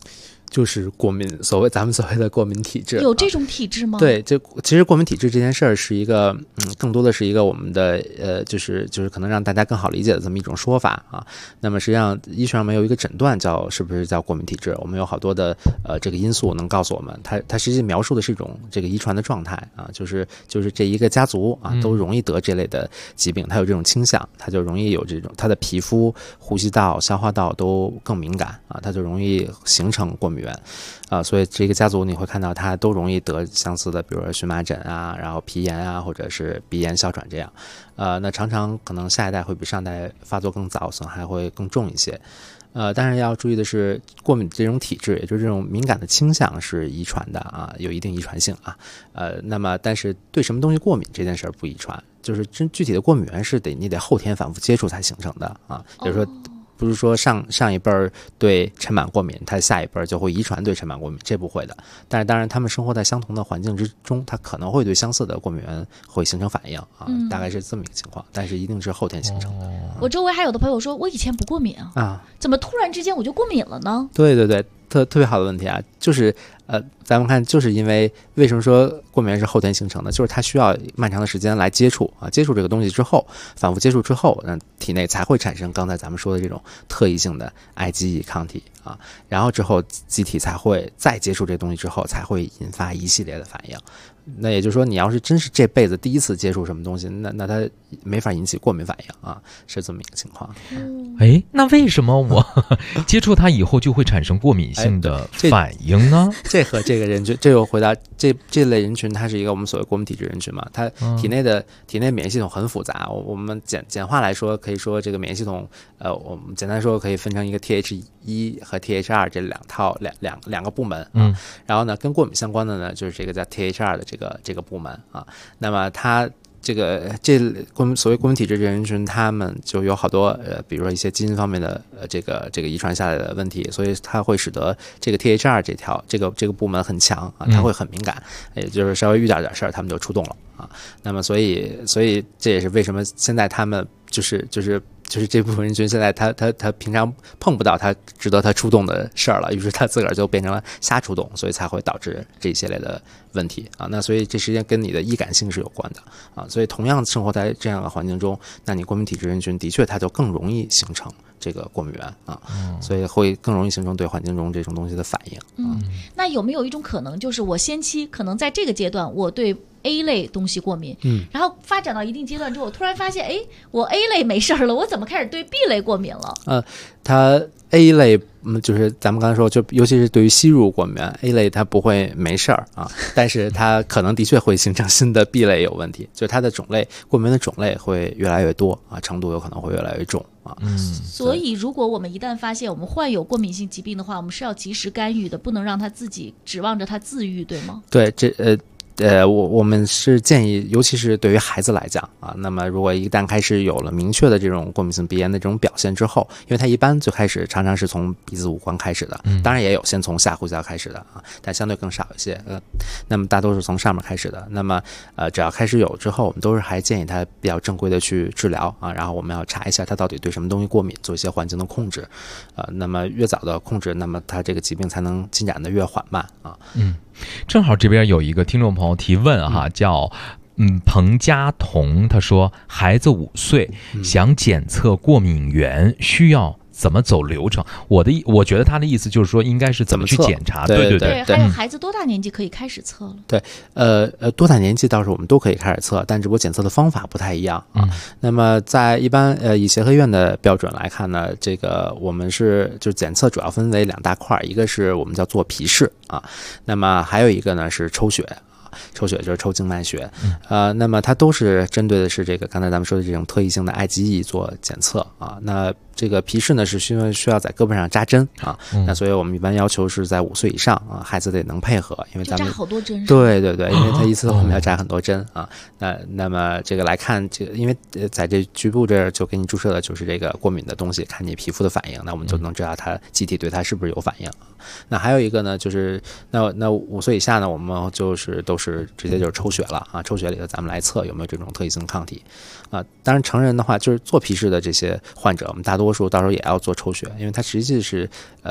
就是过敏，咱们所谓的过敏体质。 有这种体质吗？ 对，其实过敏体质这件事儿是一个，更多的是一个我们的就是可能让大家更好理解的这么一种说法啊。那么实际上医学上没有一个诊断是不是叫过敏体质，我们有好多的这个因素能告诉我们，它实际描述的是一种这个遗传的状态啊，就是这一个家族啊都容易得这类的疾病，它有这种倾向，它就容易有这种，它的皮肤、呼吸道、消化道都更敏感啊，它就容易形成过敏源啊，所以这个家族你会看到它都容易得相似的，比如说荨麻疹啊，然后皮炎啊，或者是鼻炎、哮喘这样，那常常可能下一代会比上代发作更早，损害会更重一些。当然要注意的是，过敏这种体质，也就是这种敏感的倾向是遗传的啊，有一定遗传性啊。那么但是对什么东西过敏这件事儿不遗传，就是具体的过敏源是你得后天反复接触才形成的啊。比如说，不是说上一辈儿对尘螨过敏，他下一辈儿就会遗传对尘螨过敏，这不会的。但是当然，他们生活在相同的环境之中，他可能会对相似的过敏源会形成反应啊，大概是这么一个情况。但是一定是后天形成的。 我周围还有的朋友说，我以前不过敏啊，怎么突然之间我就过敏了呢？ 对对对，特别好的问题啊，就是咱们看，就是因为为什么说过敏源是后天形成的，就是它需要漫长的时间来接触这个东西之后，反复接触之后，那体内才会产生刚才咱们说的这种特异性的IgE抗体啊，然后之后机体才会再接触这个东西之后，才会引发一系列的反应。那也就是说，你要是真是这辈子第一次接触什么东西，那它没法引起过敏反应啊，是这么一个情况。 那为什么我接触它以后就会产生过敏性的反应呢？ 这和这个人群，这又回答这类人群，它是一个我们所谓过敏体质人群嘛，它体内免疫系统很复杂。我们简化来说，可以说这个免疫系统，我们简单说可以分成一个 TH1 和 TH2 这两个部门啊。然后呢，跟过敏相关的呢，就是这个叫 TH2 的这个部门啊。那么它所谓过敏体质这人群，他们就有好多比如说一些基因方面的这个遗传下来的问题，所以它会使得这个 TH2 这个部门很强啊，它会很敏感，也就是稍微遇到点事儿，他们就出动了啊。那么所以这也是为什么现在他们就是这部分人群现在他平常碰不到他值得他出动的事儿了，于是他自个儿就变成了瞎出动，所以才会导致这一系列的问题啊。那所以这实际上跟你的易感性是有关的啊。所以同样生活在这样的环境中，那你过敏体质人群的确他就更容易形成这个过敏源啊，所以会更容易形成对环境中这种东西的反应。 那有没有一种可能，就是我先期可能在这个阶段我对A 类东西过敏，然后发展到一定阶段之后，突然发现，我 A 类没事了，我怎么开始对 B 类过敏了？ 它 A 类，就是咱们刚才说，就尤其是对于吸入过敏源 ，A 类它不会没事儿啊，但是它可能的确会形成新的 B 类有问题，就是它的过敏的种类会越来越多啊，程度有可能会越来越重啊。 所以如果我们一旦发现我们患有过敏性疾病的话，我们是要及时干预的，不能让它自己指望着它自愈，对吗？ 对，我们是建议，尤其是对于孩子来讲啊，那么如果一旦开始有了明确的这种过敏性鼻炎的这种表现之后，因为它一般就常常是从鼻子五官开始的，当然也有先从下呼吸道开始的啊，但相对更少一些。那么大多数从上面开始的。那么只要开始有之后，我们都是还建议他比较正规的去治疗啊，然后我们要查一下他到底对什么东西过敏，做一些环境的控制。那么越早的控制，那么他这个疾病才能进展的越缓慢啊。 正好这边有一个听众朋友提问哈，叫彭家彤，他说孩子5岁，想检测过敏源，需要怎么走流程？我觉得他的意思就是说，应该是怎么去检查？ 对。 还有孩子多大年纪可以开始测了？ 对，多大年纪倒是我们都可以开始测，但只不过检测的方法不太一样啊。那么在一般以协和医院的标准来看呢，这个我们就是检测主要分为2大块，一个是我们叫做皮试啊，那么还有一个呢是抽血。抽血就是抽静脉血，那么它都是针对的是这个刚才咱们说的这种特异性的 IgE 做检测啊。那这个皮试呢是需要在胳膊上扎针啊，那所以我们一般要求是在5岁以上啊，孩子得能配合，因为咱们扎好多针。 对，因为他一次我们要扎很多针啊。那么这个来看，这个因为在这局部这儿就给你注射的就是这个过敏的东西，看你皮肤的反应，那我们就能知道它机体对它是不是有反应。那还有一个呢，就是那5岁以下呢，我们就是都是直接就是抽血了啊，抽血里头咱们来测有没有这种特异性抗体啊。当然成人的话，就是做皮试的这些患者，我们大多数到时候也要做抽血，因为它实际是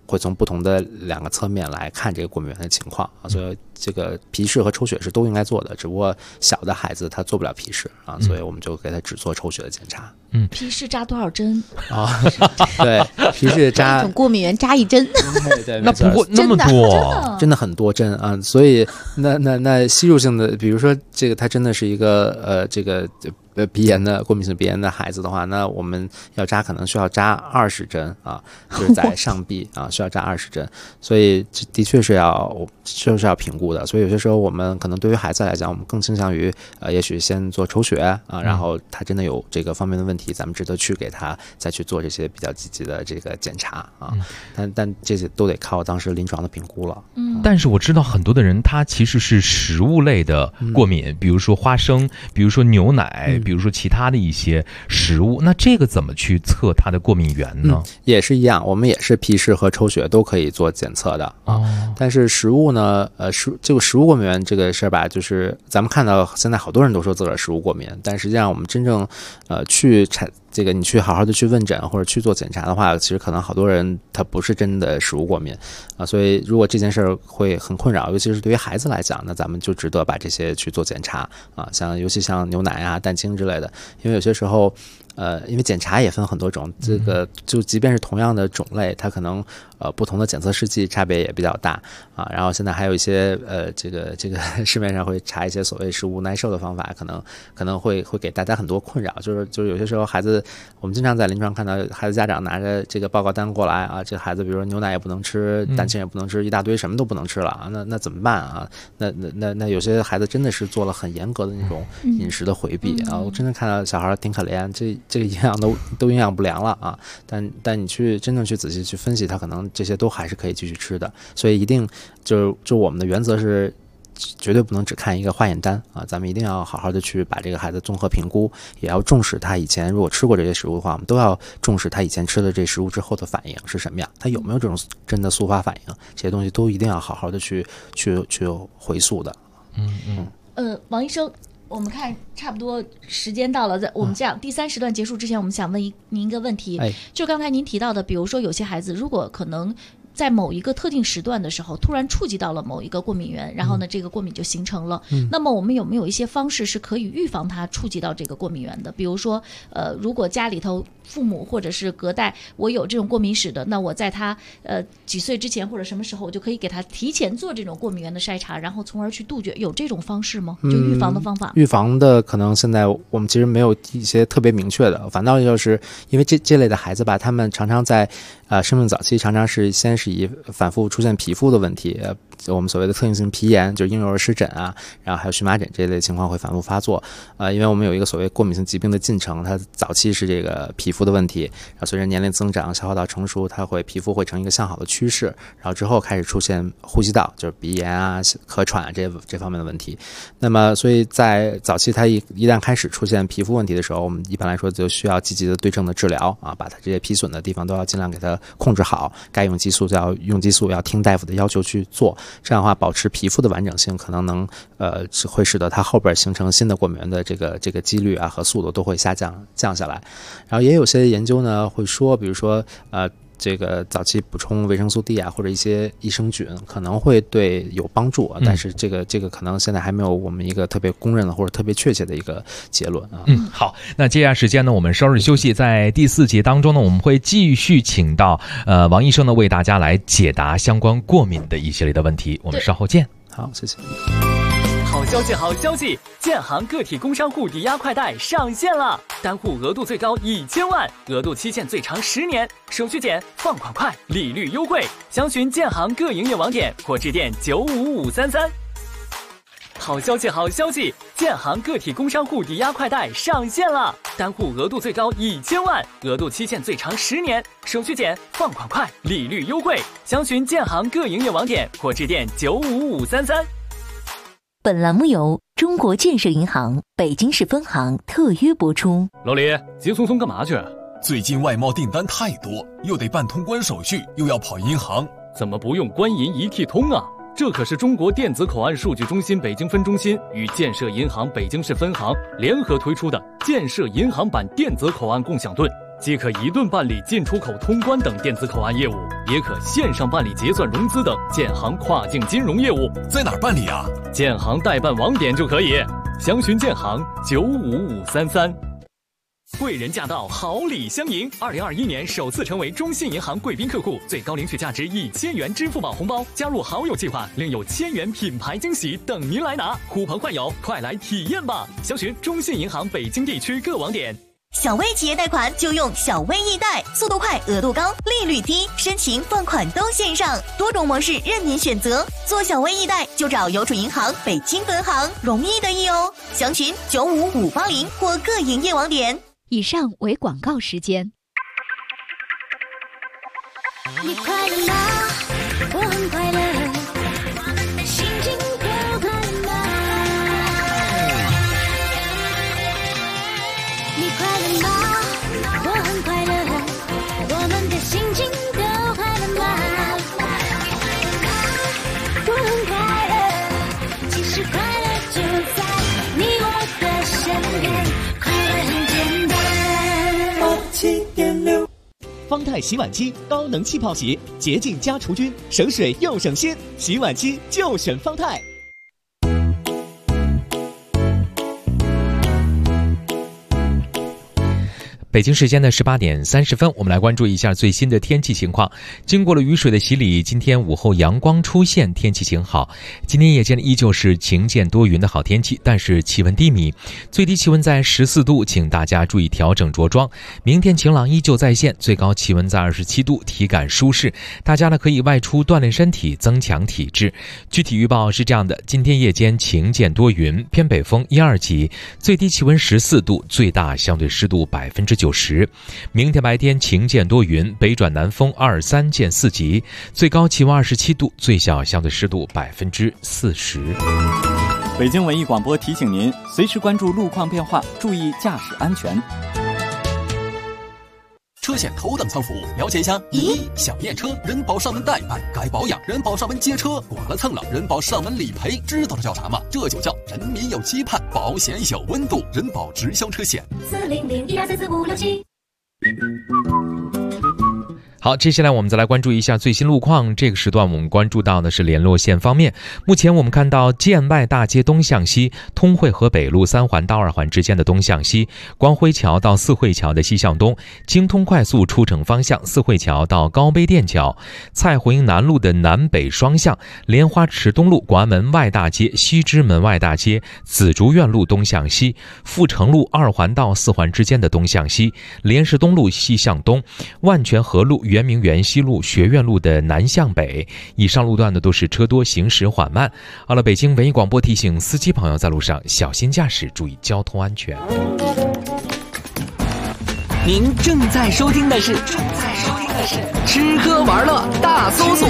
会从不同的2个侧面来看这个过敏源的情况啊，所以这个皮试和抽血是都应该做的，只不过小的孩子他做不了皮试啊，所以我们就给他只做抽血的检查。 皮试扎多少针啊？对，皮试扎一种过敏源扎1针， 对， 那不过那么多， 真的很多针啊，所以那吸入性的，比如说这个他真的是一个这个鼻炎的过敏性鼻炎的孩子的话，那我们要扎可能需要扎20针啊，就是在上臂啊需要扎20针，所以的确是要评估的。所以有些时候我们可能对于孩子来讲，我们更倾向于也许先做抽血啊，然后他真的有这个方面的问题，咱们值得去给他再去做这些比较积极的这个检查啊。但这些都得靠当时临床的评估了。 但是我知道很多的人他其实是食物类的过敏，比如说花生，比如说牛奶，比如说其他的一些食物，那这个怎么去测它的过敏源呢？ 也是一样，我们也是皮试和抽血都可以做检测的啊。但是食物呢，这个食物过敏源这个事儿吧，就是咱们看到现在好多人都说自个儿食物过敏，但实际上我们真正这个你去好好的去问诊或者去做检查的话，其实可能好多人他不是真的食物过敏啊，所以如果这件事儿会很困扰，尤其是对于孩子来讲，那咱们就值得把这些去做检查啊，尤其像牛奶啊、蛋清之类的，因为有些时候。因为检查也分很多种，这个就即便是同样的种类，它可能不同的检测试剂差别也比较大啊。然后现在还有一些这个市面上会查一些所谓食物耐受的方法，可能会给大家很多困扰，就是有些时候孩子，我们经常在临床看到孩子家长拿着这个报告单过来啊，这孩子比如说牛奶也不能吃，蛋清也不能吃，一大堆什么都不能吃了啊，那怎么办啊？那有些孩子真的是做了很严格的那种饮食的回避啊，我真的看到小孩挺可怜，这个营养都营养不良了啊，但你去真正去仔细去分析，他可能这些都还是可以继续吃的，所以一定就我们的原则是绝对不能只看一个化验单啊，咱们一定要好好的去把这个孩子综合评估，也要重视他以前如果吃过这些食物的话，我们都要重视他以前吃了这食物之后的反应是什么样，他有没有这种真的速发反应，这些东西都一定要好好的去回溯的。 王医生。我们看差不多时间到了，我们这样第3时段结束之前，我们想问您一个问题，就刚才您提到的，比如说有些孩子如果可能在某一个特定时段的时候突然触及到了某一个过敏源，然后呢这个过敏就形成了，那么我们有没有一些方式是可以预防他触及到这个过敏源的？比如说如果家里头父母或者是隔代我有这种过敏史的，那我在他几岁之前或者什么时候我就可以给他提前做这种过敏源的筛查，然后从而去杜绝，有这种方式吗？就预防的方法？ 预防的可能现在我们其实没有一些特别明确的，反倒就是因为这类的孩子吧，他们常常在生命早期常常是先是以反复出现皮肤的问题，我们所谓的特性性皮炎，就是婴幼儿湿疹啊，然后还有荨麻疹这类情况会反复发作。因为我们有一个所谓过敏性疾病的进程，它早期是这个皮肤的问题，然后随着年龄增长、消化道成熟，它皮肤会呈一个向好的趋势，然后之后开始出现呼吸道，就是鼻炎啊、咳喘啊这方面的问题。那么，所以在早期它一旦开始出现皮肤问题的时候，我们一般来说就需要积极的对症的治疗啊，把它这些皮损的地方都要尽量给它控制好，该用激素就要用激素，要听大夫的要求去做。这样的话，保持皮肤的完整性，可能能会使得它后边形成新的过敏源的这个几率啊和速度都会降下来。然后也有些研究呢会说，比如说这个早期补充维生素 D 啊，或者一些益生菌可能会对有帮助啊，但是这个可能现在还没有我们一个特别公认的或者特别确切的一个结论啊。 好，那接下来时间呢，我们稍事休息，在第4节当中呢，我们会继续请到王医生呢为大家来解答相关过敏的一系列的问题，我们稍后见。 好，谢谢。 好消息，好消息！建行个体工商户抵押快贷上线了，单户额度最高1000万，额度期限最长10年，手续简，放款快，利率优惠。详询建行各营业网点或致电95533。好消息，好消息！建行个体工商户抵押快贷上线了，单户额度最高1000万，额度期限最长10年，手续简，放款快，利率优惠。详询建行各营业网点或致电95533。 本栏目由中国建设银行北京市分行特约播出。 老李，急匆匆干嘛去？ 最近外贸订单太多，又得办通关手续，又要跑银行， 怎么不用官银一体通啊？这可是中国电子口岸数据中心北京分中心与建设银行北京市分行联合推出的建设银行版电子口岸共享盾。 既可一顿办理进出口通关等电子口岸业务，也可线上办理结算融资等建行跨境金融业务。 在哪儿办理啊？ 建行代办网点就可以，详询建行95533。贵人驾到，好礼相迎。2021年首次成为中信银行贵宾客户，最高领取价值1000元支付宝红包，加入好友计划，另有1000元品牌惊喜等您来拿。呼朋唤友，快来体验吧！详询中信银行北京地区各网点。 小微企业贷款就用小微易贷，速度快，额度高，利率低，申请放款都线上，多种模式任您选择。做小微易贷就找邮储银行北京分行，容易的易哦。详询95580或各营业网点。 以上为广告时间。 你快乐吗？我很快乐，心情更快乐。你快乐吗？我很快乐，我们的心情都快乐吗？我很快乐，其实快乐就在你我的身边，快乐很简单。87.6 方太洗碗机高能气泡洗，洁净加除菌，省水又省心，洗碗机就选方太。 北京时间的18点30分，我们来关注一下最新的天气情况。经过了雨水的洗礼，今天午后阳光出现，天气晴好。今天夜间依旧是晴间多云的好天气，但是气温低迷，最低气温在14度，请大家注意调整着装。明天晴朗依旧在线，最高气温在27度，体感舒适。大家呢可以外出锻炼身体，增强体质。具体预报是这样的：今天夜间晴间多云，偏北风1、2级，最低气温14度，最大相对湿度90%。明天白天晴间多云，北转南风2、3见4级，最高气温27度，最小相对湿度40%。 北京文艺广播提醒您，随时关注路况变化，注意驾驶安全。 车险头等舱服务，了解一下。1. 想验车，人保上门代办，该保养，人保上门接车，剐了蹭了，人保上门理赔，知道了叫啥吗？这就叫人民有期盼，保险有温度，人保直销车险。40012444567。 好，接下来我们再来关注一下最新路况。这个时段我们关注到的是联络线方面。目前我们看到建外大街东向西，通惠河北路3环到2环之间的东向西，光辉桥到四惠桥的西向东，京通快速出城方向四惠桥到高碑店桥，蔡胡营南路的南北双向，莲花池东路广安门外大街、西直门外大街、紫竹院路东向西，阜成路2环到4环之间的东向西，莲石东路西向东，万泉河路圆明园西路学院路的南向北。以上路段呢都是车多，行驶缓慢。好了，北京文艺广播提醒司机朋友在路上小心驾驶，注意交通安全。 您正在收听的是吃喝玩乐大搜索。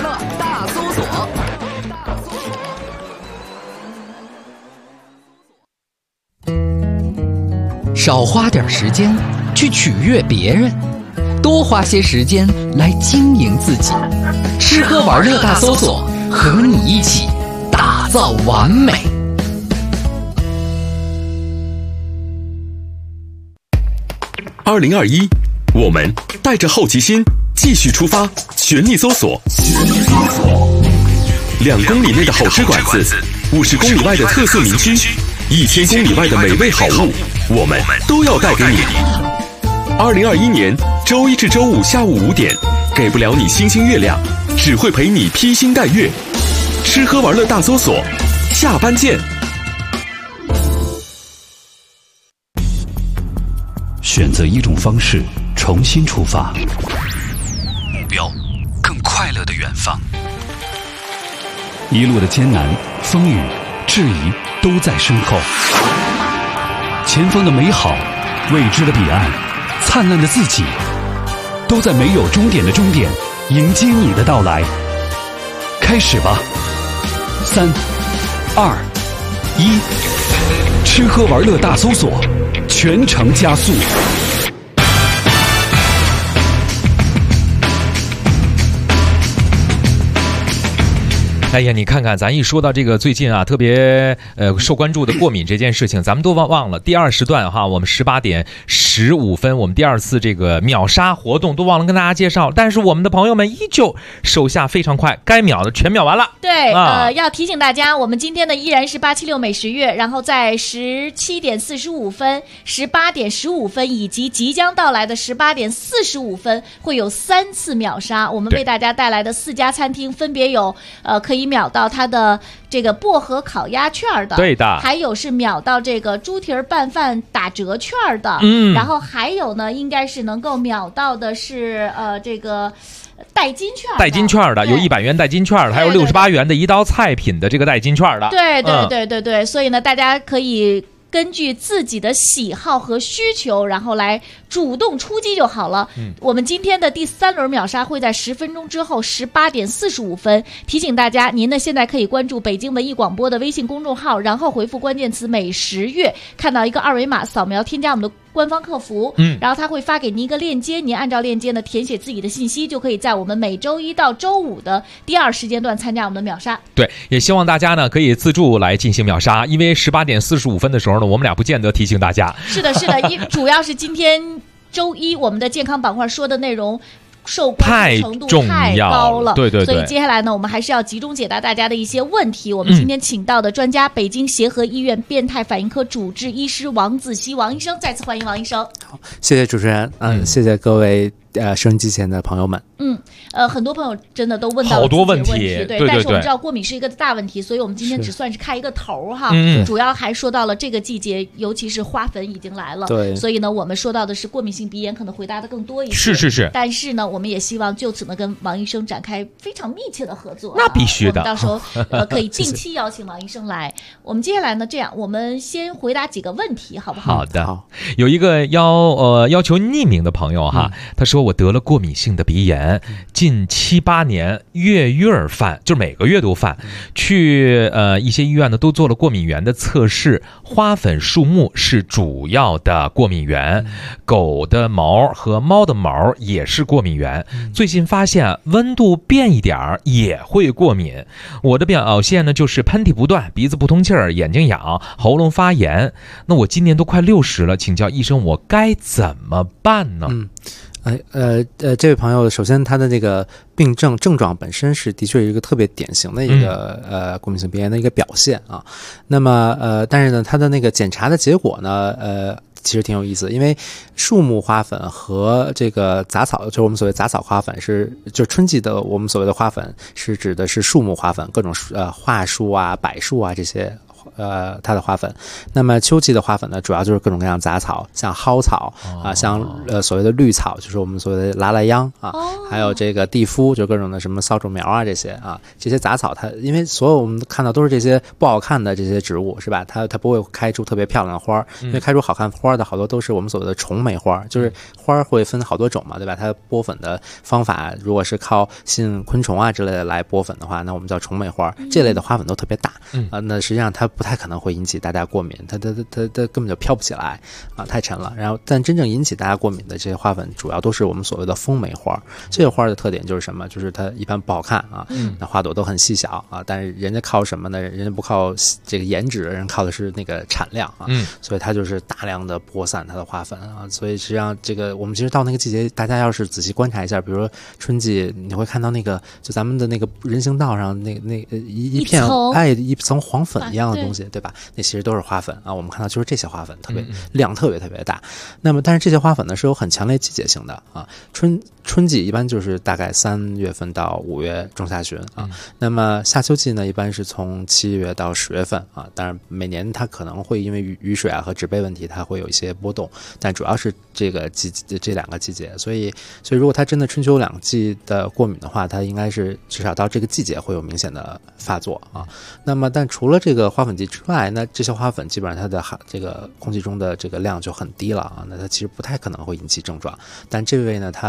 少花点时间去取悦别人，多花些时间来经营自己。吃喝玩乐大搜索，和你一起打造完美。 2021，我们带着好奇心继续出发，全力搜索。2公里内的好吃馆子，50公里外的特色名区，1000公里外的美味好物，我们都要带给你。2021年周一至周五下午5点，给不了你星星月亮，只会陪你披星戴月。吃喝玩乐大搜索，下班见。 选择一种方式，重新出发，目标更快乐的远方。一路的艰难、风雨、质疑都在身后，前方的美好、未知的彼岸、灿烂的自己，都在没有终点的终点迎接你的到来。开始吧！3、2、1，吃喝玩乐大搜索，全程加速。 哎呀，你看看，咱一说到这个最近啊，特别受关注的过敏这件事情，咱们都忘了第二时段哈，我们18点15分，我们第二次这个秒杀活动都忘了跟大家介绍，但是我们的朋友们依旧手下非常快，该秒的全秒完了。 对，要提醒大家，我们今天呢依然是876美食月，然后在17点45分、18点15分以及即将到来的18点45分会有3次秒杀，我们为大家带来的4家餐厅分别有可以秒到它的这个薄荷烤鸭券的， 对的， 还有是秒到这个猪蹄儿拌饭打折券的，然后还有呢应该是能够秒到的是这个代金券的， 有100元代金券的，还有68元的一道菜品的这个代金券的。 对，所以呢，大家可以根据自己的喜好和需求，然后来主动出击就好了。我们今天的第3轮秒杀会在10分钟之后18点45分。提醒大家，您呢现在可以关注北京文艺广播的微信公众号，然后回复关键词美食月，看到一个2维码，扫描添加我们的官方客服，然后他会发给您一个链接，您按照链接呢填写自己的信息，就可以在我们每周1到周5的第2时间段参加我们的秒杀。 对，也希望大家呢可以自助来进行秒杀，因为18点45分的时候呢，我们俩不见得提醒大家。 是的，主要是今天周一我们的健康板块说的内容受关注程度太高了， 对， 所以接下来呢，我们还是要集中解答大家的一些问题。我们今天请到的专家，北京协和医院变态反应科主治医师王子熙王医生，再次欢迎王医生。 好，谢谢主持人，谢谢各位收音机前的朋友们。 很多朋友真的都问到了好多问题， 对，但是我们知道过敏是一个大问题，所以我们今天只算是开一个头哈。主要还说到了这个季节，尤其是花粉已经来了， 对， 所以呢，我们说到的是过敏性鼻炎，可能回答的更多一些。 是。 但是呢，我们也希望就此呢，跟王医生展开非常密切的合作。 那必须的， 我们到时候可以定期邀请王医生来。我们接下来呢，这样我们先回答几个问题，好不好？ 好的。有一个要求匿名的朋友哈，他说我得了过敏性的鼻炎，近7、8年月犯，就每个月都犯。去一些医院呢都做了过敏源的测试，花粉、树木是主要的过敏源，狗的毛和猫的毛也是过敏源。最近发现温度变一点也会过敏。我的表现呢就是喷嚏不断，鼻子不通气儿，眼睛痒，喉咙发炎。那我今年都快60了，请教医生我该怎么办呢？ 这位朋友，首先他的这个症状本身是的确是一个特别典型的一个过敏性鼻炎的一个表现啊。那么但是呢，他的那个检查的结果呢，其实挺有意思，因为树木花粉和这个杂草，就是我们所谓杂草花粉就春季的我们所谓的花粉是指的是树木花粉，各种桦树啊、柏树啊这些。它的花粉。那么秋季的花粉呢，主要就是各种各样杂草，像蒿草啊，像所谓的绿草，就是我们所谓的拉莱秧啊，还有这个地肤，就各种的什么扫帚苗啊这些啊，这些杂草它因为所有我们看到都是这些不好看的这些植物是吧？它不会开出特别漂亮的花，因为开出好看花的好多都是我们所谓的虫媒花，就是花会分好多种嘛，对吧？它播粉的方法如果是靠吸引昆虫啊之类的来播粉的话，那我们叫虫媒花，这类的花粉都特别大那实际上它不太可能会引起大家过敏，它根本就飘不起来啊，太沉了。然后，但真正引起大家过敏的这些花粉，主要都是我们所谓的风媒花。这个花的特点就是什么？就是它一般不好看啊，那花朵都很细小啊，但是人家靠什么呢？人家不靠这个颜值，人靠的是那个产量啊，所以它就是大量的播散它的花粉啊。所以实际上这个我们其实到那个季节，大家要是仔细观察一下，比如说春季，你会看到那个就咱们的那个人行道上那一片一层黄粉一样的东西，对吧？那其实都是花粉啊。我们看到就是这些花粉量特别大。那么但是这些花粉呢是有很强烈季节性的啊。春季一般就是大概3月份到5月中下旬啊。那么夏秋季呢一般是从7月到10月份啊。当然每年它可能会因为雨水啊和植被问题它会有一些波动，但主要是这两个季节。所以如果它真的春秋两季的过敏的话，它应该是至少到这个季节会有明显的发作啊。那么但除了这个花粉季之外，那这些花粉基本上它的这个空气中的这个量就很低了啊，那它其实不太可能会引起症状。但这位呢，他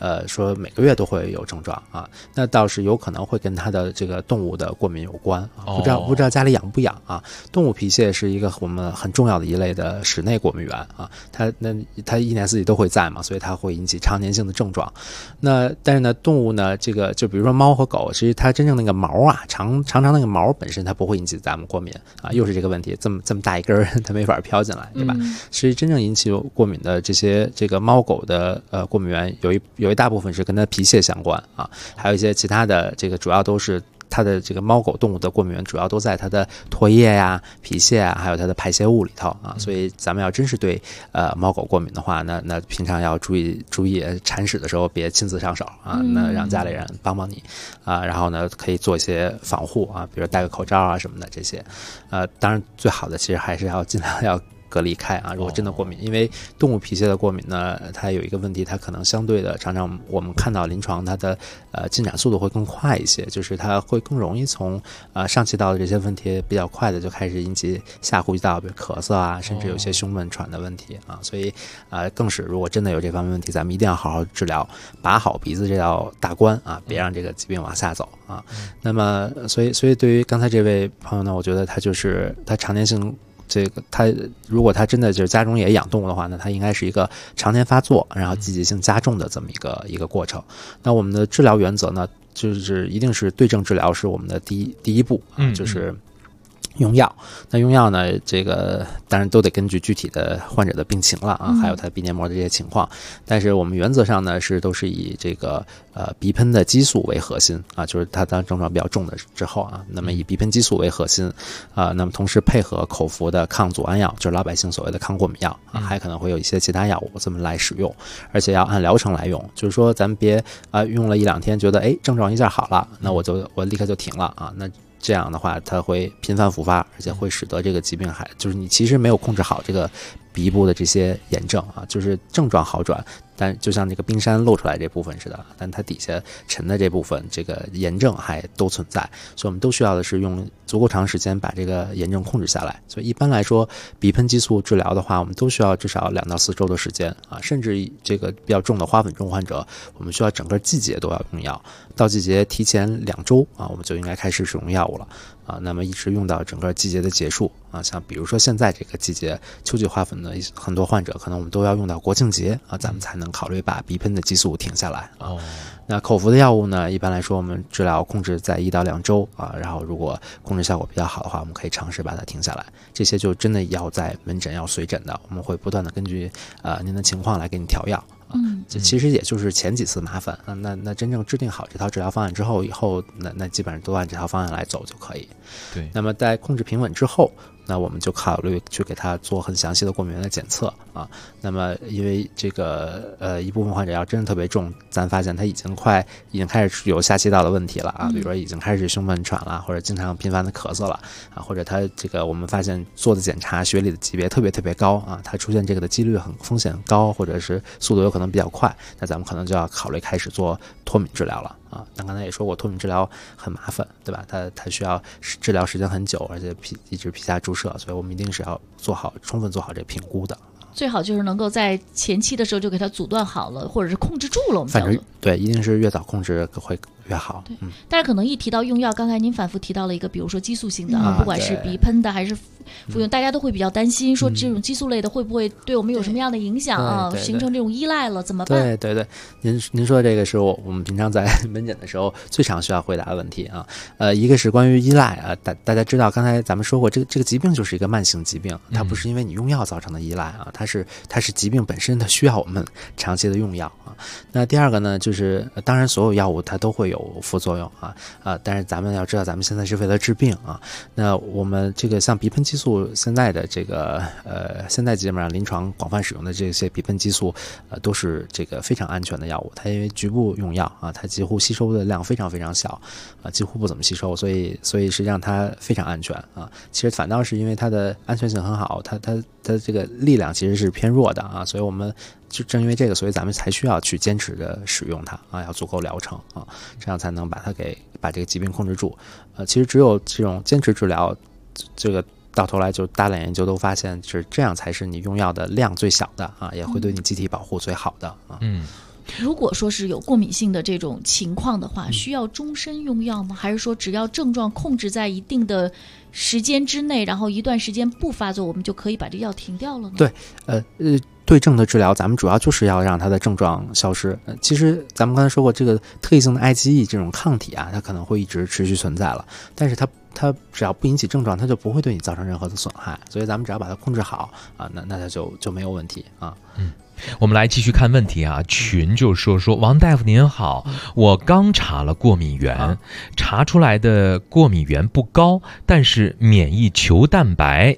说每个月都会有症状啊，那倒是有可能会跟它的这个动物的过敏有关啊。不知道家里养不养啊？动物皮屑是一个我们很重要的一类的室内过敏源啊，它一年四季都会在嘛，所以它会引起常年性的症状。那但是呢，动物呢，这个就比如说猫和狗，其实它真正那个毛啊，长那个毛本身它不会引起咱们过敏啊，又是这个问题，这么大一根儿，它没法飘进来，对吧？所以真正引起过敏的这个猫狗的过敏源有一大部分是跟它皮屑相关啊，还有一些其他的这个主要都是。它的这个猫狗动物的过敏源主要都在它的唾液呀、皮屑啊，还有它的排泄物里头啊，所以咱们要真是对猫狗过敏的话，那平常要注意铲屎的时候别亲自上手啊，那让家里人帮帮你啊，然后呢可以做一些防护啊，比如戴个口罩啊什么的这些，当然最好的其实还是要尽量要隔离开啊！如果真的过敏，因为动物皮屑的过敏呢，它有一个问题，它可能相对的常常我们看到临床它的进展速度会更快一些，就是它会更容易从上气道的这些问题比较快的就开始引起下呼吸道，比如咳嗽啊，甚至有些胸闷喘的问题啊，所以更是如果真的有这方面问题，咱们一定要好好治疗，把好鼻子这道大关啊，别让这个疾病往下走啊。那么所以对于刚才这位朋友呢，我觉得他常年性。这个如果他真的就是家中也养动物的话，那他应该是一个常年发作，然后季节性加重的这么一个过程。那我们的治疗原则呢，就是一定是对症治疗是我们的第一步啊，就是用药。那用药呢，这个当然都得根据具体的患者的病情了啊，还有他鼻黏膜的这些情况。但是我们原则上呢都是以这个鼻喷的激素为核心啊，就是它当症状比较重的之后啊，那么以鼻喷激素为核心啊，那么同时配合口服的抗组胺药，就是老百姓所谓的抗过敏药啊，还可能会有一些其他药物这么来使用，而且要按疗程来用，就是说咱们别用了1-2天觉得症状一下好了，那我立刻就停了啊，那这样的话它会频繁复发，而且会使得这个疾病就是你其实没有控制好这个鼻部的这些炎症啊，就是症状好转，但就像这个冰山露出来这部分似的，但它底下沉的这部分这个炎症还都存在，所以我们都需要的是用足够长时间把这个炎症控制下来。所以一般来说鼻喷激素治疗的话，我们都需要至少2到4周的时间啊，甚至这个比较重的花粉症患者，我们需要整个季节都要用药，到季节提前2周啊，我们就应该开始使用药物了啊，那么一直用到整个季节的结束啊，像比如说现在这个季节秋季花粉的很多患者，可能我们都要用到国庆节啊，咱们才能考虑把鼻喷的激素停下来啊。那口服的药物呢，一般来说我们治疗控制在1到2周啊，然后如果控制效果比较好的话，我们可以尝试把它停下来。这些就真的要在门诊要随诊的，我们会不断的根据您的情况来给你调药。这其实也就是前几次麻烦啊，那真正制定好这套治疗方案之后，以后那基本上都按这套方案来走就可以。 对， 那么在控制平稳之后，那我们就考虑去给他做很详细的过敏原的检测啊。那么因为这个一部分患者要真的特别重，咱发现他已经开始有下气道的问题了啊，比如说已经开始胸闷喘了，或者经常频繁的咳嗽了啊，或者他这个我们发现做的检查血里的级别特别高啊，他出现这个的几率风险高，或者是速度有可能比较快，那咱们可能就要考虑开始做脱敏治疗了啊。但刚才也说过，脱敏治疗很麻烦，对吧？它需要治疗时间很久，而且一直皮下注射，所以我们一定是要充分做好这评估的。 最好就是能够在前期的时候就给它阻断好了，或者是控制住了。我们反正对，一定是越早控制会越好。 对，但是可能一提到用药，刚才您反复提到了一个，比如说激素性的啊，不管是鼻喷的还是服用，大家都会比较担心，说这种激素类的会不会对我们有什么样的影响啊？形成这种依赖了怎么办？ 对，您说的这个是我们平常在门诊的时候最常需要回答的问题啊。一个是关于依赖啊，大家知道刚才咱们说过，这个疾病就是一个慢性疾病，它不是因为你用药造成的依赖啊，它是疾病本身它需要我们长期的用药啊。那第二个呢，就是当然所有药物它都会有副作用啊，但是咱们要知道咱们现在是为了治病啊。那我们这个像鼻喷激素现在的这个现在基本上临床广泛使用的这些鼻喷激素都是这个非常安全的药物，它因为局部用药啊，它几乎吸收的量非常非常小啊，几乎不怎么吸收，所以实际上它非常安全啊。其实反倒是因为它的安全性很好，它这个力量其实是偏弱的啊，所以我们就正因为这个，所以咱们才需要去坚持的使用它啊，要足够疗程啊，这样才能把这个疾病控制住。其实只有这种坚持治疗，这个到头来就大量研究都发现是这样才是你用药的量最小的啊，也会对你机体保护最好的啊。 如果说是有过敏性的这种情况的话，需要终身用药吗？还是说只要症状控制在一定的时间之内，然后一段时间不发作，我们就可以把这药停掉了呢？ 对，对症的治疗，咱们主要就是要让它的症状消失。其实咱们刚才说过，这个特异性的 IgE 这种抗体啊，它可能会一直持续存在了，但是它只要不引起症状，它就不会对你造成任何的损害。所以咱们只要把它控制好啊，那它就没有问题啊。 我们来继续看问题啊，群就说王大夫您好，我刚查了过敏源，查出来的过敏源不高，但是免疫球蛋白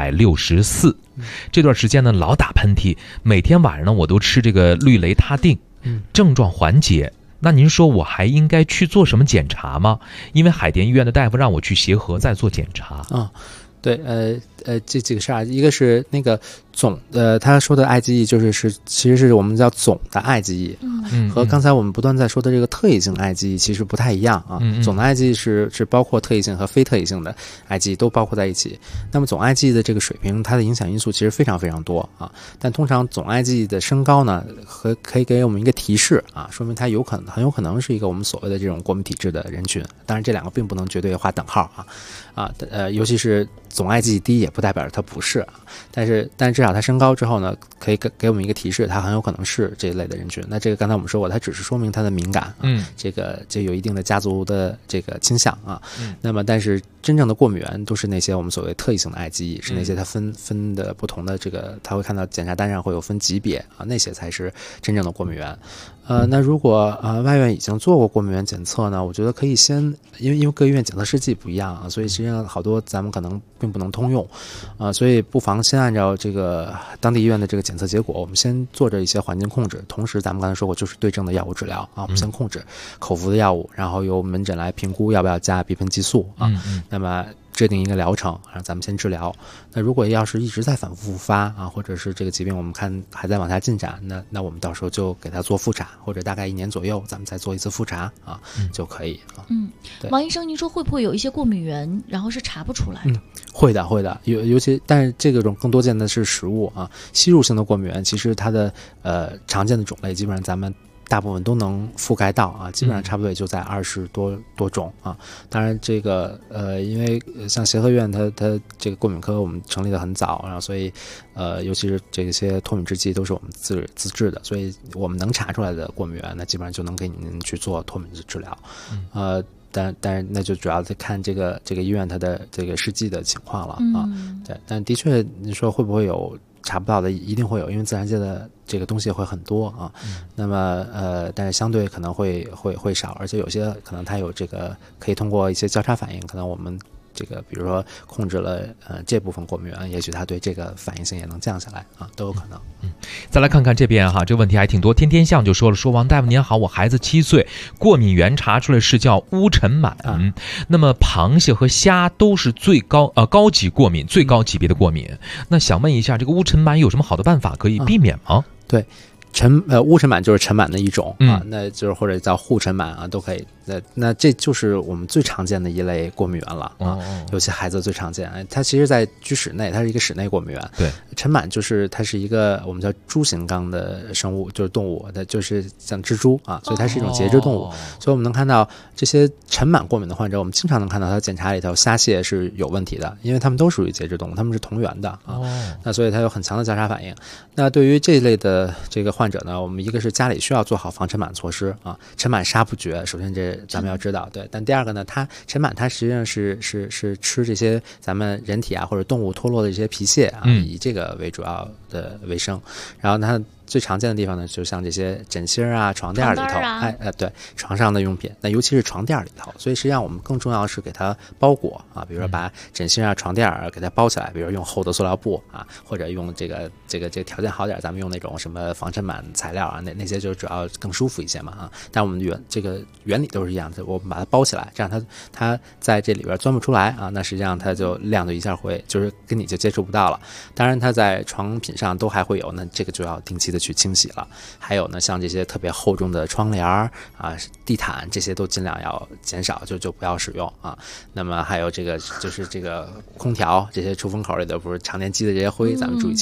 164，这段时间呢老打喷嚏，每天晚上呢我都吃这个氯雷他定，症状缓解。那您说我还应该去做什么检查吗？因为海淀医院的大夫让我去协和再做检查。 对，这几个事儿，一个是那个总他说的 IgE 其实是我们叫总的 IgE，和刚才我们不断在说的这个特异性 IgE 其实不太一样啊。总的 IgE 是包括特异性和非特异性的 IgE 都包括在一起。那么总 IgE 的这个水平，它的影响因素其实非常非常多啊。但通常总 IgE 的升高呢，可以给我们一个提示啊，说明它很有可能是一个我们所谓的这种过敏体质的人群。当然这两个并不能绝对划等号尤其是总 IgE 低也不代表它不是，但是至少它升高之后呢，可以给我们一个提示，它很有可能是这一类的人群。那这个刚才我们说过，它只是说明它的敏感这有一定的家族的这个倾向啊。那么但是真正的过敏源都是那些我们所谓特异性的 IgE， 是那些它分的不同的这个，它会看到检查单上会有分级别啊，那些才是真正的过敏源。那如果外院已经做过过敏源检测呢，我觉得可以先，因为各医院检测试剂不一样啊，所以实际上好多咱们可能并不能通用所以不妨先按照这个当地医院的这个检测结果，我们先做着一些环境控制，同时咱们刚才说过就是对症的药物治疗啊，我们先控制口服的药物，然后由门诊来评估要不要加鼻喷激素啊，那么制定一个疗程，让咱们先治疗。那如果要是一直在反复复发啊，或者是这个疾病我们看还在往下进展，那我们到时候就给他做复查，或者大概1年左右咱们再做一次复查啊，就可以啊。 对。王医生，您说会不会有一些过敏源，然后是查不出来的？ 会的，尤其但是这种更多见的是食物啊，吸入性的过敏源，其实它的常见的种类基本上咱们大部分都能覆盖到啊，基本上差不多也就在20多种啊。当然这个因为像协和院它这个过敏科我们成立的很早，然后所以尤其是这些脱敏制剂都是我们自制的，所以我们能查出来的过敏源，那基本上就能给您去做脱敏的治疗。但是那就主要在看这个医院它的这个实际的情况了啊。对，但的确你说会不会有查不到的，一定会有，因为自然界的这个东西会很多啊。那么但是相对可能会少，而且有些可能它有这个可以通过一些交叉反应，可能我们这个比如说控制了这部分过敏源，也许它对这个反应性也能降下来啊，都有可能。 再来看看这边哈，这个问题还挺多。天天相就说了，王大夫您好，我孩子7岁，过敏源查出来是叫乌尘螨。那么螃蟹和虾都是高级过敏，最高级别的过敏。那想问一下，这个乌尘螨有什么好的办法可以避免吗？ 对。乌尘螨就是尘螨的一种啊，那就是或者叫护尘螨啊，都可以。那这就是我们最常见的一类过敏源了啊，尤其孩子最常见。它其实在居室内，它是一个室内过敏源。 对， 尘螨就是它是一个我们叫蛛形纲的生物，就是动物，它就是像蜘蛛啊，所以它是一种节肢动物。所以我们能看到这些尘螨过敏的患者，我们经常能看到他检查里头虾蟹是有问题的，因为他们都属于节肢动物，他们是同源的啊。那所以它有很强的交叉反应。那对于这一类的这个患者呢，我们一个是家里需要做好防尘螨措施啊，尘螨杀不绝，首先这咱们要知道，对。但第二个呢，尘螨它实际上是吃这些咱们人体啊或者动物脱落的这些皮屑啊，以这个为主要的为生。然后它最常见的地方呢，就像这些枕芯啊、床垫里头，对，床上的用品，那尤其是床垫里头。所以实际上我们更重要的是给它包裹啊，比如说把枕芯啊、床垫给它包起来，比如用厚的塑料布啊，或者用这个条件好点，咱们用那种什么防尘螨材料啊，那些就主要更舒服一些嘛啊。但我们这个原理都是一样的，我们把它包起来，这样它在这里边钻不出来啊，那实际上它就量就一下会就是跟你就接触不到了。当然它在床品上都还会有，那这个就要定期的去清洗了。还有呢，像这些特别厚重的窗帘啊、地毯，这些都尽量要减少，就不要使用啊。那么还有这个就是这个空调这些出风口里的不是常年积的这些灰，咱们注意清扫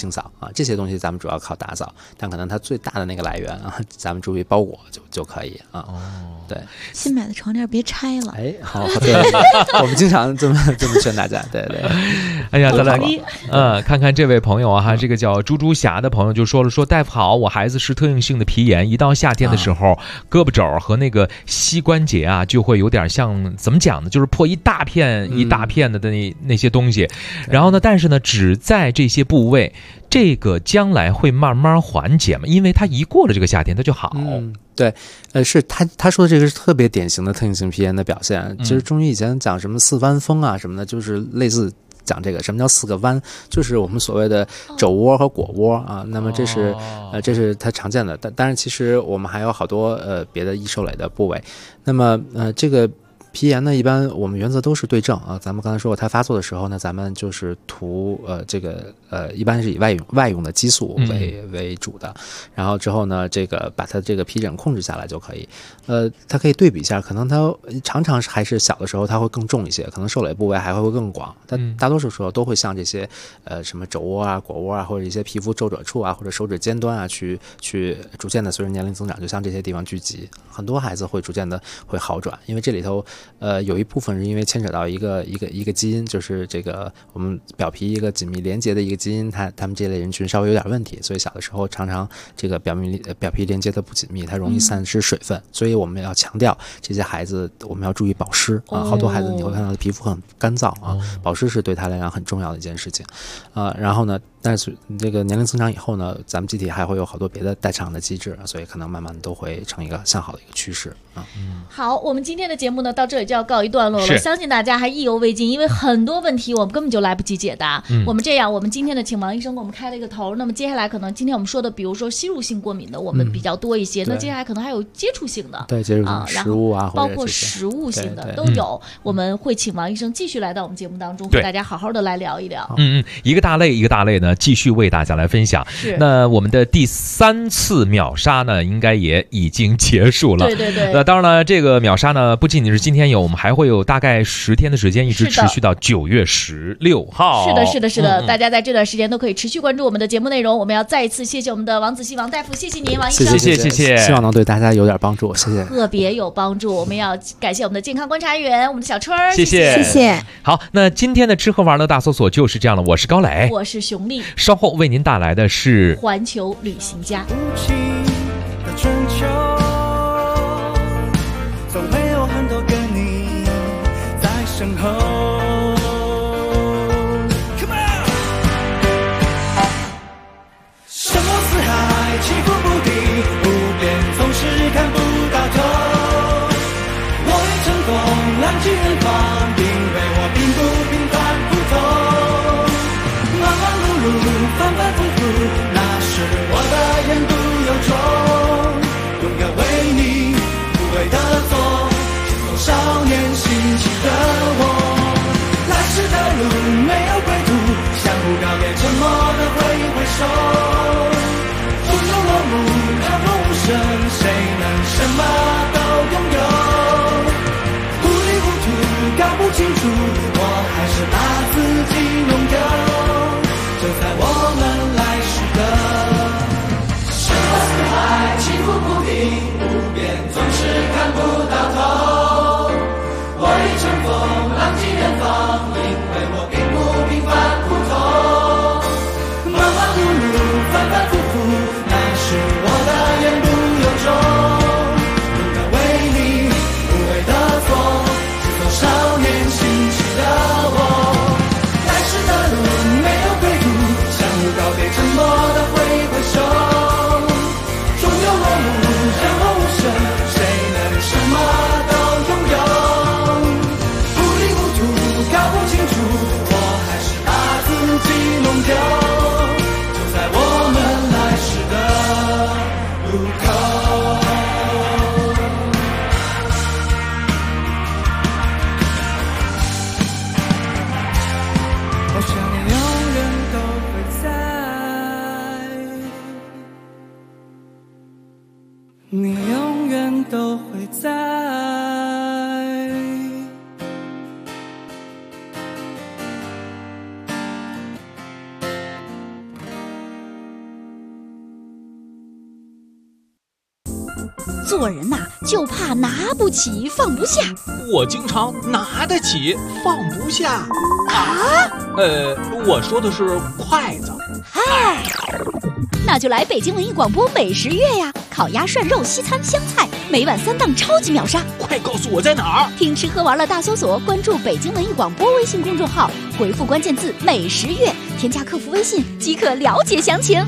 啊，这些东西咱们主要靠打扫，但可能它最大的那个来源啊，咱们注意包裹就可以啊。对， 新买的床垫别拆了。 哎，好，对，我们经常这么劝大家，对。 哎呀，再来，看看这位朋友啊，这个叫猪猪侠的朋友就说了，说大夫好，我孩子是特应性的皮炎，一到夏天的时候，胳膊肘和那个膝关节啊，就会有点像怎么讲呢，就是破一大片一大片的那些东西，然后呢，但是呢，只在这些部位，这个将来会慢慢缓解嘛，因为它一过了这个夏天，它就好。 对，是他说的这个是特别典型的特应性皮炎的表现。其实中医以前讲什么四弯风啊什么的，就是类似讲这个什么叫四个弯，就是我们所谓的肘窝和腘窝啊。那么这是它常见的，但是其实我们还有好多别的易受累的部位。那么这个皮炎呢，一般我们原则都是对症啊。咱们刚才说过，它发作的时候呢，咱们就是涂这个一般是以外用的激素为主的，然后之后呢，这个把它这个皮疹控制下来就可以。它可以对比一下，可能它常常还是小的时候它会更重一些，可能受累部位还会更广，但大多数时候都会像这些什么肘窝啊、腘窝啊，或者一些皮肤皱褶处啊，或者手指尖端啊，去逐渐的随着年龄增长，就向这些地方聚集。很多孩子会逐渐的会好转，因为这里头有一部分是因为牵扯到一个基因，就是这个我们表皮一个紧密连接的一个基因，他们这类人群稍微有点问题，所以小的时候常常这个表皮连接的不紧密，它容易散失水分，所以我们要强调这些孩子我们要注意保湿啊。好多孩子你会看到的皮肤很干燥啊，保湿是对他来讲很重要的一件事情然后呢，但是这个年龄增长以后呢，咱们机体还会有好多别的代偿的机制，所以可能慢慢都会成一个向好的一个趋势啊。 好，我们今天的节目呢到这里就要告一段落了，相信大家还意犹未尽，因为很多问题我们根本就来不及解答。我们这样，我们今天的请王医生给我们开了一个头，那么接下来可能今天我们说的，比如说吸入性过敏的，我们比较多一些，那接下来可能还有接触性的， 对，接触性食物啊， 包括食物性的都有。我们会请王医生继续来到我们节目当中，和大家好好的来聊一聊。 一个大类呢，继续为大家来分享。那我们的第3次秒杀呢，应该也已经结束了。 对。 那当然了，这个秒杀呢，不仅仅是今天有，我们还会有大概10天的时间，一直持续到9月16号。 是的，大家在这段时间都可以持续关注我们的节目内容。我们要再一次谢谢我们的王子熙王大夫，谢谢您，王医生， 谢谢，希望能对大家有点帮助，谢谢， 特别有帮助。我们要感谢我们的健康观察员，我们的小春儿， 谢谢。好，那今天的吃喝玩乐大搜索就是这样了。我是高磊， 我是熊丽， 稍后为您带来的是环球旅行家。 春秋总会有很多个你在身后。Come on， 生活四海起伏不定，不变总是看不到头。我已成功浪迹人寰，因为我并不平凡普通。忙忙碌碌反反复复，那是我的言不由衷。 做人呐，就怕拿不起放不下。 我经常拿得起放不下。 啊？ 我说的是筷子。 嗨，那就来北京文艺广播美食月呀！烤鸭、涮肉、西餐、湘菜，每晚3档超级秒杀。 快告诉我在哪儿？ 听吃喝玩乐大搜索，关注北京文艺广播微信公众号，回复关键字美食月，添加客服微信即可了解详情。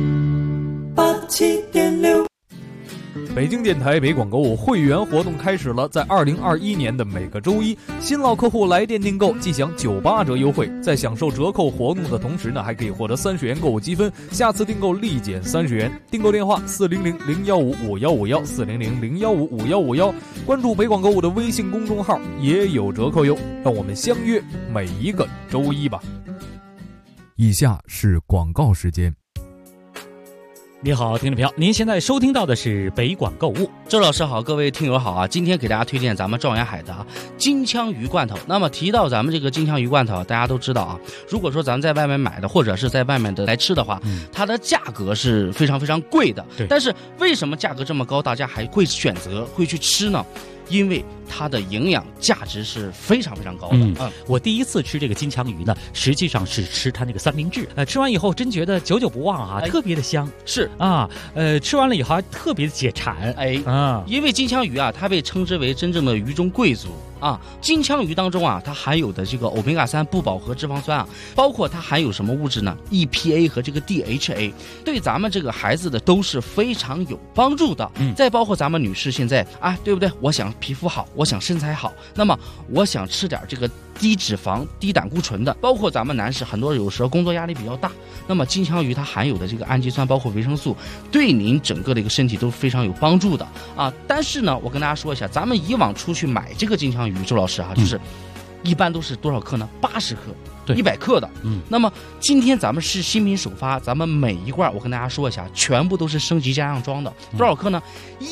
87.6北京电台北广购物会员活动开始了，在2021年的每个周一，新老客户来电订购即享98折优惠，在享受折扣活动的同时呢，还可以获得30元购物积分，下次订购立减30元。订购电话400-015-5151，400-015-5151，关注北广购物的微信公众号也有折扣哟。让我们相约每一个周一吧。以下是广告时间。 你好，听众朋友，您现在收听到的是北广购物。 周老师好，各位听友好啊！今天给大家推荐咱们状元海的金枪鱼罐头。那么提到咱们这个金枪鱼罐头，大家都知道啊，如果说咱们在外面买的，或者是在外面的来吃的话，它的价格是非常非常贵的。但是为什么价格这么高，大家还会选择会去吃呢？因为它的营养价值是非常非常高的。 我第一次吃这个金枪鱼呢，实际上是吃它那个三明治。吃完以后真觉得久久不忘啊，特别的香。 是啊，吃完了以后还特别的解馋。 因为金枪鱼啊，它被称之为真正的鱼中贵族啊。金枪鱼当中啊，它含有的这个欧米伽3不饱和脂肪酸啊，包括它含有什么物质呢 ？EPA 和这个 DHA， 对咱们这个孩子的都是非常有帮助的。再包括咱们女士现在啊，对不对？我想皮肤好，我想身材好，那么我想吃点这个低脂肪、低胆固醇的。包括咱们男士很多有时候工作压力比较大，那么金枪鱼它含有的这个氨基酸，包括维生素，对您整个的一个身体都非常有帮助的啊。但是呢，我跟大家说一下，咱们以往出去买这个金枪鱼，周老师啊，就是一般都是多少克呢？80克。100克的，那么今天咱们是新品首发，咱们每一罐我跟大家说一下，全部都是升级加上装的，多少克呢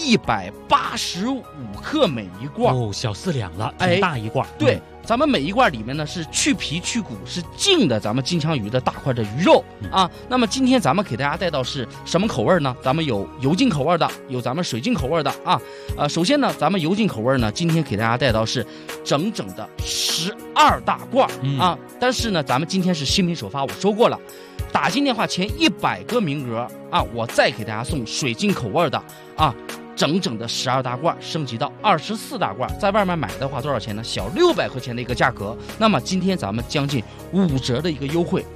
？185克每一罐， 小4两了，挺大一罐。 对，咱们每一罐里面呢是去皮去骨，是净的咱们金枪鱼的大块的鱼肉啊。那么今天咱们给大家带到是什么口味呢？咱们有油浸口味的，有咱们水浸口味的啊。首先呢，咱们油浸口味呢，今天给大家带到是整整的12大罐啊。但是呢，咱们今天是新品首发，我说过了，打进电话前100个名额啊，我再给大家送水浸口味的啊。整整的12大罐升级到24大罐，在外面买的话多少钱呢？小600块钱的一个价格。那么今天咱们将近5折的一个优惠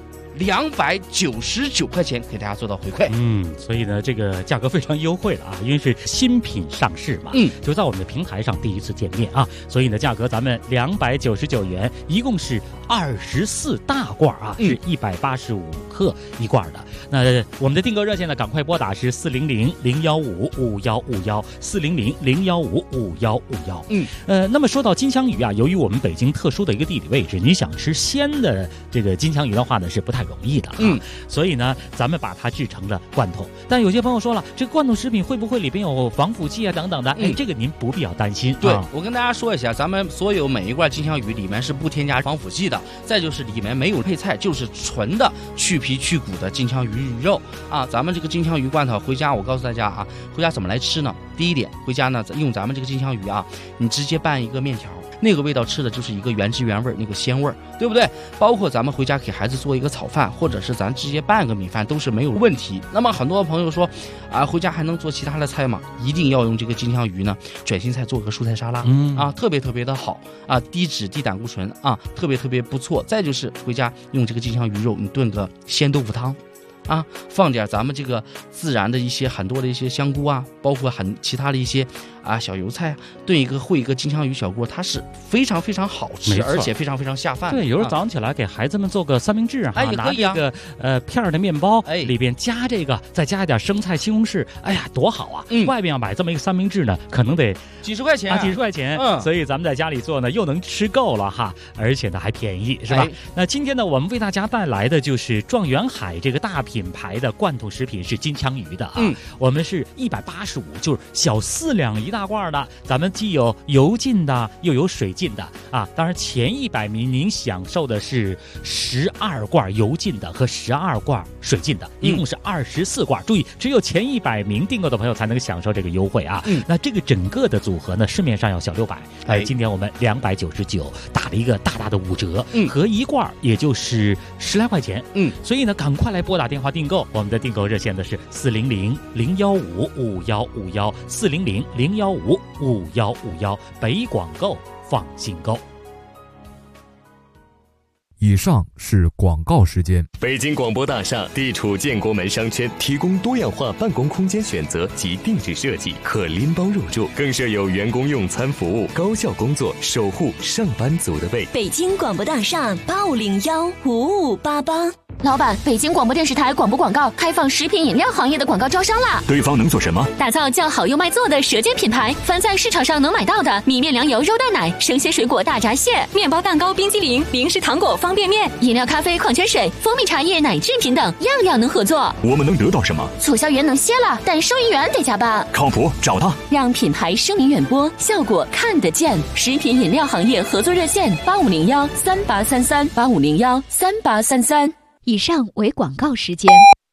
，299块钱给大家做到回馈。 所以呢，这个价格非常优惠了啊，因为是新品上市嘛，就在我们的平台上第一次见面啊，所以呢，价格咱们299元，一共是24大罐啊，是185克一罐的。那我们的订购热线呢，赶快拨打是400-015-5151，400-015-5151。那么说到金枪鱼啊，由于我们北京特殊的一个地理位置，你想吃鲜的这个金枪鱼的话呢，是不太容易的所以呢，咱们把它制成了罐头。但有些朋友说了，这个罐头食品会不会里边有防腐剂啊等等的？这个您不必要担心。 对，我跟大家说一下，咱们所有每一罐金枪鱼里面是不添加防腐剂的，再就是里面没有配菜，就是纯的去皮去骨的金枪鱼肉啊。咱们这个金枪鱼罐头回家，我告诉大家啊，回家怎么来吃呢？第一点，回家呢用咱们这个金枪鱼啊，你直接拌一个面条，那个味道吃的就是一个原汁原味，那个鲜味，对不对？包括咱们回家给孩子做一个炒饭，或者是咱直接拌个米饭都是没有问题。那么很多朋友说啊，回家还能做其他的菜吗？一定要用这个金枪鱼呢，卷心菜做个蔬菜沙拉啊，特别特别的好啊，低脂低胆固醇啊，特别特别不错。再就是回家用这个金枪鱼肉，你炖个鲜豆腐汤。啊，放点咱们这个自然的一些很多的一些香菇啊，包括其他的一些啊小油菜，炖一个烩一个金枪鱼小锅，它是非常非常好吃，而且非常非常下饭。 对，有时候早上起来给孩子们做个三明治啊，拿这个片儿的面包，里边加这个，再加一点生菜、西红柿，哎呀，多好啊！外边要买这么一个三明治呢，可能得几十块钱啊，几十块钱。所以咱们在家里做呢，又能吃够了哈，而且呢还便宜，是吧？那今天呢，我们为大家带来的就是状元海这个大品牌的罐头食品是金枪鱼的啊，我们是185，就是小4两一大罐的，咱们既有油浸的，又有水浸的啊。当然前100名您享受的是12罐油浸的和12罐水浸的，一共是24罐。注意，只有前100名订购的朋友才能享受这个优惠啊。那这个整个的组合呢，市面上要小600，今天我们299打了一个大大的5折，合一罐也就是10来块钱。所以呢，赶快来拨打电话订购，我们的订购热线的是400-015-5151，400-015-5151，北广购放心购。 以上是广告时间。 北京广播大厦地处建国门商圈，提供多样化办公空间选择及定制设计，可拎包入住，更设有员工用餐服务，高效工作，守护上班族的胃。 北京广播大厦85015588。 老板，北京广播电视台广播广告开放食品饮料行业的广告招商啦！ 对方能做什么？ 打造叫好又卖座的舌尖品牌，凡在市场上能买到的米面粮油肉蛋奶、生鲜水果大闸蟹、面包蛋糕、冰激凌、零食糖果、方便面、饮料咖啡、矿泉水、蜂蜜茶叶、奶制品等，样样能合作。 我们能得到什么？ 促销员能歇了，但收银员得加班。 靠谱，找他， 让品牌声名远播，效果看得见。食品饮料行业合作热线8501383385013833。 以上为广告时间。